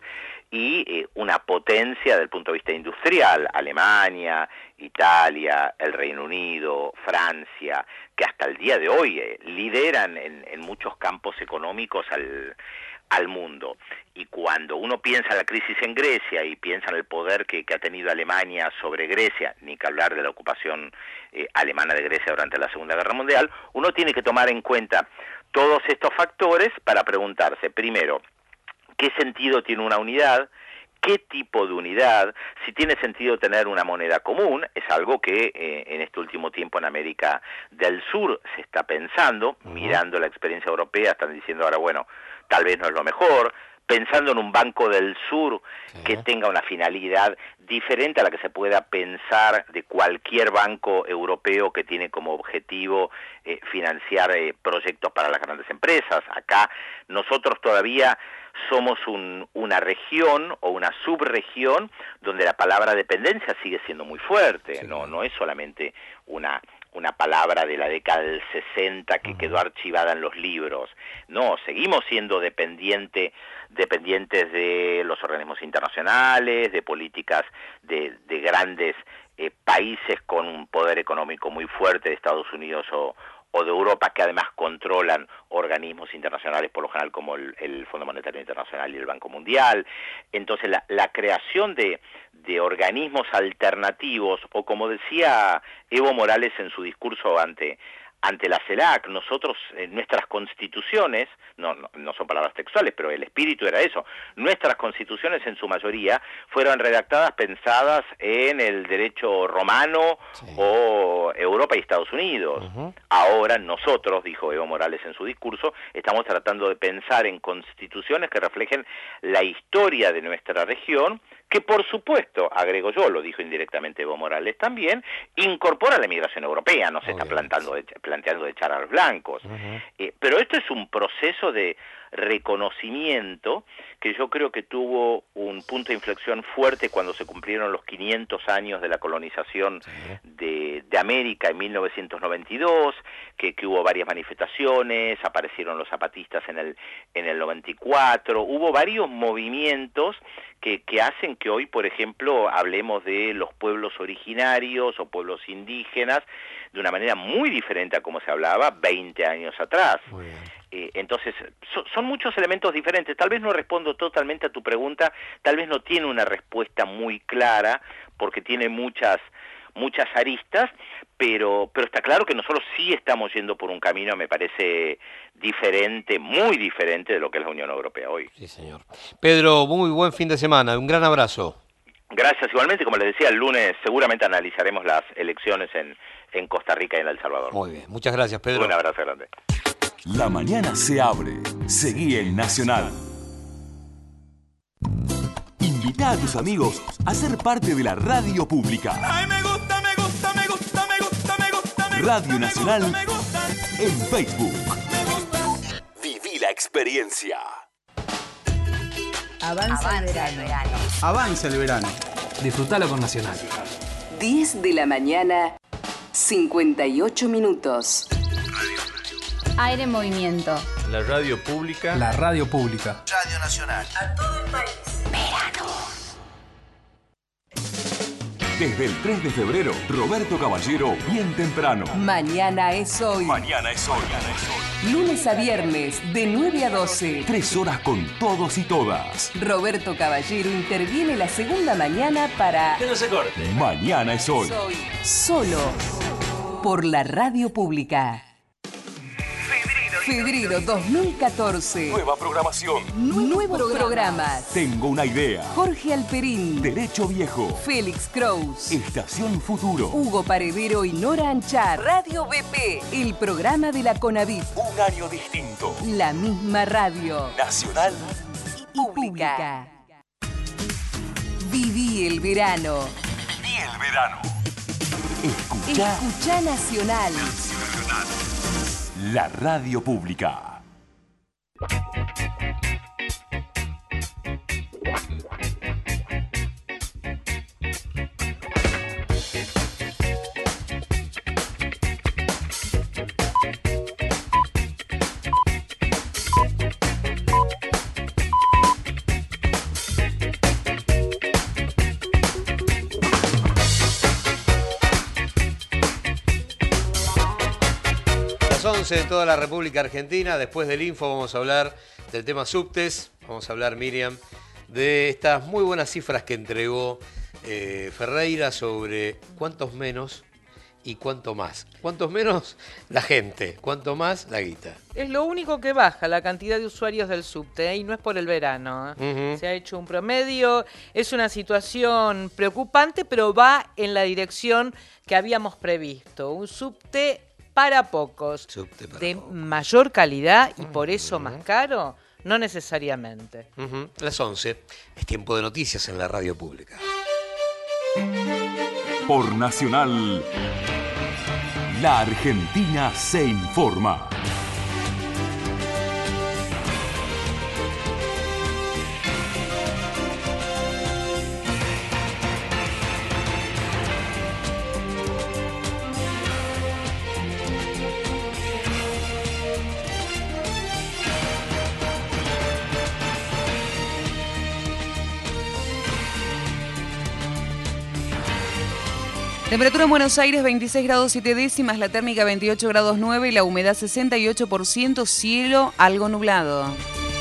y eh, una potencia desde el punto de vista industrial, Alemania, Italia, el Reino Unido, Francia, que hasta el día de hoy eh, lideran en, en muchos campos económicos al, al mundo. Y cuando uno piensa en la crisis en Grecia y piensa en el poder que, que ha tenido Alemania sobre Grecia, ni que hablar de la ocupación eh, alemana de Grecia durante la Segunda Guerra Mundial, uno tiene que tomar en cuenta todos estos factores para preguntarse, primero, ¿qué sentido tiene una unidad? qué tipo de unidad, si tiene sentido tener una moneda común, es algo que eh, en este último tiempo en América del Sur se está pensando, uh-huh. mirando la experiencia europea, están diciendo ahora, bueno, tal vez no es lo mejor, pensando en un Banco del Sur sí. que tenga una finalidad diferente a la que se pueda pensar de cualquier banco europeo que tiene como objetivo eh, financiar eh, proyectos para las grandes empresas. Acá nosotros todavía somos un, una región o una subregión donde la palabra dependencia sigue siendo muy fuerte, sí. no, no es solamente una... una palabra de la década del sesenta que uh-huh. quedó archivada en los libros. No, seguimos siendo dependiente, dependientes de los organismos internacionales, de políticas de, de grandes eh, países con un poder económico muy fuerte de Estados Unidos o, o de Europa, que además controlan organismos internacionales, por lo general como el, el Fondo Monetario Internacional y el Banco Mundial. Entonces la, la creación de, de organismos alternativos, o como decía Evo Morales en su discurso ante, ante la CELAC, nosotros, eh, nuestras constituciones, no, no, no son palabras textuales, pero el espíritu era eso, nuestras constituciones en su mayoría fueron redactadas pensadas en el derecho romano sí. o Europa y Estados Unidos. Uh-huh. Ahora nosotros, dijo Evo Morales en su discurso, estamos tratando de pensar en constituciones que reflejen la historia de nuestra región, que por supuesto, agrego yo, lo dijo indirectamente Evo Morales también, incorpora la migración europea, no se está plantando de, planteando de echar a los blancos. Uh-huh. Eh, pero esto es un proceso de reconocimiento que yo creo que tuvo un punto de inflexión fuerte cuando se cumplieron los quinientos años de la colonización sí. de, de América en mil novecientos noventa y dos, que, que hubo varias manifestaciones, aparecieron los zapatistas en el, en el noventa y cuatro, hubo varios movimientos que, que hacen que hoy, por ejemplo, hablemos de los pueblos originarios o pueblos indígenas de una manera muy diferente a como se hablaba veinte años atrás. Eh, entonces, so, son muchos elementos diferentes. Tal vez no respondo totalmente a tu pregunta, tal vez no tiene una respuesta muy clara, porque tiene muchas muchas aristas, pero pero está claro que nosotros sí estamos yendo por un camino, me parece, diferente, muy diferente de lo que es la Unión Europea hoy. Sí, señor. Pedro, muy buen fin de semana, un gran abrazo. Gracias, igualmente, como les decía, el lunes seguramente analizaremos las elecciones en, en Costa Rica y en El Salvador. Muy bien, muchas gracias, Pedro. Un abrazo grande. La mañana se abre. Seguí en Nacional. Invita a tus amigos a ser parte de la radio pública. Ay, me gusta, me gusta, me gusta, me gusta, me gusta, me gusta. Radio Nacional me gusta, me gusta. En Facebook. Viví la experiencia. Avanza, Avanza el verano. verano. Avanza el verano. Disfrutalo con Nacional. diez de la mañana, cincuenta y ocho minutos. Aire en movimiento. La radio pública. La radio pública. Radio Nacional. A todo el país. Verano. Desde el tres de febrero, Roberto Caballero, bien temprano. Mañana es hoy. Mañana es hoy. Mañana es hoy. Lunes a viernes, de nueve a doce. Tres horas con todos y todas. Roberto Caballero interviene la segunda mañana para... Que no se corte. Mañana es hoy. Soy solo por la radio pública. Febrero dos mil catorce. Nueva programación. Nuevos programas. programas. Tengo una idea. Jorge Alperín. Derecho Viejo. Félix Kraus. Estación Futuro. Hugo Paredero y Nora Anchar. Radio B P. El programa de la CONAVIP. Un año distinto. La misma radio. Nacional y pública. Viví el verano. Viví el verano. Escuchá. Escuchá Nacional. Nacional. La radio pública. once de toda la República Argentina. Después del info vamos a hablar del tema subtes. Vamos a hablar, Miriam, de estas muy buenas cifras que entregó eh, Ferreira sobre cuántos menos y cuanto más. Cuanto menos, la gente. Cuanto más, la guita. Es lo único que baja la cantidad de usuarios del subte, ¿eh? Y no es por el verano. ¿eh? Ujú. Se ha hecho un promedio. Es una situación preocupante, pero va en la dirección que habíamos previsto. Un subte para pocos. Subte para de pocos. mayor calidad y por eso más caro, no necesariamente. Ujú. Las once. Es tiempo de noticias en la radio pública. Por Nacional, la Argentina se informa. Temperatura en Buenos Aires veintiséis grados siete décimas, la térmica veintiocho grados nueve y la humedad sesenta y ocho por ciento, cielo algo nublado.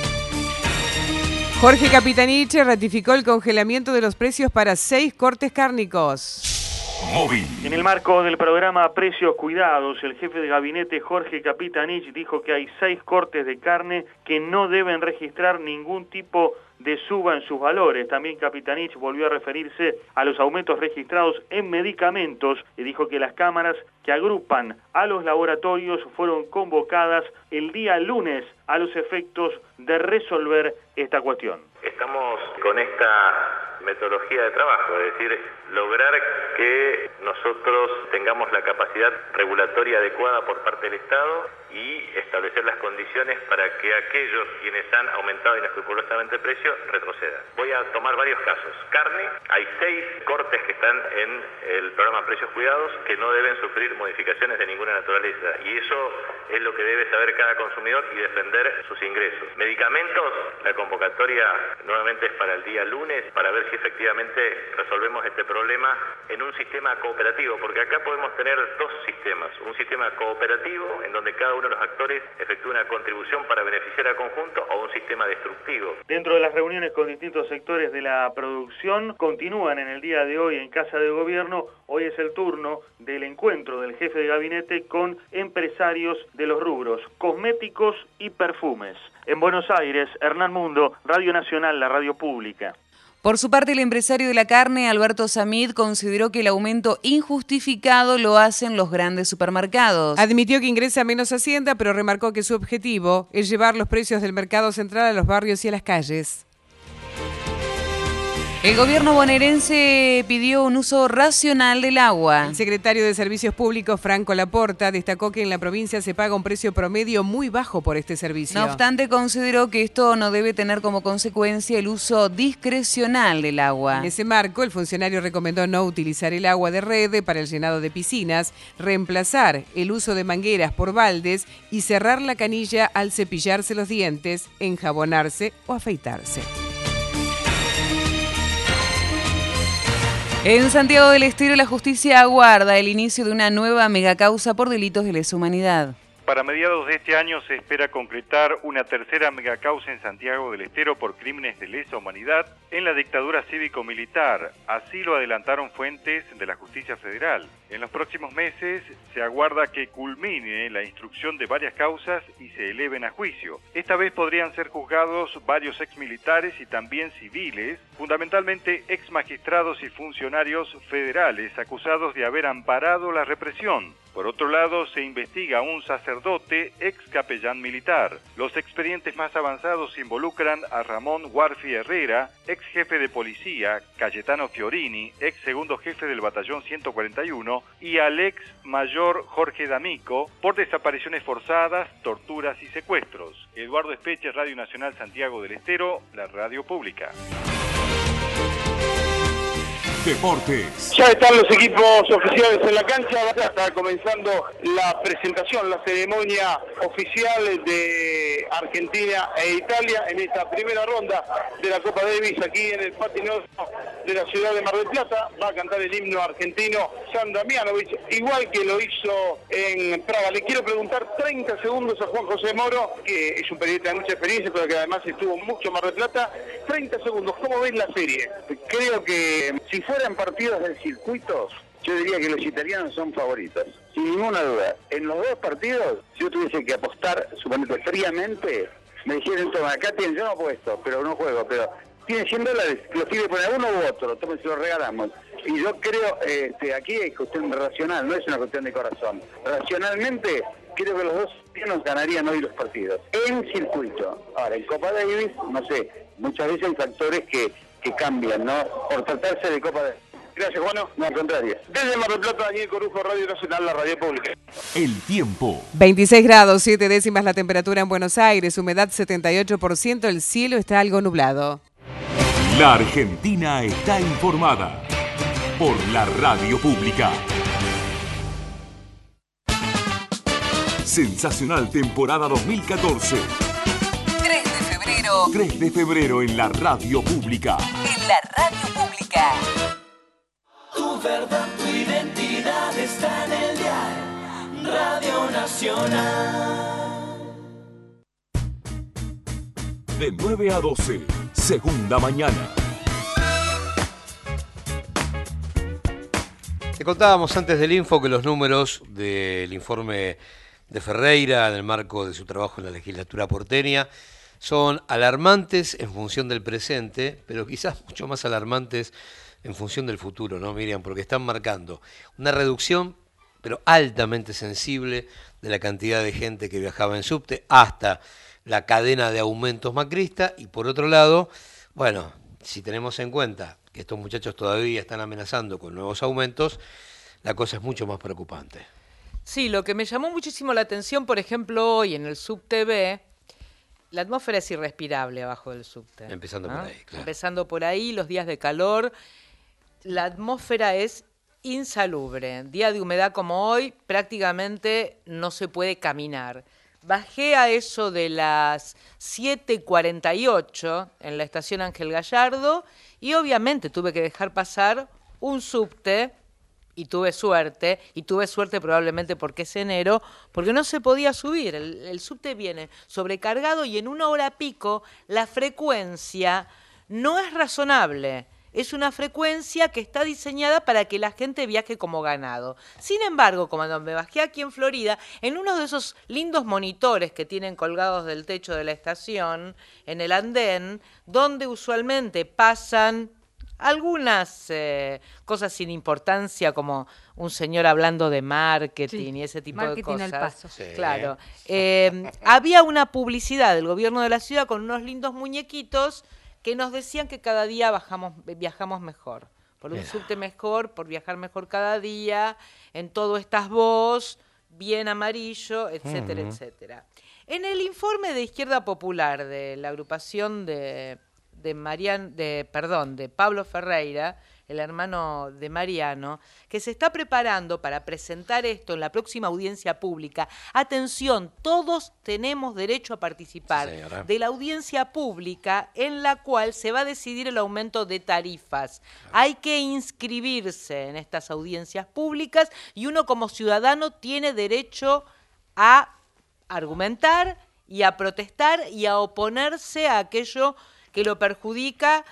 Jorge Capitanich ratificó el congelamiento de los precios para seis cortes cárnicos. Móvil. En el marco del programa Precios Cuidados, el jefe de gabinete Jorge Capitanich dijo que hay seis cortes de carne que no deben registrar ningún tipo de suba en sus valores. También Capitanich volvió a referirse a los aumentos registrados en medicamentos y dijo que las cámaras que agrupan a los laboratorios fueron convocadas el día lunes a los efectos de resolver esta cuestión. Estamos con esta metodología de trabajo, es decir, lograr que nosotros tengamos la capacidad regulatoria adecuada por parte del Estado y establecer las condiciones para que aquellos quienes han aumentado inescrupulosamente el precio retrocedan. Voy a tomar varios casos. Carne, hay seis cortes que están en el programa Precios Cuidados que no deben sufrir modificaciones de ninguna naturaleza y eso es lo que debe saber cada consumidor y defender sus ingresos. Medicamentos, la convocatoria nuevamente es para el día lunes para ver si efectivamente resolvemos este problema en un sistema cooperativo, porque acá podemos tener dos sistemas, un sistema cooperativo en donde cada uno de los actores efectúa una contribución para beneficiar al conjunto o un sistema destructivo. Dentro de las reuniones con distintos sectores de la producción, continúan en el día de hoy en Casa de Gobierno. Hoy es el turno del encuentro del jefe de gabinete con empresarios de los rubros cosméticos y perfumes. En Buenos Aires, Hernán Mundo, Radio Nacional, la radio pública. Por su parte, el empresario de la carne, Alberto Samid, consideró que el aumento injustificado lo hacen los grandes supermercados. Admitió que ingresa menos Hacienda, pero remarcó que su objetivo es llevar los precios del mercado central a los barrios y a las calles. El gobierno bonaerense pidió un uso racional del agua. El secretario de Servicios Públicos, Franco Laporta, destacó que en la provincia se paga un precio promedio muy bajo por este servicio. No obstante, consideró que esto no debe tener como consecuencia el uso discrecional del agua. En ese marco, el funcionario recomendó no utilizar el agua de red para el llenado de piscinas, reemplazar el uso de mangueras por baldes y cerrar la canilla al cepillarse los dientes, enjabonarse o afeitarse. En Santiago del Estero, la justicia aguarda el inicio de una nueva megacausa por delitos de lesa humanidad. Para mediados de este año se espera concretar una tercera megacausa en Santiago del Estero por crímenes de lesa humanidad en la dictadura cívico-militar. Así lo adelantaron fuentes de la Justicia Federal. En los próximos meses se aguarda que culmine la instrucción de varias causas y se eleven a juicio. Esta vez podrían ser juzgados varios exmilitares y también civiles, fundamentalmente exmagistrados y funcionarios federales acusados de haber amparado la represión. Por otro lado, se investiga a un sacerdote ex capellán militar. Los expedientes más avanzados involucran a Ramón Guarfi Herrera, ex jefe de policía, Cayetano Fiorini, ex segundo jefe del batallón ciento cuarenta y uno, y al ex mayor Jorge D'Amico, por desapariciones forzadas, torturas y secuestros. Eduardo Espeche, Radio Nacional Santiago del Estero, la radio pública. Deportes. Ya están los equipos oficiales en la cancha, ya está comenzando la presentación, la ceremonia oficial de Argentina e Italia en esta primera ronda de la Copa Davis aquí en el patinoso de la ciudad de Mar del Plata. Va a cantar el himno argentino San Damianovich, igual que lo hizo en Praga. Le quiero preguntar treinta segundos a Juan José Moro, que es un periodista de mucha experiencia, pero que además estuvo mucho en Mar del Plata. treinta segundos, ¿cómo ves la serie? Creo que si fueran partidos del circuito, yo diría que los italianos son favoritos, sin ninguna duda. En los dos partidos, si yo tuviese que apostar, suponete fríamente, me dijeron, toma, acá tienen, yo no apuesto, pero no juego, pero tienen cien dólares, los quiere poner uno u otro, toma, se los regalamos. Y yo creo, eh, que aquí es cuestión racional, no es una cuestión de corazón. Racionalmente, creo que los dos italianos ganarían hoy los partidos, en circuito. Ahora, en Copa Davis, no sé, muchas veces hay factores que, que cambian, ¿no? Por tratarse de Copa Davis. Gracias, Juan. No, al contrario. Desde Mar del Plata, Daniel Corujo, Radio Nacional, la radio pública. El tiempo. veintiséis grados, siete décimas la temperatura en Buenos Aires, humedad setenta y ocho por ciento, el cielo está algo nublado. La Argentina está informada por la radio pública. Sensacional temporada dos mil catorce. tres de febrero. tres de febrero en la radio pública. En la radio pública. Tu verdad, tu identidad está en el dial. Radio Nacional. De nueve a doce, segunda mañana. Te contábamos antes del info que los números del informe de Ferreira en el marco de su trabajo en la legislatura porteña son alarmantes en función del presente, pero quizás mucho más alarmantes en función del futuro, ¿no, Miriam? Porque están marcando una reducción, pero altamente sensible, de la cantidad de gente que viajaba en subte, hasta la cadena de aumentos macrista, y por otro lado, bueno, si tenemos en cuenta que estos muchachos todavía están amenazando con nuevos aumentos, la cosa es mucho más preocupante. Sí, lo que me llamó muchísimo la atención, por ejemplo, hoy en el subte B, la atmósfera es irrespirable abajo del subte. Empezando ¿no? por ahí, claro. Empezando por ahí, los días de calor, la atmósfera es insalubre. Día de humedad como hoy, prácticamente no se puede caminar. Bajé a eso de las siete cuarenta y ocho en la estación Ángel Gallardo y obviamente tuve que dejar pasar un subte y tuve suerte, y tuve suerte probablemente porque es enero, porque no se podía subir. El, el subte viene sobrecargado y en una hora pico la frecuencia no es razonable. Es una frecuencia que está diseñada para que la gente viaje como ganado. Sin embargo, cuando me bajé aquí en Florida, en uno de esos lindos monitores que tienen colgados del techo de la estación, en el andén, donde usualmente pasan algunas eh, cosas sin importancia, como un señor hablando de marketing, sí, y ese tipo marketing de cosas. al paso. Sí. Claro. Eh, había una publicidad del gobierno de la ciudad con unos lindos muñequitos que nos decían que cada día bajamos, viajamos mejor, por un Mira. subte mejor, por viajar mejor cada día, en todo estás vos, bien amarillo, etcétera, Ujú. etcétera. En el informe de Izquierda Popular de la agrupación de, de, Marian, de, perdón, de Pablo Ferreira, el hermano de Mariano, que se está preparando para presentar esto en la próxima audiencia pública. Atención, todos tenemos derecho a participar Sí, señora. de la audiencia pública en la cual se va a decidir el aumento de tarifas. Hay que inscribirse en estas audiencias públicas y uno como ciudadano tiene derecho a argumentar y a protestar y a oponerse a aquello que lo perjudica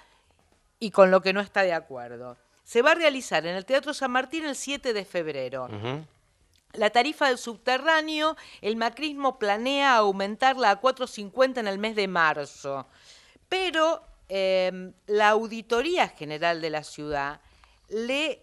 y con lo que no está de acuerdo. Se va a realizar en el Teatro San Martín el siete de febrero. Ujú. La tarifa del subterráneo, el macrismo planea aumentarla a cuatro cincuenta en el mes de marzo. Pero eh, la Auditoría General de la Ciudad le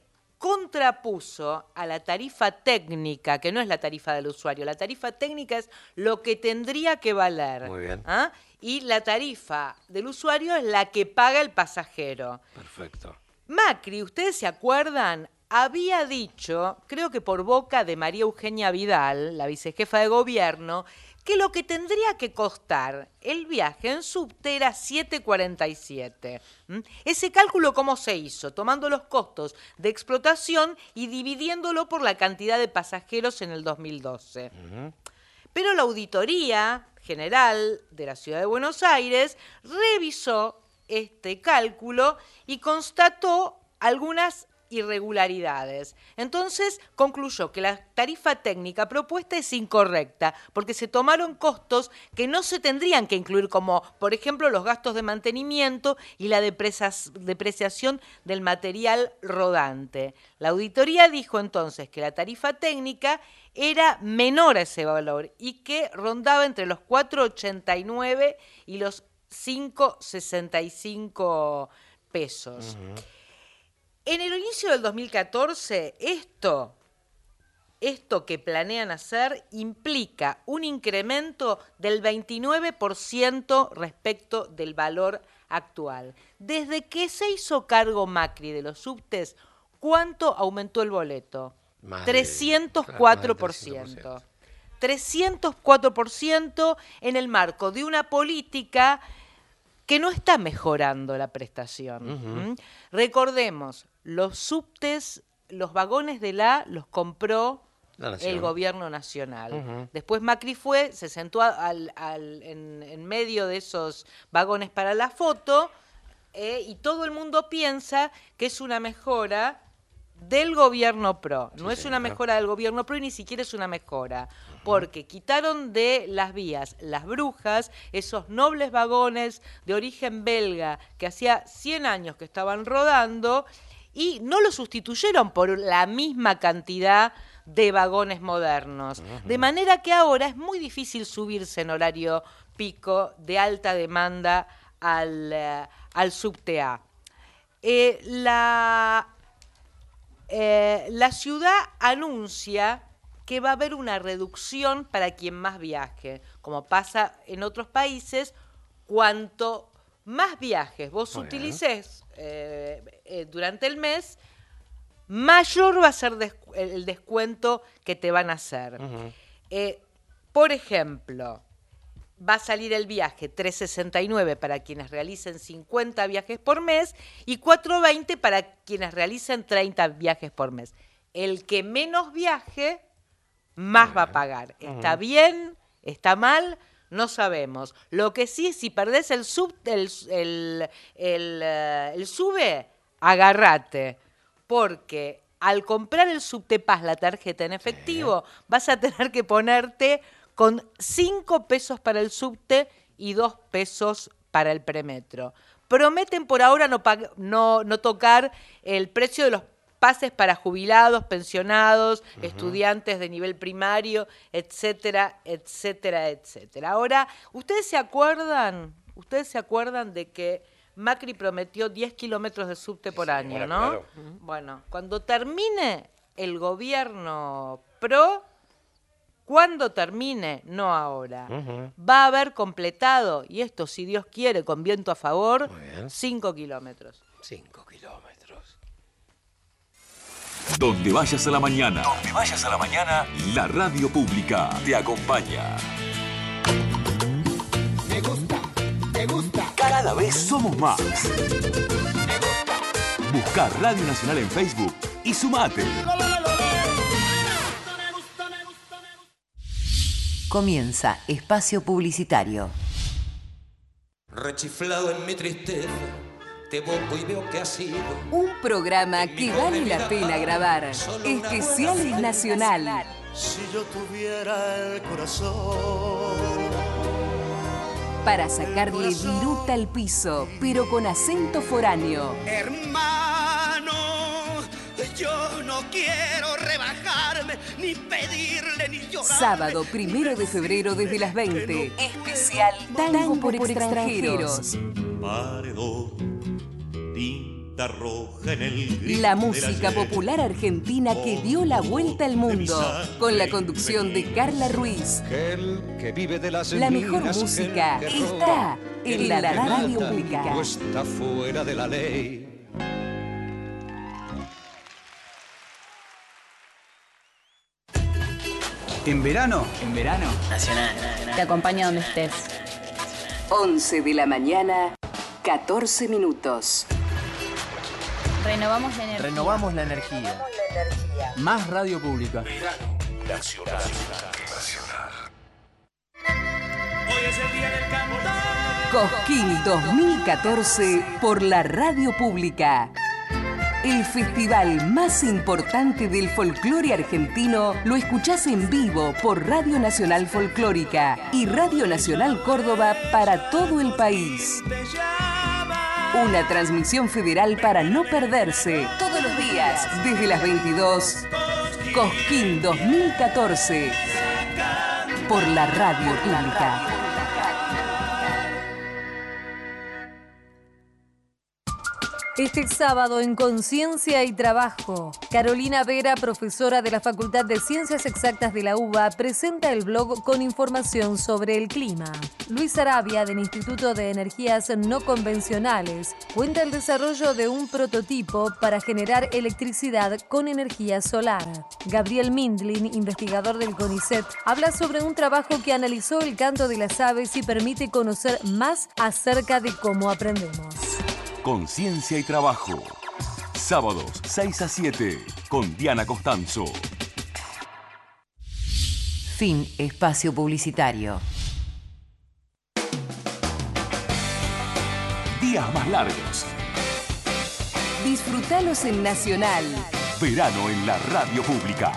contrapuso a la tarifa técnica, que no es la tarifa del usuario, la tarifa técnica es lo que tendría que valer. Muy bien. ¿Ah? Y la tarifa del usuario es la que paga el pasajero. Perfecto. Macri, ¿ustedes se acuerdan? Había dicho, creo que por boca de María Eugenia Vidal, la vicejefa de gobierno, que lo que tendría que costar el viaje en subte era siete cuarenta y siete. ¿Mm? Ese cálculo, ¿cómo se hizo? Tomando los costos de explotación y dividiéndolo por la cantidad de pasajeros en el dos mil doce. Ujú. Pero la Auditoría General de la Ciudad de Buenos Aires revisó este cálculo y constató algunas irregularidades. Entonces concluyó que la tarifa técnica propuesta es incorrecta porque se tomaron costos que no se tendrían que incluir, como por ejemplo los gastos de mantenimiento y la depresa- depreciación del material rodante. La auditoría dijo entonces que la tarifa técnica era menor a ese valor y que rondaba entre los cuatro ochenta y nueve y los cinco sesenta y cinco pesos. Uh-huh. En el inicio del dos mil catorce, esto, esto que planean hacer implica un incremento del veintinueve por ciento respecto del valor actual. Desde que se hizo cargo Macri de los subtes, ¿cuánto aumentó el boleto? Más trescientos cuatro por ciento. trescientos cuatro por ciento en el marco de una política que no está mejorando la prestación. Uh-huh. ¿Mm? Recordemos, los subtes, los vagones de la los compró el gobierno nacional. Uh-huh. Después Macri fue, se sentó al, al, en, en medio de esos vagones para la foto eh, y todo el mundo piensa que es una mejora del gobierno pro. No sí, es una mejora del gobierno pro y ni siquiera es una mejora, uh-huh. porque quitaron de las vías las brujas, esos nobles vagones de origen belga que hacía cien años que estaban rodando, y no lo sustituyeron por la misma cantidad de vagones modernos. Uh-huh. De manera que ahora es muy difícil subirse en horario pico de alta demanda al, uh, al subte A. Eh, la, eh, la ciudad anuncia que va a haber una reducción para quien más viaje. Como pasa en otros países, cuanto más viajes vos Muy utilices eh, eh, durante el mes, mayor va a ser descu- el descuento que te van a hacer. Uh-huh. Eh, por ejemplo, va a salir el viaje trescientos sesenta y nueve para quienes realicen cincuenta viajes por mes y cuatrocientos veinte para quienes realicen treinta viajes por mes. El que menos viaje, más uh-huh. va a pagar. ¿Está uh-huh. bien? ¿Está mal? No sabemos. Lo que sí es, si perdés el sub, el, el, el, uh, el sube, agárrate. Porque al comprar el subte Paz, la tarjeta en efectivo, sí. vas a tener que ponerte con cinco pesos para el subte y dos pesos para el premetro. Prometen por ahora no, pag- no, no tocar el precio de los pases para jubilados, pensionados, uh-huh. estudiantes de nivel primario, etcétera, etcétera, etcétera. Ahora, ¿ustedes se acuerdan? ¿Ustedes se acuerdan de que Macri prometió diez kilómetros de subte por sí, año, ¿no? Claro. Uh-huh. Bueno, cuando termine el gobierno pro, cuando termine, no ahora, uh-huh. va a haber completado, y esto si Dios quiere, con viento a favor, cinco kilómetros. Cinco kilómetros. Donde vayas a la mañana. Donde vayas a la mañana, la radio pública te acompaña. Me gusta, me gusta. Cada vez somos más. Busca Radio Nacional en Facebook y sumate. Comienza Espacio Publicitario. Rechiflado en mi tristeza, te boco y veo que ha sido un programa que vale la pena grabar. Especiales Nacional. Si yo tuviera el corazón para sacarle viruta al piso, pero con acento foráneo. Hermano, yo no quiero rebajarme, ni pedirle, ni llorar. Sábado primero de febrero desde las veinte. Especial Tango, Tango por, por extranjeros. Paredón, tinta roja en el gris. La música popular argentina que dio la vuelta al mundo. Con la conducción de Carla Ruiz. Que vive de las la mejor música está en la radio pública. No está fuera de la ley. En verano, en verano. Nacional. Te acompaña donde estés. once de la mañana, catorce minutos. Renovamos la energía. Renovamos la energía. Más radio pública. Nacional. Hoy es el día del cantar. Cosquín dos mil catorce por la radio pública. El festival más importante del folclore argentino lo escuchás en vivo por Radio Nacional Folclórica y Radio Nacional Córdoba para todo el país. Una transmisión federal para no perderse. Todos los días, desde las veintidós. Cosquín dos mil catorce. Por la Radio Pública. Este sábado en Conciencia y Trabajo, Carolina Vera, profesora de la Facultad de Ciencias Exactas de la U B A, presenta el blog con información sobre el clima. Luis Arabia, del Instituto de Energías No Convencionales, cuenta el desarrollo de un prototipo para generar electricidad con energía solar. Gabriel Mindlin, investigador del CONICET, habla sobre un trabajo que analizó el canto de las aves y permite conocer más acerca de cómo aprendemos. Conciencia y Trabajo. Sábados seis a siete con Diana Costanzo. Fin espacio publicitario. Días más largos. Disfrutalos en Nacional. Verano en la Radio Pública.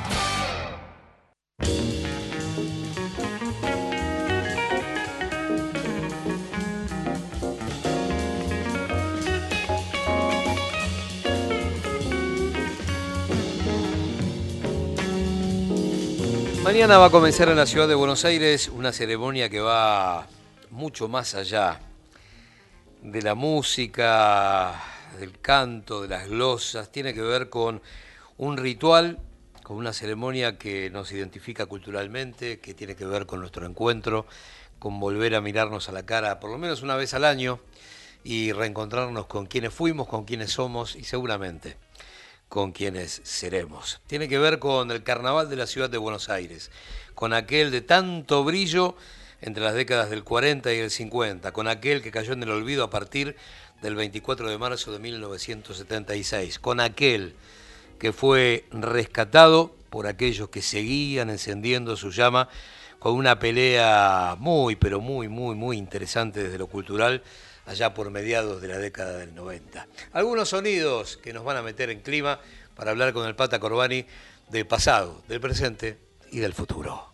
Mañana va a comenzar en la ciudad de Buenos Aires una ceremonia que va mucho más allá de la música, del canto, de las glosas. Tiene que ver con un ritual, con una ceremonia que nos identifica culturalmente, que tiene que ver con nuestro encuentro, con volver a mirarnos a la cara por lo menos una vez al año y reencontrarnos con quienes fuimos, con quienes somos y seguramente con quienes seremos. Tiene que ver con el carnaval de la ciudad de Buenos Aires, con aquel de tanto brillo entre las décadas del cuarenta y el cincuenta, con aquel que cayó en el olvido a partir del veinticuatro de marzo de mil novecientos setenta y seis, con aquel que fue rescatado por aquellos que seguían encendiendo su llama con una pelea muy, pero muy, muy, muy interesante desde lo cultural, allá por mediados de la década del noventa. Algunos sonidos que nos van a meter en clima para hablar con el Pata Corbani del pasado, del presente y del futuro.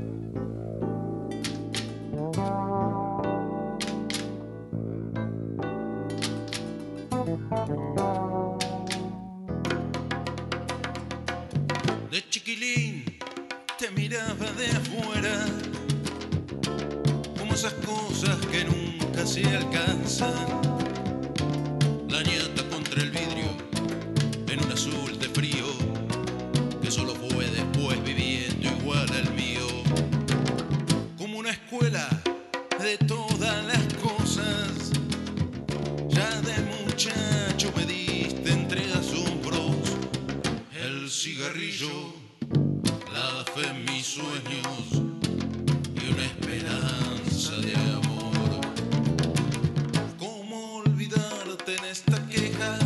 De chiquilín te miraba de afuera, como esas cosas que nunca se alcanzan. La ñata contra el vidrio en un azul de frío, que solo fue después viviendo igual al mío. Como una escuela de todas las cosas, ya de muchacho me diste entre asombros el cigarrillo, la fe en mis sueños y una esperanza de amor. ¿Cómo olvidarte en esta queja?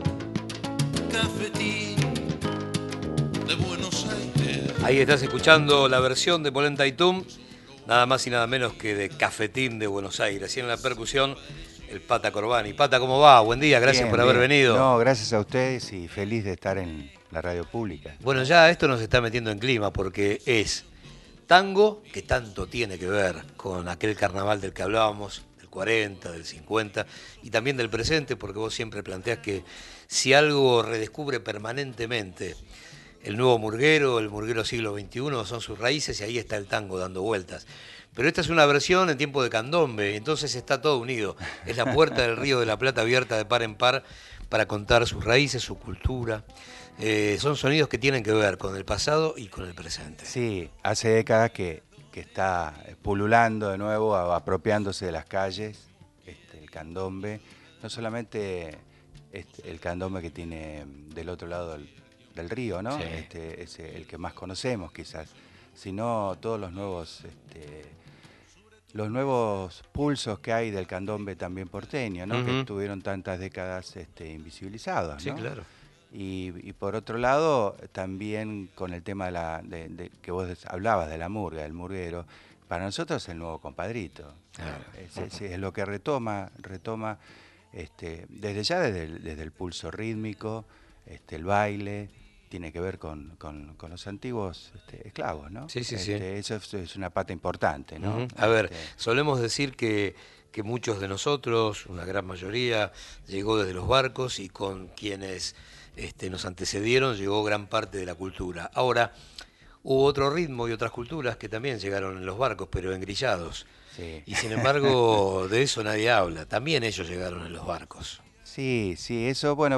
Cafetín de Buenos Aires. Ahí estás escuchando la versión de Polenta y Tum, nada más y nada menos que de Cafetín de Buenos Aires. Y en la percusión, el Pata Corbani. Pata, ¿cómo va? Buen día, gracias Bien, por haber bien. venido. No, gracias a ustedes y feliz de estar en la radio pública. Bueno, ya esto nos está metiendo en clima porque es tango, que tanto tiene que ver con aquel carnaval del que hablábamos, del cuarenta, del cincuenta, y también del presente, porque vos siempre planteás que si algo redescubre permanentemente el nuevo murguero, el murguero siglo veintiuno, son sus raíces y ahí está el tango dando vueltas. Pero esta es una versión en tiempo de candombe, entonces está todo unido. Es la puerta del Río de la Plata abierta de par en par para contar sus raíces, su cultura. Eh, son sonidos que tienen que ver con el pasado y con el presente. Sí, hace décadas que, que está pululando de nuevo, apropiándose de las calles, este, el candombe. No solamente este, el candombe que tiene del otro lado del, del río, ¿no? Sí. Este, es el que más conocemos quizás, sino todos los nuevos... Este, los nuevos pulsos que hay del candombe también porteño, ¿no? Uh-huh. Que estuvieron tantas décadas este, invisibilizados, Sí, ¿no? claro. Y, y por otro lado, también con el tema de la, de, de, que vos hablabas de la murga, del murguero, para nosotros es el nuevo compadrito. Claro. Es, es, es lo que retoma, retoma este, desde ya desde el, desde el pulso rítmico, este, el baile, tiene que ver con, con, con los antiguos este, esclavos, ¿no? Sí, sí, sí. Este, eso es, es una pata importante, ¿no? Uh-huh. A ver, Este, solemos decir que, que muchos de nosotros, una gran mayoría, llegó desde los barcos y con quienes este, nos antecedieron llegó gran parte de la cultura. Ahora, hubo otro ritmo y otras culturas que también llegaron en los barcos, pero engrillados. Sí. Y sin embargo, de eso nadie habla. También ellos llegaron en los barcos. Sí, sí, eso, bueno,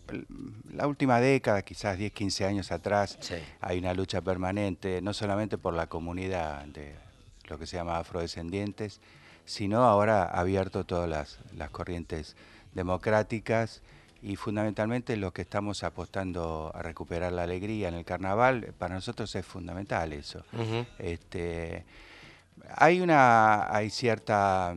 la última década, quizás diez, quince años atrás, sí. hay una lucha permanente, no solamente por la comunidad de lo que se llama afrodescendientes, sino ahora ha abierto todas las, las corrientes democráticas y fundamentalmente lo que estamos apostando a recuperar la alegría en el carnaval, para nosotros es fundamental eso. Uh-huh. Este, hay una, hay cierta...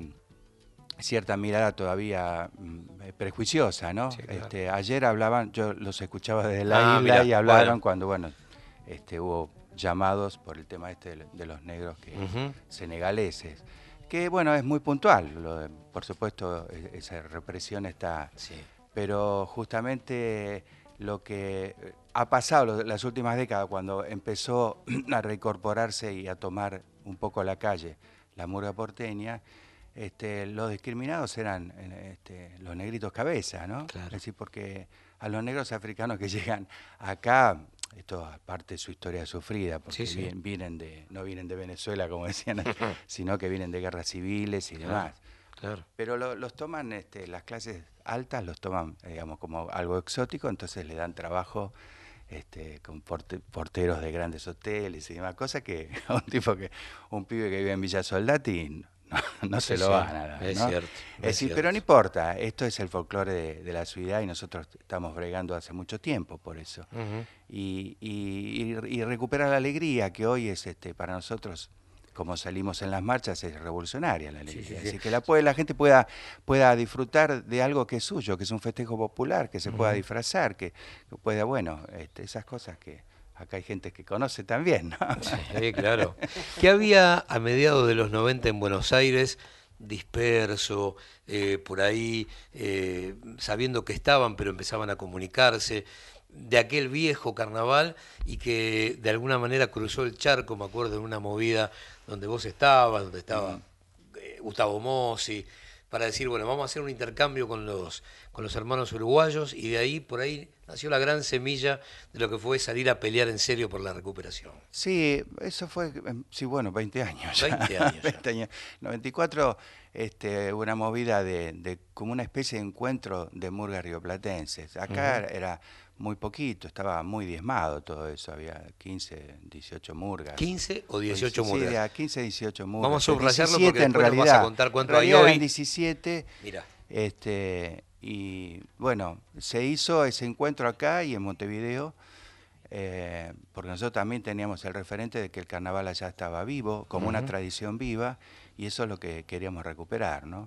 cierta mirada todavía mm, prejuiciosa, ¿no? Sí, claro. Este, ayer hablaban, yo los escuchaba desde la Ah, isla mirá, y hablaron bueno. cuando, bueno, este, hubo llamados por el tema este de, de los negros que, Uh-huh. senegaleses, que bueno, es muy puntual, lo de- por supuesto e- esa represión está, Sí. pero justamente lo que ha pasado lo- las últimas décadas cuando empezó a reincorporarse y a tomar un poco la calle la murga porteña, Este, los discriminados eran este, los negritos cabeza, ¿no? Claro. Es decir, porque a los negros africanos que llegan acá, esto aparte de su historia sufrida, porque Sí, sí. Vienen, vienen de, no vienen de Venezuela, como decían, sino que vienen de guerras civiles y Claro, demás. claro. Pero lo- los toman, este, las clases altas los toman, eh, digamos, como algo exótico, entonces le dan trabajo este, con porte- porteros de grandes hoteles y demás, cosa que a un tipo que, un pibe que vive en Villa Soldati, no, no se Sí, lo sí, van a dar, es ¿no? cierto, Es es decir, cierto. pero no importa, esto es el folclore de, de la ciudad y nosotros estamos bregando hace mucho tiempo por eso. Uh-huh. Y, y, y, y recuperar la alegría que hoy es este para nosotros, como salimos en las marchas, es revolucionaria la alegría. Sí, sí, sí. Así que la, puede, la gente pueda, pueda disfrutar de algo que es suyo, que es un festejo popular, que se pueda Ujú. disfrazar, que, que pueda, bueno, este, esas cosas que acá hay gente que conoce también, ¿no? Sí, claro. ¿Qué había a mediados de los noventa en Buenos Aires, disperso, eh, por ahí, eh, sabiendo que estaban, pero empezaban a comunicarse, de aquel viejo carnaval y que de alguna manera cruzó el charco, me acuerdo, en una movida donde vos estabas, donde estaba eh, Gustavo Mossi, para decir, bueno, vamos a hacer un intercambio con los, con los hermanos uruguayos, y de ahí, por ahí, nació la gran semilla de lo que fue salir a pelear en serio por la recuperación. Sí, eso fue, em, sí, bueno, veinte años. ya. veinte años ya. veinte años. noventa y cuatro, este, una movida de, de como una especie de encuentro de murgas rioplatenses. Acá Ujú. era muy poquito, estaba muy diezmado todo eso, había quince, dieciocho murgas. ¿quince o dieciocho Sí, murgas? Sí, quince, dieciocho murgas. Vamos a subrayarlo porque diecisiete en después nos vas a realidad. contar cuánto En hay realidad hoy. eran diecisiete. Mira. Este, y bueno, se hizo ese encuentro acá y en Montevideo, eh, porque nosotros también teníamos el referente de que el carnaval allá estaba vivo, como una Ujú. tradición viva, y eso es lo que queríamos recuperar, ¿no?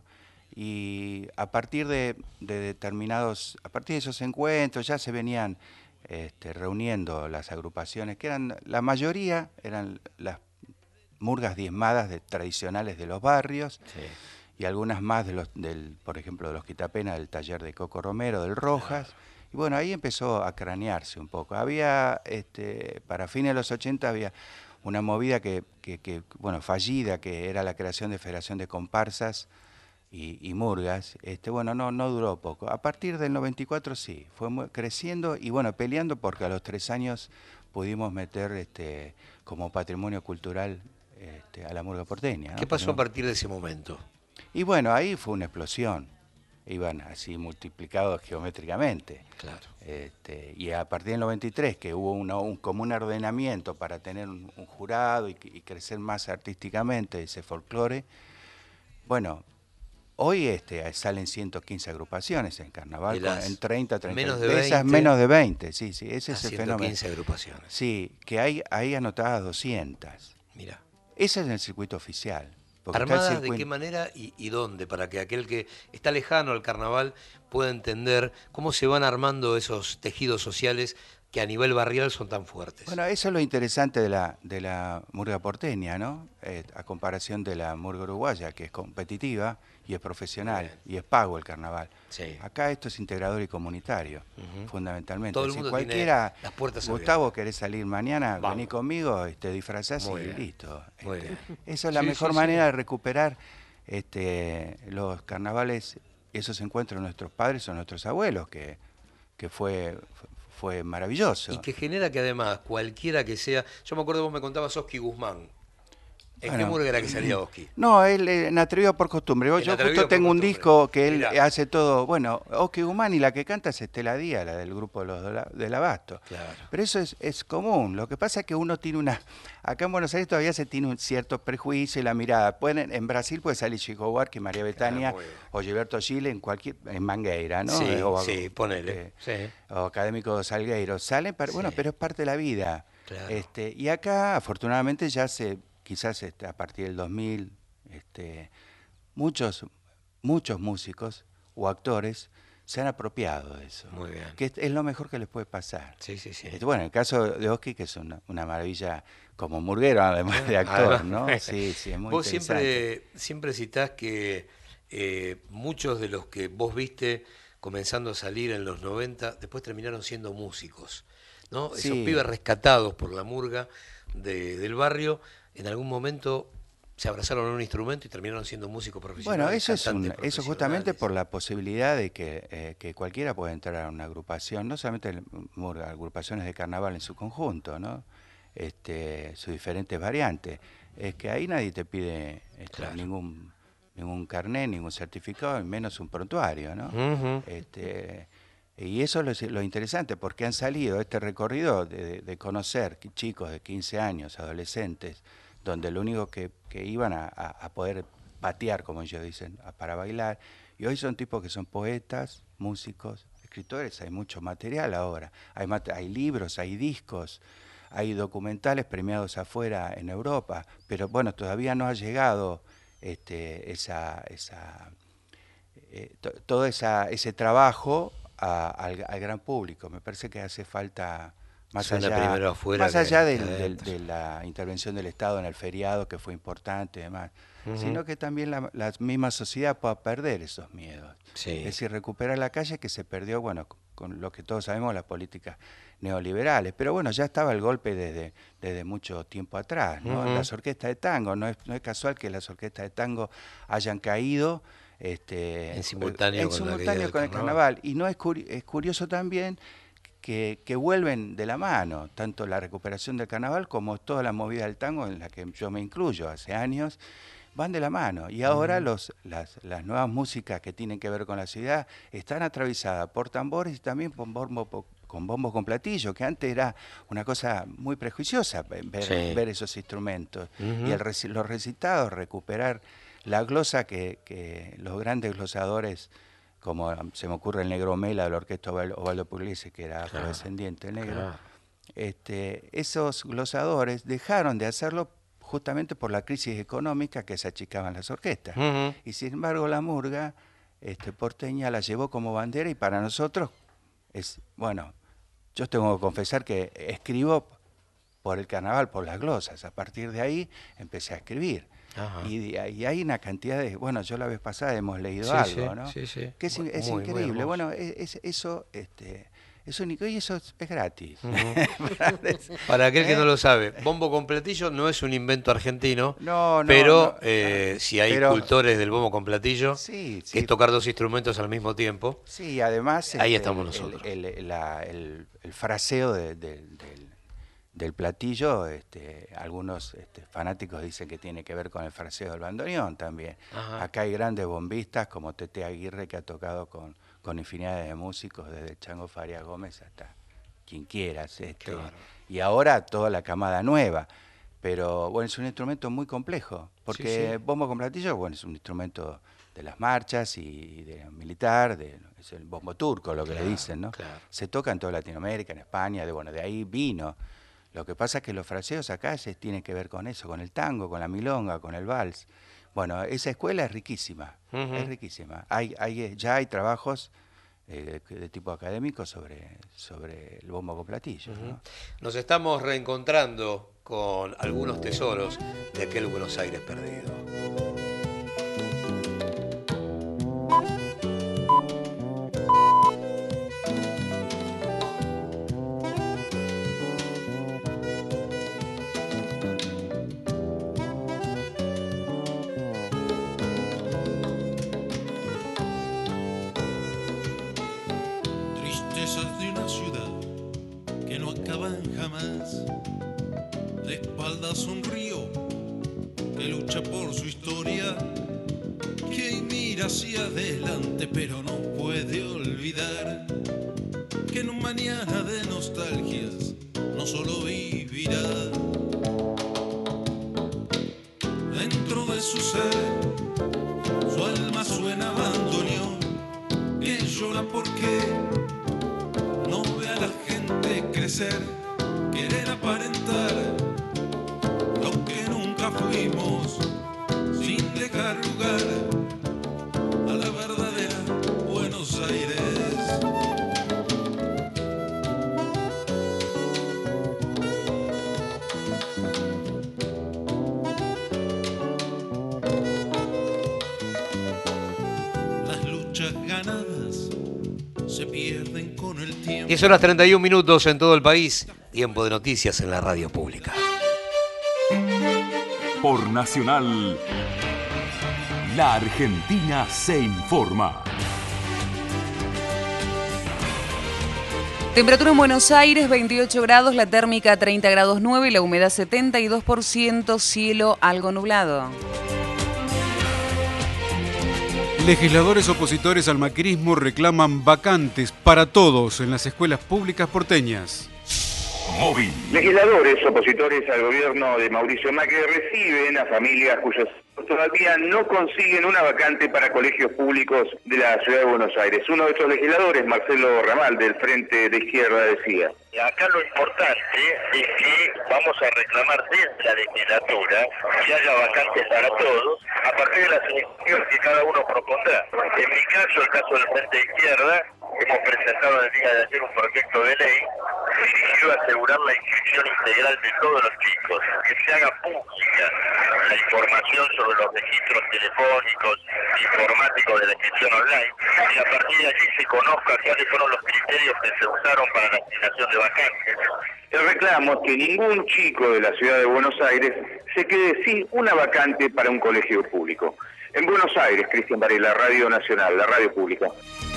Y a partir de, de determinados, a partir de esos encuentros ya se venían este, reuniendo las agrupaciones, que eran, la mayoría eran las murgas diezmadas de, tradicionales de los barrios, Sí. y algunas más de los, del, por ejemplo, de los Quitapena, del taller de Coco Romero, del Rojas. Y bueno, ahí empezó a cranearse un poco. Había, este, para fines de los ochenta había una movida que, que, que, bueno, fallida, que era la creación de Federación de Comparsas y, y Murgas. Este, bueno, no, no duró poco. A partir del noventa y cuatro sí, fue muy- creciendo y bueno, peleando porque a los tres años pudimos meter este, como patrimonio cultural este, a la murga porteña, ¿no? ¿Qué pasó a Pero- partir de ese momento? y bueno, ahí fue una explosión. Iban así multiplicados geométricamente. Claro. Este, y a partir del noventa y tres, que hubo una- un, como un ordenamiento para tener un, un jurado y, y crecer más artísticamente ese folclore, bueno, hoy este, salen ciento quince agrupaciones en carnaval, De con- las en treinta, treinta. menos de esas veinte, menos de veinte, sí, sí, ese a es el ciento fenómeno. quince agrupaciones. Sí, que hay, hay anotadas doscientas. Mira. Ese es el circuito oficial. porque está el ¿Armadas de circuito- qué manera y, y dónde? Para que aquel que está lejano al carnaval pueda entender cómo se van armando esos tejidos sociales que a nivel barrial son tan fuertes. Bueno, eso es lo interesante de la, de la murga porteña, ¿no? Eh, a comparación de la murga uruguaya, que es competitiva y es profesional y es pago el carnaval. Sí. Acá esto es integrador y comunitario, Ujú. fundamentalmente. Todo el si mundo cualquiera, tiene las puertas Gustavo, querés salir mañana, Vamos. vení conmigo, te disfrazás Muy y bien. listo. Muy Este, bien. Eso es la Sí, mejor sí, sí. manera de recuperar este, los carnavales, esos encuentros de nuestros padres o nuestros abuelos, que, que fue, fue maravilloso. Y que genera que además, cualquiera que sea... Yo me acuerdo, vos me contabas Oski Guzmán. ¿En Bueno, qué murga era que salía Oski? No, él eh, en Atrevido por Costumbre. Yo En justo Atrevido por tengo un Costumbre. disco que él Mirá. hace todo. Bueno, Oski Guzmán, y la que canta es Estela Díaz, la del grupo de los Dola- del Abasto. Claro. Pero eso es, es común. Lo que pasa es que uno tiene una... Acá en Buenos Aires todavía se tiene un cierto prejuicio y la mirada. Pueden, en Brasil puede salir Chico Buarque, María Bethania muy bien. o Gilberto Gil en cualquier... en Mangueira, ¿no? Sí, Eh, o, sí, ponele. eh, Sí. o Académico de Salgueiro. Salen, para, bueno, pero es parte de la vida. Claro. Este, y acá, afortunadamente, ya se... quizás este, a partir del dos mil, este, muchos, muchos músicos o actores se han apropiado de eso. Muy bien. Que es, es lo mejor que les puede pasar. Sí, sí, sí. Este, bueno, en el caso de Oski, que es una, una maravilla como murguero, además de actor, ¿no? Sí, sí, es muy Vos interesante. siempre, siempre citás que eh, muchos de los que vos viste comenzando a salir en los noventa, después terminaron siendo músicos, ¿no? Esos Sí. pibes rescatados por la murga de- del barrio, en algún momento se abrazaron a un instrumento y terminaron siendo músicos profesionales. Bueno, eso es un, cantantes eso justamente por la posibilidad de que, eh, que cualquiera pueda entrar a una agrupación, no solamente el murga, agrupaciones de carnaval en su conjunto, ¿no? Este, sus diferentes variantes. Es que ahí nadie te pide este, Claro. ningún ningún carnet, ningún certificado, y menos un prontuario, ¿no? Ujú. Este, y eso es lo, lo interesante, porque han salido este recorrido de, de- de conocer que chicos de quince años, adolescentes, donde lo único que, que iban a, a- a poder patear, como ellos dicen, a- para bailar, y hoy son tipos que son poetas, músicos, escritores, hay mucho material ahora, hay, mate- hay libros, hay discos, hay documentales premiados afuera en Europa, pero bueno, todavía no ha llegado este, esa... esa eh, to- todo esa, ese trabajo a- al, al gran público. Me parece que hace falta, más Suena allá, primero afuera más que- allá que del- del- adentro. de la intervención del Estado en el feriado, que fue importante y demás, Ujú. sino que también la, la misma sociedad pueda perder esos miedos. Sí. Es decir, recuperar la calle que se perdió, bueno, con, con lo que todos sabemos, las políticas neoliberales. Pero bueno, ya estaba el golpe desde, desde mucho tiempo atrás, ¿no? Ujú. Las orquestas de tango, no es, no es casual que las orquestas de tango hayan caído este, En simultáneo en con la simultáneo vida del con el carnaval. carnaval. Y no es, curi- es curioso también que, que vuelven de la mano, tanto la recuperación del carnaval como toda la movida del tango, en la que yo me incluyo hace años, van de la mano. Y ahora Ujú. los, las, las nuevas músicas que tienen que ver con la ciudad están atravesadas por tambores y también por bombo, po- con bombos con platillo, que antes era una cosa muy prejuiciosa ve- ver, Sí. ver esos instrumentos. Ujú. Y el reci- los recitados, recuperar la glosa que, que los grandes glosadores, como um, se me ocurre el Negro Mela de la orquesta Oval- Osvaldo Pugliese, que era Claro, afrodescendiente negro, claro. este, esos glosadores dejaron de hacerlo justamente por la crisis económica que se achicaban las orquestas. Ujú. Y sin embargo la murga este, porteña la llevó como bandera, y para nosotros es, bueno, yo tengo que confesar que escribo por el carnaval, por las glosas. A partir de ahí empecé a escribir. Ajá. Y, de- y hay una cantidad de, bueno, yo la vez pasada hemos leído Sí, algo, sí, ¿no? sí, sí. Que es, Muy- es muy, muy increíble. hermoso. Bueno, es, es- eso este, es único, y eso es, es gratis. Ujú. Para aquel que ¿Eh? no lo sabe, bombo con platillo no es un invento argentino, No, no, pero no, eh, si hay pero- cultores del bombo con platillo, Sí, que sí. es tocar dos instrumentos al mismo tiempo. Sí, además Ahí este, estamos el- nosotros. El, el- la- el- el fraseo de- de- del, del platillo, este, algunos este, fanáticos dicen que tiene que ver con el fraseo del bandoneón también. Ajá. Acá hay grandes bombistas como Tete Aguirre, que ha tocado con, con infinidad de músicos, desde Chango Farias Gómez hasta quien quieras. Este, bárbaro. y ahora toda la camada nueva. Pero bueno, es un instrumento muy complejo, porque Sí, sí. bombo con platillo, bueno, es un instrumento de las marchas y de militar, de, es el bombo turco, lo que Claro, le dicen, ¿no? claro. Se toca en toda Latinoamérica, en España, de bueno, de ahí vino. Lo que pasa es que los fraseos acá se tienen que ver con eso, con el tango, con la milonga, con el vals. Bueno, esa escuela es riquísima, Ujú. es riquísima. Hay, hay, ya hay trabajos eh, de, de tipo académico sobre, sobre el bombo con platillo, Ujú. ¿no? Nos estamos reencontrando con algunos tesoros de aquel Buenos Aires perdido. espaldas un río que lucha por su historia, que mira hacia adelante pero no puede olvidar que en un mañana de nostalgias no solo vivirá. Dentro de su ser, su alma suena bandoneón, que llora porque no ve a la gente crecer, querer aparentar lo que nunca fuimos, sin dejar lugar a la verdadera Buenos Aires. Ganadas se pierden con el tiempo. diez horas treinta y un minutos en todo el país. Tiempo de noticias en la radio pública. Por Nacional, la Argentina se informa. Temperatura en Buenos Aires, veintiocho grados, la térmica treinta grados nueve, la humedad setenta y dos por ciento, cielo algo nublado. Legisladores opositores al macrismo reclaman vacantes para todos en las escuelas públicas porteñas. Móvil. Legisladores opositores al gobierno de Mauricio Macri reciben a familias cuyos hijos todavía no consiguen una vacante para colegios públicos de la ciudad de Buenos Aires. Uno de estos legisladores, Marcelo Ramal, del Frente de Izquierda, decía: acá lo importante es que vamos a reclamar desde la legislatura que haya vacantes para todos a partir de las iniciativas que cada uno propondrá. En mi caso, el caso del Frente de Izquierda, hemos presentado el día de ayer un proyecto de ley dirigido a asegurar la inscripción integral de todos los chicos, que se haga pública la información sobre los registros telefónicos, informáticos de la inscripción online, y a partir de allí se conozca cuáles fueron los criterios que se usaron para la asignación de vacantes. El reclamo es que ningún chico de la ciudad de Buenos Aires se quede sin una vacante para un colegio público. En Buenos Aires, Cristian Varela, Radio Nacional, la radio pública.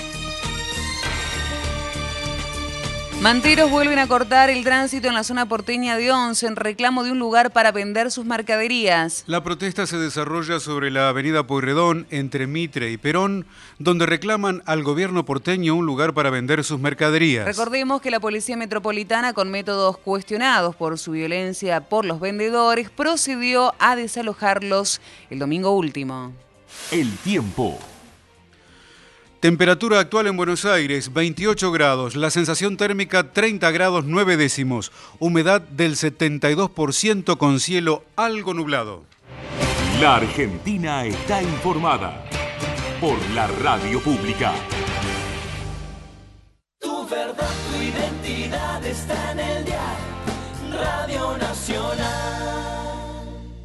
Manteros vuelven a cortar el tránsito en la zona porteña de Once en reclamo de un lugar para vender sus mercaderías. La protesta se desarrolla sobre la avenida Pueyrredón entre Mitre y Perón, donde reclaman al gobierno porteño un lugar para vender sus mercaderías. Recordemos que la Policía Metropolitana, con métodos cuestionados por su violencia por los vendedores, procedió a desalojarlos el domingo último. El tiempo. Temperatura actual en Buenos Aires, veintiocho grados. La sensación térmica, treinta grados nueve décimos. Humedad del setenta y dos por ciento con cielo algo nublado. La Argentina está informada por la radio pública. Tu verdad, tu identidad está en el dial. Radio Nacional.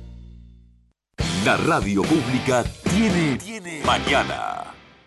La radio pública tiene, tiene mañana.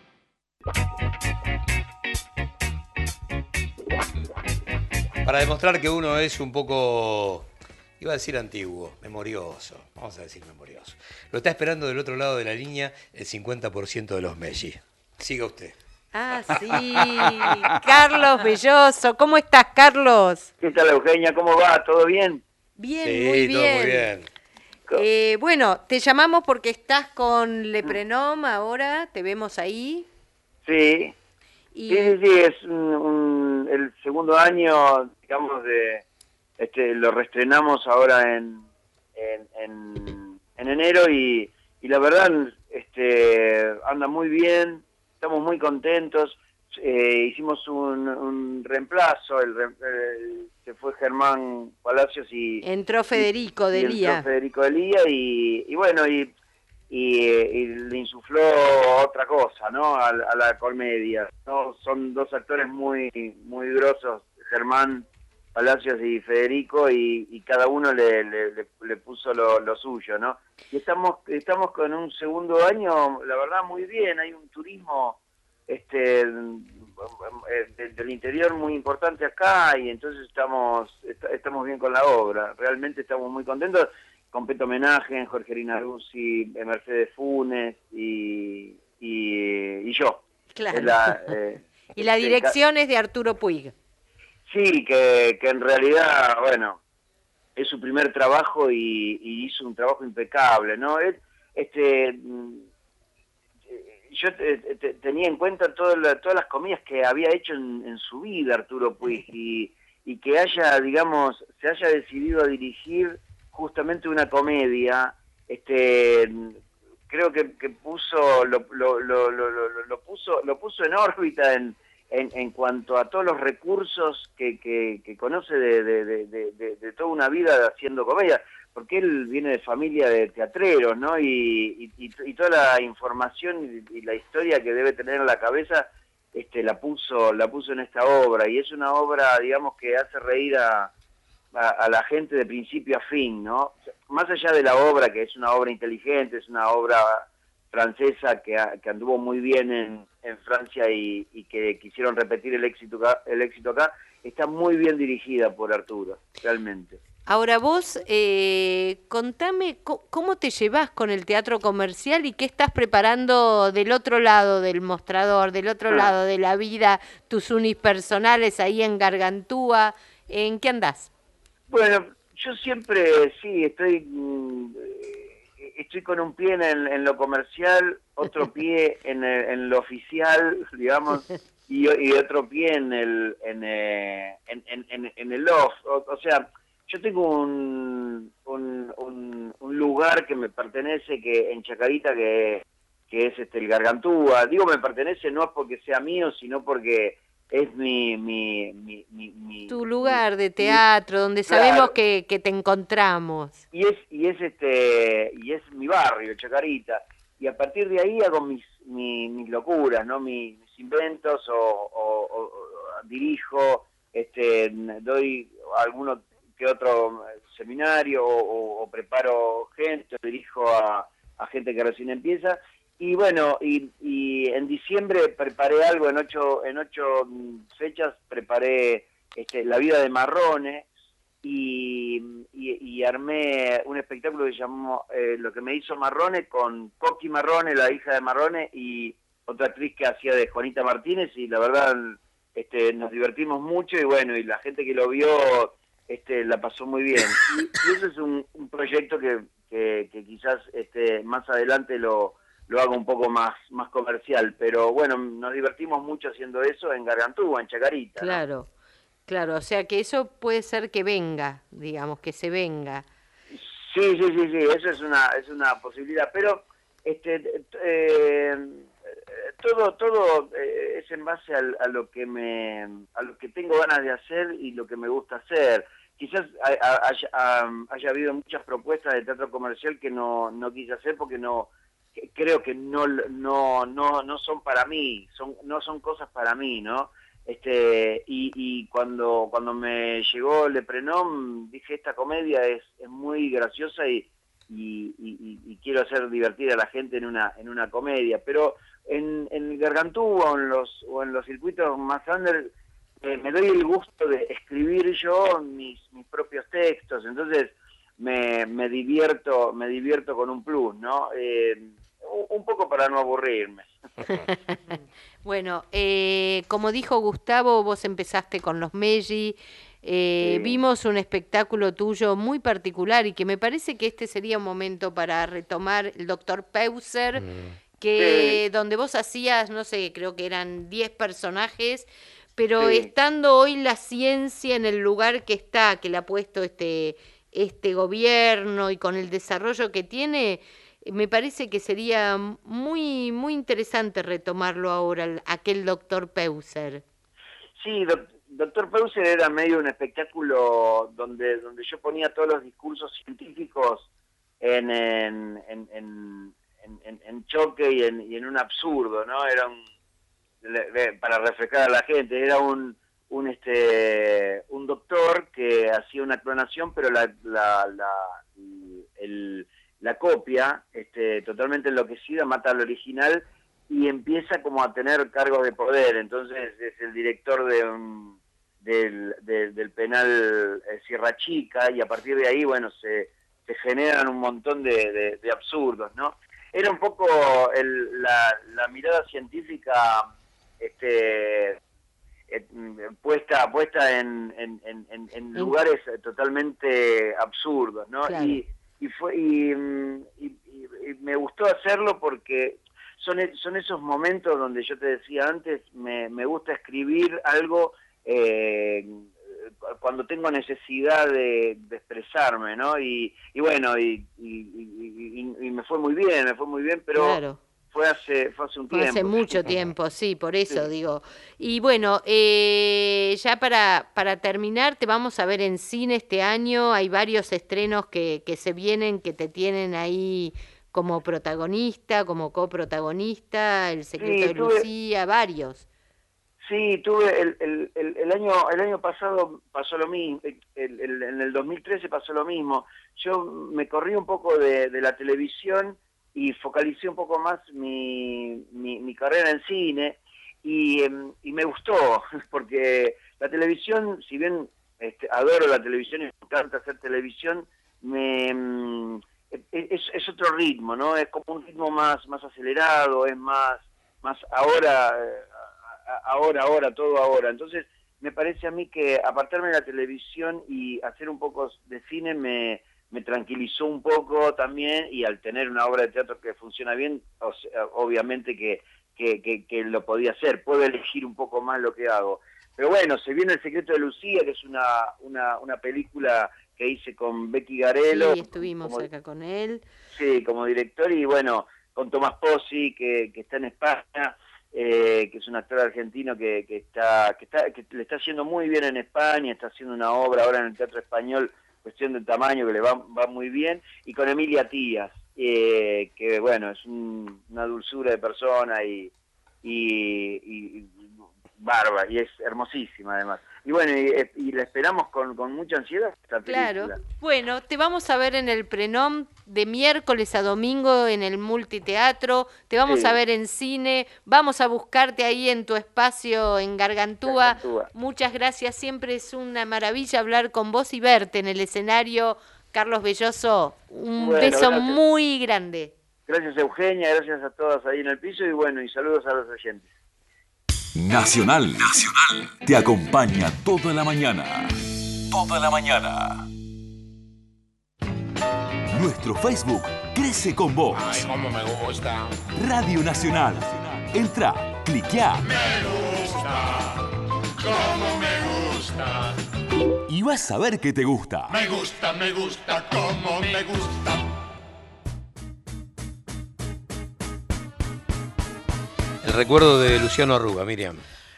Para demostrar que uno es un poco, iba a decir antiguo, memorioso, vamos a decir memorioso. Lo está esperando del otro lado de la línea el cincuenta por ciento de los Messi. Siga usted. Ah, sí, Carlos Belloso. ¿Cómo estás, Carlos? ¿Qué tal, Eugenia? ¿Cómo va? ¿Todo bien? Bien, sí, muy bien. Todo muy bien. Eh, bueno, te llamamos porque estás con Leprenom ahora, te vemos ahí. Sí, y... sí, sí, sí, es un, un, el segundo año, digamos, de este lo reestrenamos ahora en en, en, en enero y, y la verdad este anda muy bien, estamos muy contentos. Eh, hicimos un, un reemplazo, el, el, se fue Germán Palacios y... Entró Federico y, de y Lía. Entró Federico de Lía y, y bueno, y... Y, y le insufló otra cosa, ¿no? A, a la comedia, ¿no? Son dos actores muy muy grosos, Germán Palacios y Federico, y, y cada uno le, le, le, le puso lo, lo suyo, ¿no? Y estamos estamos con un segundo año, la verdad, muy bien. Hay un turismo este de, del interior muy importante acá, y entonces estamos est estamos bien con la obra. Realmente estamos muy contentos. Completo homenaje en Jorge Rinalducci, Mercedes Funes y, y, y yo. Claro. La, eh, y la dirección es de Arturo Puig. Sí, que, que en realidad, bueno, es su primer trabajo y, y hizo un trabajo impecable, ¿no? Él, este, yo te, te, tenía en cuenta toda la, todas las comidas que había hecho en, en su vida Arturo Puig y, y que haya, digamos, se haya decidido a dirigir justamente una comedia, este, creo que, que puso, lo, lo, lo, lo, lo, lo puso, lo puso en órbita en, en, en cuanto a todos los recursos que, que, que conoce de, de, de, de, de toda una vida haciendo comedia, porque él viene de familia de teatreros, ¿no? Y, y, y toda la información y, y la historia que debe tener en la cabeza, este, la puso, la puso en esta obra, y es una obra, digamos, que hace reír a, a, a la gente de principio a fin, ¿no? Más allá de la obra, que es una obra inteligente, es una obra francesa que, a, que anduvo muy bien en, en Francia y, y que quisieron repetir el éxito acá, el éxito acá, está muy bien dirigida por Arturo, realmente. Ahora vos, eh, contame co- cómo te llevas con el teatro comercial y qué estás preparando del otro lado del mostrador, del otro Ah. lado de la vida, tus unis personales ahí en Gargantúa, ¿en qué andás? Bueno, yo siempre, sí, estoy mm, eh, estoy con un pie en, el- en lo comercial, otro pie en, el- en lo oficial, digamos, y, y otro pie en el en, eh, en, en, en- en el off. O, o sea, yo tengo un, un, un, un lugar que me pertenece que en Chacarita que, que es este el Gargantúa. Digo me pertenece no es porque sea mío, sino porque es mi mi mi, mi, mi- Tu lugar de teatro, donde Claro. sabemos que, que te encontramos. y es y es este y es mi barrio, Chacarita, y a partir de ahí hago mis mi- mis locuras, no mis, mis inventos o, o- o- o dirijo, este doy alguno que otro seminario o, o- o preparo gente, dirijo a, a gente que recién empieza. Y bueno, y, y en diciembre preparé algo, en ocho en ocho mm, fechas preparé este, La vida de Marrone, y, y, y armé un espectáculo que llamó eh, Lo que me hizo Marrone, con Coqui Marrone, la hija de Marrone, y otra actriz que hacía de Juanita Martínez, y la verdad este, nos divertimos mucho, y bueno, y la gente que lo vio este, la pasó muy bien. Y, y eso es un, un proyecto que, que, que quizás este, más adelante lo, lo haga un poco más, más comercial, pero bueno, nos divertimos mucho haciendo eso en Gargantúa, en Chacarita, ¿no? Claro, claro, o sea que eso puede ser que venga, digamos, que se venga. Sí, sí, sí, sí, eso es una es una posibilidad, pero este eh, todo todo eh, es en base al, a lo que me a lo que tengo ganas de hacer y lo que me gusta hacer. Quizás hay- haya, haya habido muchas propuestas de teatro comercial que no no quise hacer porque no que creo que no no no no son para mí, son no son cosas para mí, ¿no? Este, y, y cuando cuando me llegó Le Prenom, dije, esta comedia es, es muy graciosa y, y, y- y quiero hacer divertir a la gente en una en una comedia. Pero en, en Gargantúa o en los, o en los circuitos más under, eh, me doy el gusto de escribir yo mis, mis propios textos, entonces me, me divierto me divierto con un plus, ¿no? Eh, un, un poco para no aburrirme. Bueno, eh, como dijo Gustavo, vos empezaste con los Meggi, eh, Sí. vimos un espectáculo tuyo muy particular y que me parece que este sería un momento para retomar el doctor Peuser, que Sí. donde vos hacías, no sé, creo que eran diez personajes, pero Sí. estando hoy la ciencia en el lugar que está, que le ha puesto este, este gobierno y con el desarrollo que tiene, me parece que sería muy muy interesante retomarlo ahora, el- aquel doctor Peuser. Sí, doc- doctor Peuser era medio un espectáculo donde donde yo ponía todos los discursos científicos en en, en, en, en- en- en choque y en, y en un absurdo, ¿no? Era un, le- le- para refrescar a la gente, era un un este un doctor que hacía una clonación, pero la la la el- la copia este totalmente enloquecida mata al original y empieza como a tener cargos de poder. Entonces es el director de un, del, del, del penal eh, Sierra Chica, y a partir de ahí, bueno, se, se generan un montón de, de, de absurdos, ¿no? Era un poco el, la, la mirada científica este, eh, puesta puesta en, en, en, en lugares totalmente absurdos, ¿no? Claro. Y, y fue y, y, y, y me gustó hacerlo porque son son esos momentos donde yo te decía antes, me, me gusta escribir algo eh, cuando tengo necesidad de, de expresarme, ¿no? Y, y bueno, y, y, y, y, y me fue muy bien, me fue muy bien, pero Claro. fue hace fue hace un Fue tiempo. hace mucho tiempo, sí, por eso Sí. digo. Y bueno, eh, ya para, para terminar, te vamos a ver en cine este año. Hay varios estrenos que, que se vienen, que te tienen ahí como protagonista, como coprotagonista, El secreto Sí, de tuve- Lucía, varios. Sí, tuve el, el, el, el año el año pasado pasó lo mismo, el, el- en el dos mil trece pasó lo mismo. Yo me corrí un poco de, de la televisión y focalicé un poco más mi, mi, mi carrera en cine y, em, y me gustó, porque la televisión, si bien este, adoro la televisión y me encanta hacer televisión, me em, es, es otro ritmo, ¿no? Es como un ritmo más, más acelerado, es más, más ahora... eh, ahora, ahora, todo ahora. Entonces, me parece a mí que apartarme de la televisión y hacer un poco de cine me, me tranquilizó un poco también, y al tener una obra de teatro que funciona bien, o sea, obviamente que, que, que, que lo podía hacer, puedo elegir un poco más lo que hago. Pero bueno, se viene El secreto de Lucía, que es una, una, una película que hice con Becky Garello. Sí, estuvimos como, acá con él. sí, como director, y bueno, con Tomás Pozzi, que, que está en España. Eh, que es un actor argentino que, que está que está que le está haciendo muy bien en España, está haciendo una obra ahora en el Teatro Español, Cuestión de Tamaño, que le va, va muy bien, y con Emilia Tías, eh, que bueno, es un, una dulzura de persona y, y, y, y bárbara, y es hermosísima además. Y bueno, y, y la esperamos con, con mucha ansiedad esta película. Claro. Bueno, te vamos a ver en el Prenom de miércoles a domingo en el Multiteatro, te vamos Sí. a ver en cine, vamos a buscarte ahí en tu espacio en Gargantúa. Gargantúa. Muchas gracias, siempre es una maravilla hablar con vos y verte en el escenario. Carlos Belloso, un Bueno, beso gracias. muy grande. Gracias Eugenia, gracias a todas ahí en el piso, y bueno, y saludos a los oyentes. Nacional. Nacional. Te acompaña toda la mañana. Toda la mañana. Nuestro Facebook crece con vos. Ay, cómo me gusta. Radio Nacional. Entra, cliquea Me gusta. Cómo me gusta. y vas a ver que te gusta. Me gusta, me gusta, cómo me gusta. El recuerdo de Luciano Arruga, Miriam.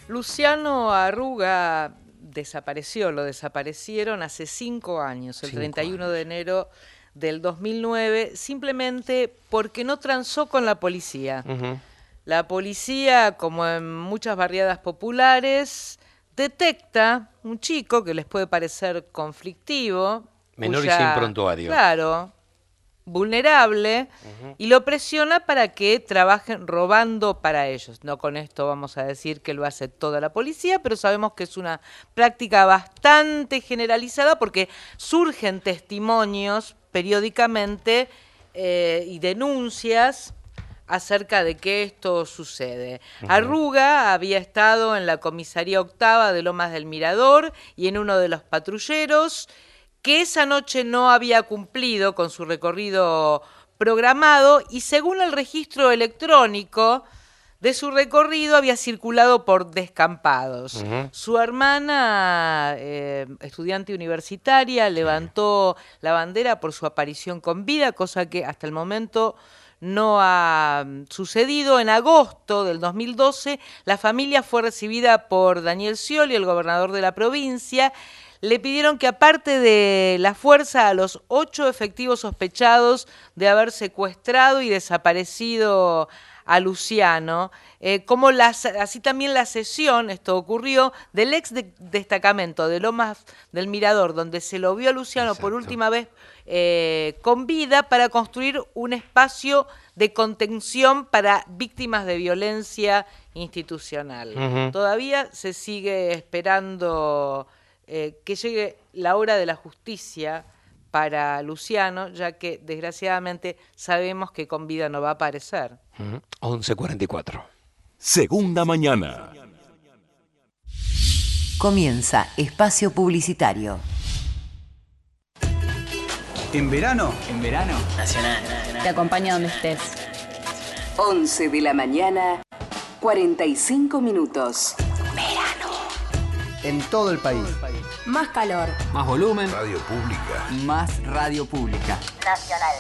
Luciano Arruga desapareció, lo desaparecieron hace cinco años, el Cinco treinta y uno de enero del dos mil nueve, simplemente porque no transó con la policía. La policía, como en muchas barriadas populares, detecta un chico que les puede parecer conflictivo. Menor y cuya- sin prontuario. Claro, vulnerable, y lo presiona para que trabajen robando para ellos. No con esto vamos a decir que lo hace toda la policía, pero sabemos que es una práctica bastante generalizada porque surgen testimonios periódicamente eh, y denuncias acerca de que esto sucede. Ujú. Arruga había estado en la comisaría octava de Lomas del Mirador y en uno de los patrulleros, que esa noche no había cumplido con su recorrido programado, y según el registro electrónico de su recorrido había circulado por descampados. Ujú. Su hermana, eh, estudiante universitaria, levantó la bandera por su aparición con vida, cosa que hasta el momento no ha mm, sucedido. En agosto del dos mil doce, la familia fue recibida por Daniel Scioli, el gobernador de la provincia. Le pidieron que, aparte de la fuerza, a los ocho efectivos sospechados de haber secuestrado y desaparecido a Luciano, eh, como la, así también la cesión, esto ocurrió, del ex de- destacamento de Lomas del Mirador, donde se lo vio a Luciano por última vez eh, con vida, para construir un espacio de contención para víctimas de violencia institucional. Ujú. Todavía se sigue esperando eh, que llegue la hora de la justicia para Luciano, ya que desgraciadamente sabemos que con vida no va a aparecer. once cuarenta y cuatro. Segunda mañana. Comienza Espacio Publicitario. En verano, en verano. Nacional. Te acompaña donde estés. once de la mañana, cuarenta y cinco minutos. Verano. En todo el país. Más calor. Más volumen. Radio Pública. Más radio pública. Nacional.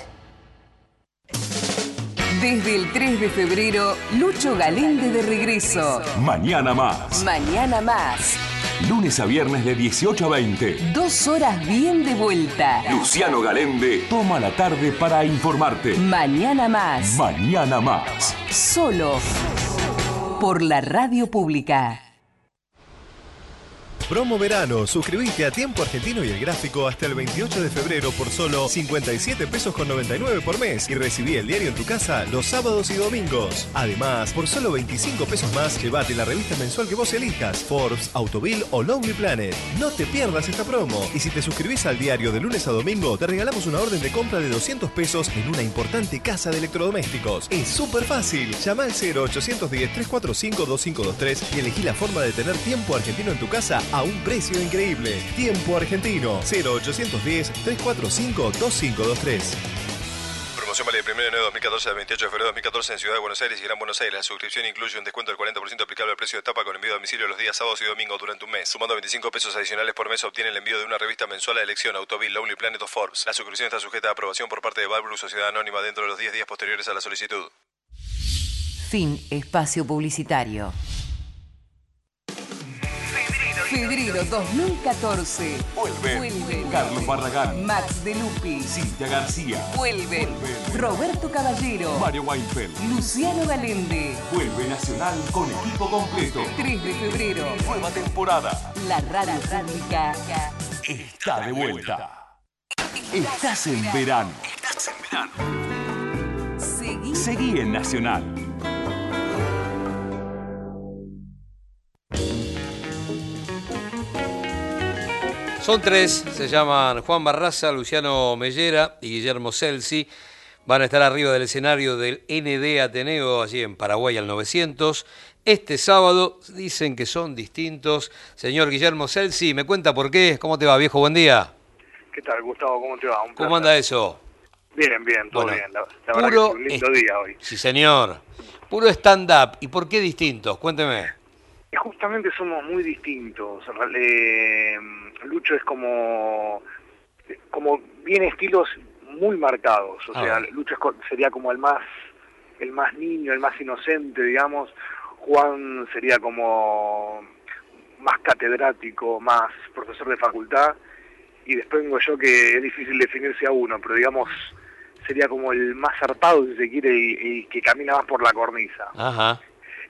Desde el tres de febrero, Lucho Galende de regreso. Mañana más. Mañana más. Lunes a viernes de dieciocho a veinte. Dos horas bien de vuelta. Luciano Galende toma la tarde para informarte. Mañana más. Mañana más. Solo por la radio pública. Promo verano, suscribiste a Tiempo Argentino y El Gráfico hasta el veintiocho de febrero por solo cincuenta y siete pesos con noventa y nueve por mes y recibí el diario en tu casa los sábados y domingos. Además, por solo veinticinco pesos más, llévate la revista mensual que vos elijas, Forbes, Autoville o Lonely Planet. No te pierdas esta promo. Y si te suscribís al diario de lunes a domingo, te regalamos una orden de compra de doscientos pesos en una importante casa de electrodomésticos. Es súper fácil. Llama al cero ochocientos diez, trescientos cuarenta y cinco, veinticinco veintitrés y elegí la forma de tener Tiempo Argentino en tu casa a un precio increíble. Tiempo Argentino. cero ochocientos diez, trescientos cuarenta y cinco, veinticinco veintitrés. Promoción vale del primero de enero de dos mil catorce al veintiocho de febrero de dos mil catorce en Ciudad de Buenos Aires y Gran Buenos Aires. La suscripción incluye un descuento del cuarenta por ciento aplicable al precio de tapa con envío a domicilio los días sábados y domingos durante un mes. Sumando veinticinco pesos adicionales por mes obtiene el envío de una revista mensual a elección, Autoville, Lonely Planet o Forbes. La suscripción está sujeta a aprobación por parte de Valbrus Sociedad Anónima dentro de los diez días posteriores a la solicitud. Fin Espacio Publicitario. Febrero dos mil catorce. Vuelven. Vuelven. Carlos Barragán. Max De Lupi. Cintia García. Vuelven. Roberto Caballero. Mario Weinfeld. Luciano Galende. Vuelve Nacional con equipo completo. tres de febrero. Nueva temporada. La radio pública está de vuelta. Estás en verano. Estás en verano. Seguí. Seguí en Nacional. Son tres, se llaman Juan Barraza, Luciano Mellera y Guillermo Celsi. Van a estar arriba del escenario del N D Ateneo, allí en Paraguay al novecientos. Este sábado dicen que son distintos. Señor Guillermo Celsi, ¿me cuenta por qué? ¿Cómo te va, viejo? Buen día. ¿Qué tal, Gustavo? ¿Cómo te va? Un ¿Cómo placer. anda eso? Bien, bien, todo Bueno, bien. La, la verdad puro que es un lindo est- día hoy. Sí, señor. Puro stand-up. ¿Y por qué distintos? Cuénteme. Y justamente somos muy distintos. Eh, Lucho es como, como viene estilos muy marcados. O Ah, sea, bueno. Lucho es co- sería como el más, el más niño, el más inocente, digamos. Juan sería como más catedrático, más profesor de facultad. Y después vengo yo, que es difícil definirse a uno, pero digamos sería como el más zarpado, si se quiere, y, y que camina más por la cornisa. Ajá.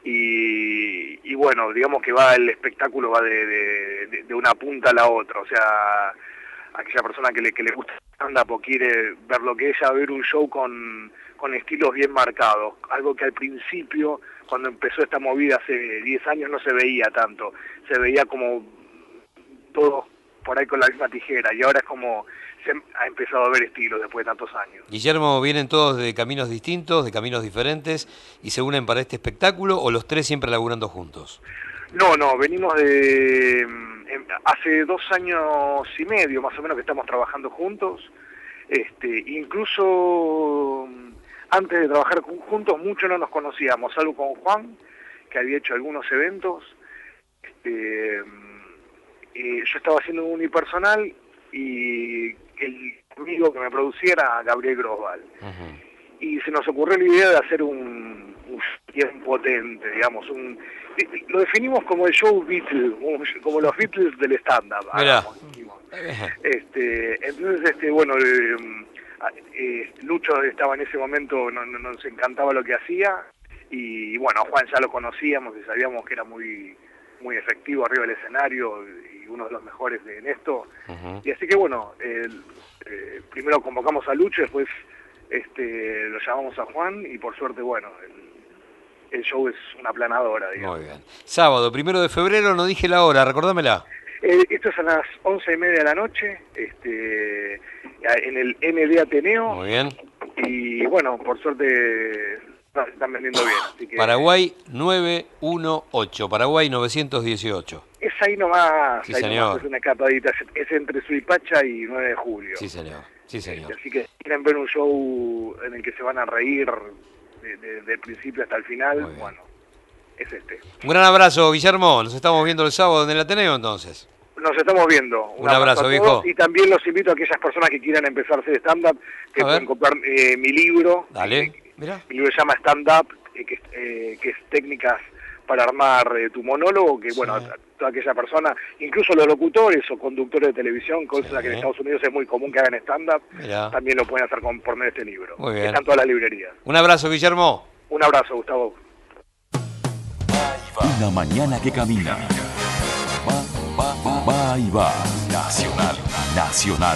Y, y bueno, digamos que va el espectáculo va de, de, de- de una punta a la otra. O sea, aquella persona que le, que le gusta stand-up o quiere ver lo que es ella, ver un show con, con estilos bien marcados. Algo que al principio, cuando empezó esta movida hace diez años, no se veía tanto. Se veía como todo por ahí con la misma tijera, y ahora es como se ha empezado a ver estilos después de tantos años. Guillermo, ¿vienen todos de caminos distintos, de caminos diferentes y se unen para este espectáculo o los tres siempre laburando juntos? No, no, venimos de... em, hace dos años y medio más o menos que estamos trabajando juntos. Este, incluso mm, antes de trabajar ju- juntos mucho no nos conocíamos, salvo con Juan, que había hecho algunos eventos. Este, mm, eh, yo estaba haciendo un unipersonal y el amigo que me produciera, Gabriel Grosval. Y se nos ocurrió la idea de hacer un, un bien potente, digamos, un lo definimos como el show Beatles, un- como los Beatles del stand-up. Mirá. hagamos, dijimos. Este, entonces, este, bueno, eh, eh, Lucho estaba en ese momento, no- no- nos encantaba lo que hacía, y bueno, Juan ya lo conocíamos y sabíamos que era muy muy efectivo arriba del escenario y uno de los mejores de- en esto. Y así que bueno, el- eh, primero convocamos a Lucho, después este, lo llamamos a Juan y por suerte, bueno, el, el show es una planadora, digamos. Muy bien. Sábado, primero de febrero, no dije la hora, recordámela. Eh, esto es a las once y media de la noche, este, en el N D Ateneo. Muy bien. Y bueno, por suerte están vendiendo bien. Así que, Paraguay nueve uno ocho, Paraguay novecientos dieciocho. Es ahí nomás, Sí, ahí señor. nomás es una escapadita, es, es entre Suipacha y nueve de julio. Sí, señor. Sí, señor. Así que si quieren ver un show en el que se van a reír de, de- del principio hasta el final, bueno, es este. Un gran abrazo, Guillermo. Nos estamos viendo el sábado en el Ateneo, entonces. Nos estamos viendo. Un abrazo, a todos, viejo. Y también los invito a aquellas personas que quieran empezar a hacer stand-up, que A ver. pueden comprar eh, mi libro. Dale. Mira. Mi libro se llama Stand Up, eh, que, es- eh, que es técnicas para armar eh, tu monólogo, que bueno, a- toda aquella persona, incluso los locutores o conductores de televisión, cosa que en Estados Unidos es muy común que hagan stand-up, Mirá. también lo pueden hacer con, por medio de este libro. Muy Que bien. está en todas las librerías. Un abrazo, Guillermo. Un abrazo, Gustavo. Una mañana que camina. Va, va, va, va y va. Nacional, nacional.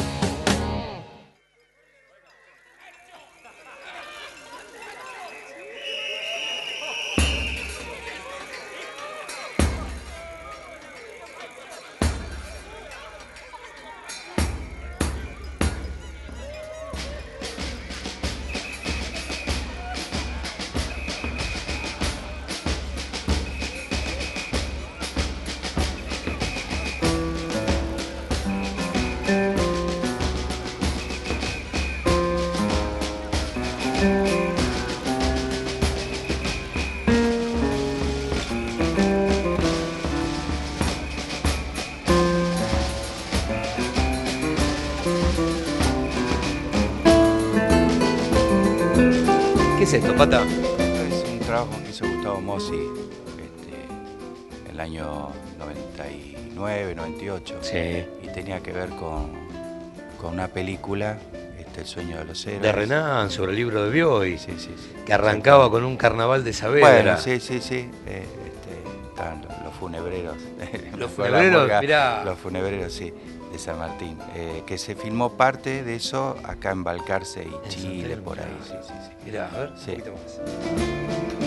¿Qué es esto, Pata? Es un trabajo que hizo Gustavo Mossi este, en el año noventa y nueve, noventa y ocho. Sí. Y tenía que ver con, con una película, este, El sueño de los héroes. De Renan, sobre el libro de Bioy. Sí, sí, sí. Que arrancaba con un carnaval de Saavedra. Bueno, sí, sí, sí. Eh, este, estaban los, los funebreros. Los Con la funebreros, morga, mirá. Los funebreros, sí, de San Martín. Eh, que se filmó parte de eso acá en Balcarce y Chile, por ahí. Sí, sí, sí. Mirá, a ver, Sí. un poquito más.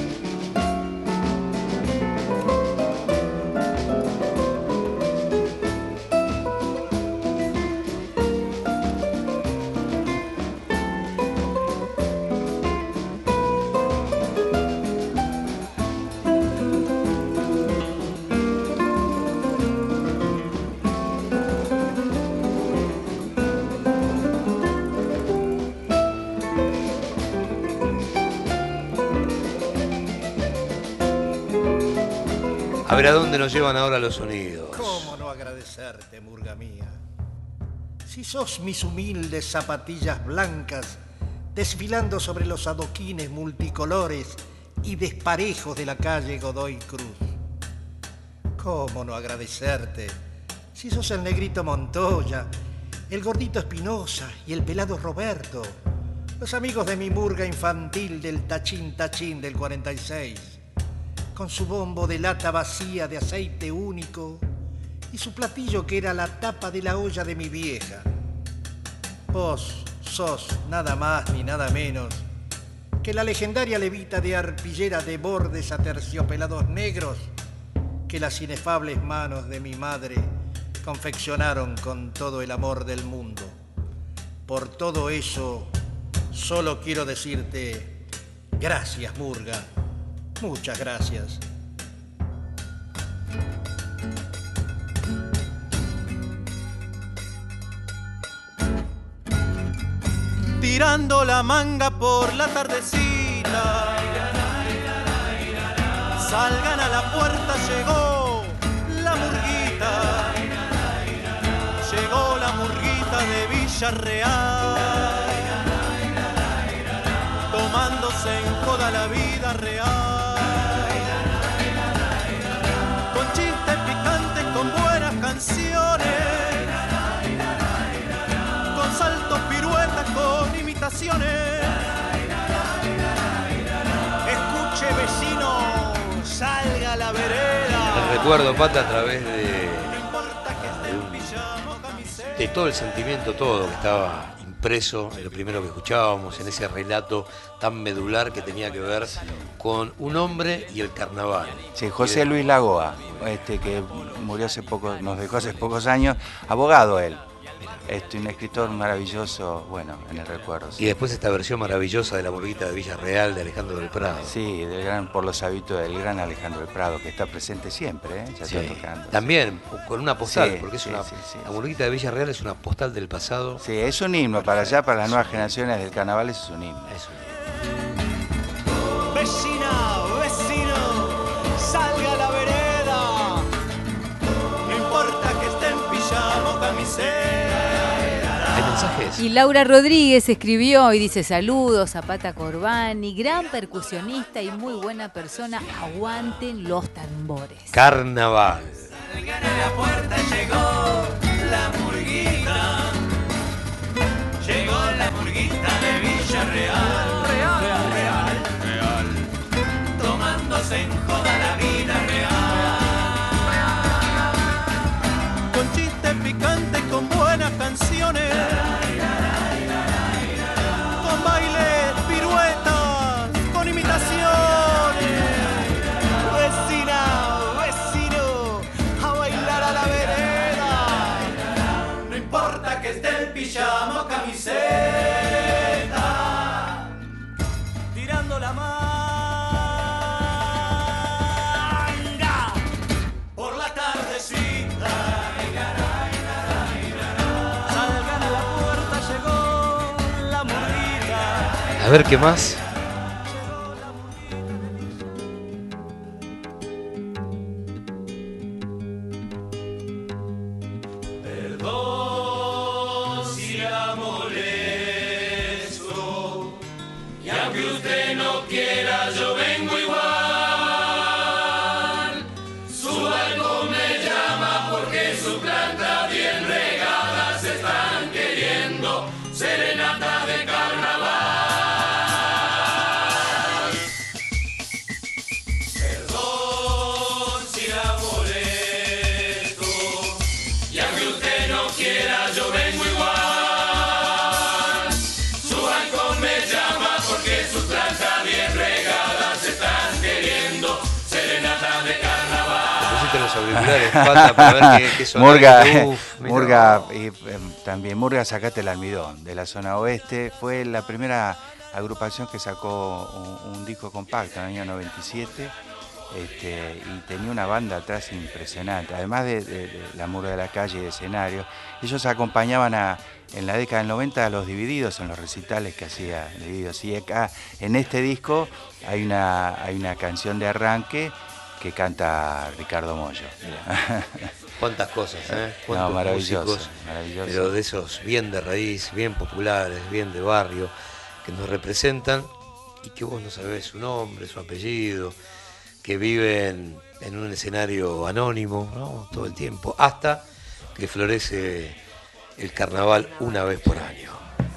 A ver a dónde nos llevan ahora los sonidos. ¿Cómo no agradecerte, murga mía? Si sos mis humildes zapatillas blancas, desfilando sobre los adoquines multicolores y desparejos de la calle Godoy Cruz. ¿Cómo no agradecerte? Si sos el negrito Montoya, el gordito Espinosa y el pelado Roberto, los amigos de mi murga infantil del Tachín Tachín del cuarenta y seis, con su bombo de lata vacía de aceite único y su platillo que era la tapa de la olla de mi vieja. Vos sos nada más ni nada menos que la legendaria levita de arpillera de bordes aterciopelados negros que las inefables manos de mi madre confeccionaron con todo el amor del mundo. Por todo eso, solo quiero decirte gracias, murga. Muchas gracias. Tirando la manga por la tardecita, salgan a la puerta, llegó la murguita, llegó la murguita de Villarreal, tomándose en joda la vida real, con chistes picantes, con buenas canciones, con saltos, piruetas, con imitaciones. Escuche, vecino, salga a la vereda. El recuerdo, Pata, a través de, de, un- de todo el sentimiento, todo que estaba impreso en lo primero que escuchábamos, en ese relato tan medular que tenía que ver con un hombre y el carnaval. Sí, José Luis Lagoa, este, que murió hace poco, nos dejó hace pocos años, abogado él. Este, un escritor maravilloso, bueno, en el recuerdo. Sí. Y después esta versión maravillosa de La Murguita de Villarreal de Alejandro del Prado. Sí, del gran, por los hábitos del gran Alejandro del Prado, que está presente siempre, ¿eh? Ya Sí. está tocando. También, con una postal, Sí, porque es sí, una, sí, sí, La Murguita de Villarreal es una postal del pasado. Sí, es un himno para allá, para las nuevas generaciones del carnaval, es un himno. Es un Vecina, vecino, salga a la vereda. No importa que esté en pijama o camiseta. ¿Hay mensajes? Y Laura Rodríguez escribió y dice: saludos a Pata Corbani, gran percusionista y muy buena persona, aguanten los tambores. Carnaval. A la puerta llegó la murguita. Llegó la murguita de Villarreal. Real, real, real, real. Tomándose en joda la vida real. Con chistes picantes, con buenas canciones. Con bailes, piruetas, con imitaciones. Vecina, vecino, a bailar a la vereda. No importa que esté en pijama o camiseta. Tirando la manga por la tardecita. Salgan a la puerta, llegó la murguita. A ver qué más. Perdón si la molesto, y aunque usted no quiera, yo vengo igual. Su balcón me llama porque su planta bien regada se están queriendo serenata de carnaval. Perdón si la molesto, y aunque usted no quiera, yo vengo igual. Su balcón me llama porque sus plantas bien regadas se están queriendo serenata de carnaval. Pusiste los auriculares, Pata, para ver qué, qué sonaba. Murga, Uf, mirá. Murga y, eh, también Murga Sacate el Almidón, de la zona oeste. Fue la primera agrupación que sacó un, un disco compacto en el año noventa y siete. Este, y tenía una banda atrás impresionante, además de, de, de la Murga de la Calle y de escenario. Ellos acompañaban a, en la década del noventa a los Divididos en los recitales que hacía Divididos. Y acá en este disco hay una, hay una canción de arranque que canta Ricardo Mollo. Cuántas cosas, ¿eh? No, Cuántos maravilloso, músicos, maravilloso. pero de esos bien de raíz, bien populares, bien de barrio, que nos representan y que vos no sabés su nombre, su apellido, que viven en un escenario anónimo, ¿no? Todo el tiempo, hasta que florece el carnaval una vez por año.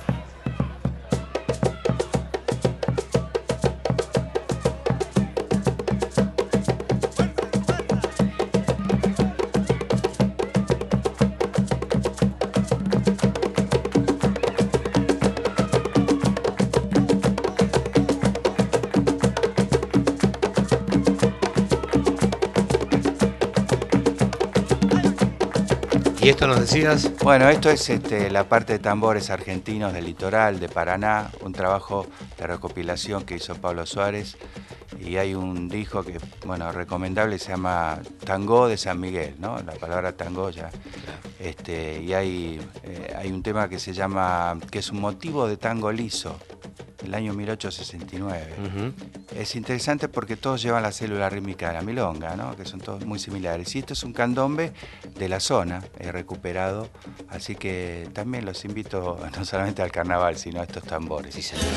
¿Y esto nos decías? Bueno, esto es este, la parte de tambores argentinos del litoral de Paraná, un trabajo de recopilación que hizo Pablo Suárez, y hay un disco que, bueno, recomendable, se llama Tango de San Miguel, ¿no? La palabra tango ya. Este, y hay, eh, hay un tema que se llama, que es un motivo de tango liso, el año mil ochocientos sesenta y nueve. Uh-huh. Es interesante porque todos llevan la célula rítmica de la milonga, ¿no? Que son todos muy similares. Y esto es un candombe de la zona, he recuperado, así que también los invito no solamente al carnaval, sino a estos tambores. Sí, señor.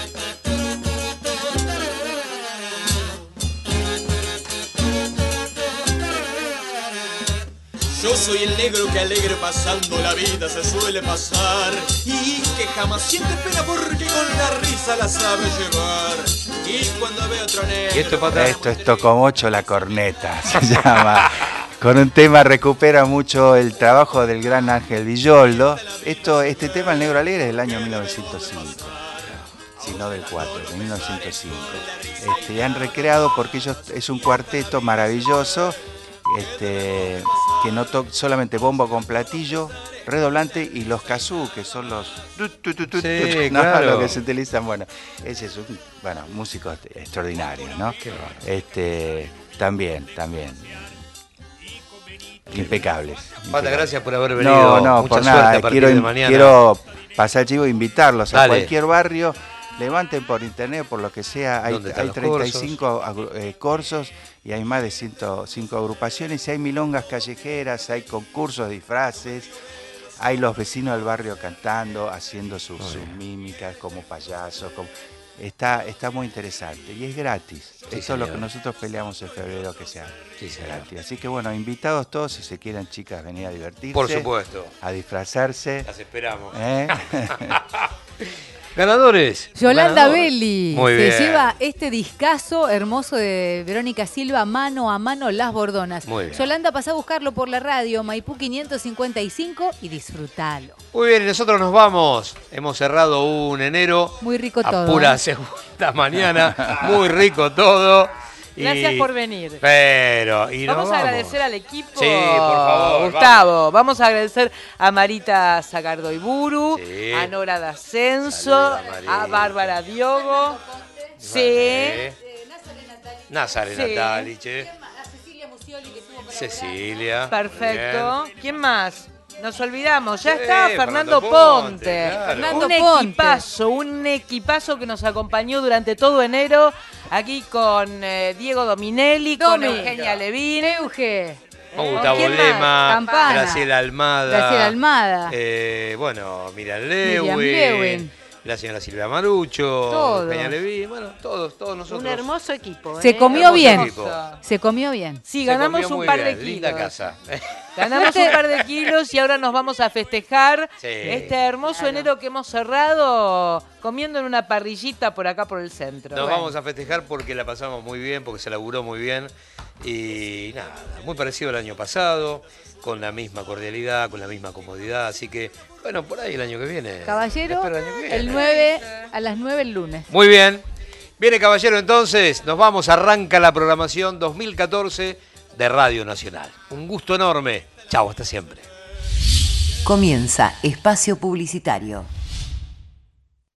Yo soy el negro que alegre pasando la vida se suele pasar y que jamás siente pena porque con la risa la sabe llevar. Y cuando ve otro negro... ¿Y esto, Pata? Esto es Tocomocho la corneta, se llama. Con un tema recupera mucho el trabajo del gran Ángel Villoldo. Esto, este tema, El Negro Alegre, es del año mil novecientos cinco. Si no del cuatro, de mil novecientos cinco. Este, y han recreado porque ellos es un cuarteto maravilloso. Este, que no toca solamente bombo con platillo, redoblante, y los kazoo, que son los tu, tu, tu, tu, Sí, tu, no, claro. lo que se utilizan. Bueno, ese es un bueno, músico extraordinario, ¿no? Qué bárbaro. Este, también, también. Impecables. Pata, gracias por haber venido. No, no, Mucha por suerte nada. a partir Quiero, de mañana. quiero pasar, chivo, e invitarlos a Dale. cualquier barrio. Levanten por internet, por lo que sea. Hay, ¿Dónde están hay los treinta y cinco agru- eh, cursos y hay más de ciento cinco agrupaciones. Y hay milongas callejeras, hay concursos, disfraces. Hay los vecinos del barrio cantando, haciendo sus, sus mímicas como payasos. Como... Está, está muy interesante y es gratis. Sí, Eso es lo señor. que nosotros peleamos en febrero, que sea Sí, señor. gratis. Así que bueno, invitados todos, si se quieren, chicas, venir a divertirse. Por supuesto. A disfrazarse. Las esperamos. ¿Eh? Ganadores. Yolanda Ganadores. Belli Muy se bien. lleva este discazo hermoso de Verónica Silva, Mano a Mano Las Bordonas. Muy bien. Yolanda, pasá a buscarlo por la radio, Maipú quinientos cincuenta y cinco, y disfrutalo. Muy bien, y nosotros nos vamos. Hemos cerrado un enero. Muy rico a todo. pura ¿eh? segunda mañana. Muy rico todo. Y- Gracias por venir. Pero, y nos Vamos a vamos. agradecer al equipo. Sí, por favor, Gustavo, vamos, a agradecer a Marita Zagardoiburu, Sí. a Nora D'Ascenso, Saluda, Marita. a Bárbara Diogo. Sí. Eh, Nazare Sí. Nataliche. Cecilia. Perfecto. Bien. ¿Quién más? Nos olvidamos, ya Sí, está Fernando Fernando, Ponte, Ponte. claro. Fernando un Ponte. equipazo, un equipazo que nos acompañó durante todo enero, aquí con eh, Diego Dominelli, con Domi. Eugenia Levín. Euge. Con ¿Eh? Gustavo ¿Quién más? Lema, Campana. Graciela Almada. Graciela Almada. eh, bueno, Miriam Miriam Lewin. Lewin. La señora Silvia Marucho. Todos. Eugenia Levín. Bueno, todos, todos nosotros. Un hermoso equipo. Se ¿eh? comió Hermoso bien. equipo. Se comió bien. Sí, Se ganamos comió un muy par de bien, Linda kilos. casa. Ganamos un par de kilos y ahora nos vamos a festejar Sí. este hermoso enero que hemos cerrado comiendo en una parrillita por acá por el centro. Nos Bueno. vamos a festejar porque la pasamos muy bien, porque se laburó muy bien. Y nada, muy parecido al año pasado, con la misma cordialidad, con la misma comodidad. Así que, bueno, por ahí el año que viene. Caballero, Espero el año que viene. el nueve, a las nueve el lunes. Muy bien. Viene Caballero entonces, nos vamos, arranca la programación dos mil catorce de Radio Nacional. Un gusto enorme. Chau, hasta siempre. Comienza Espacio Publicitario.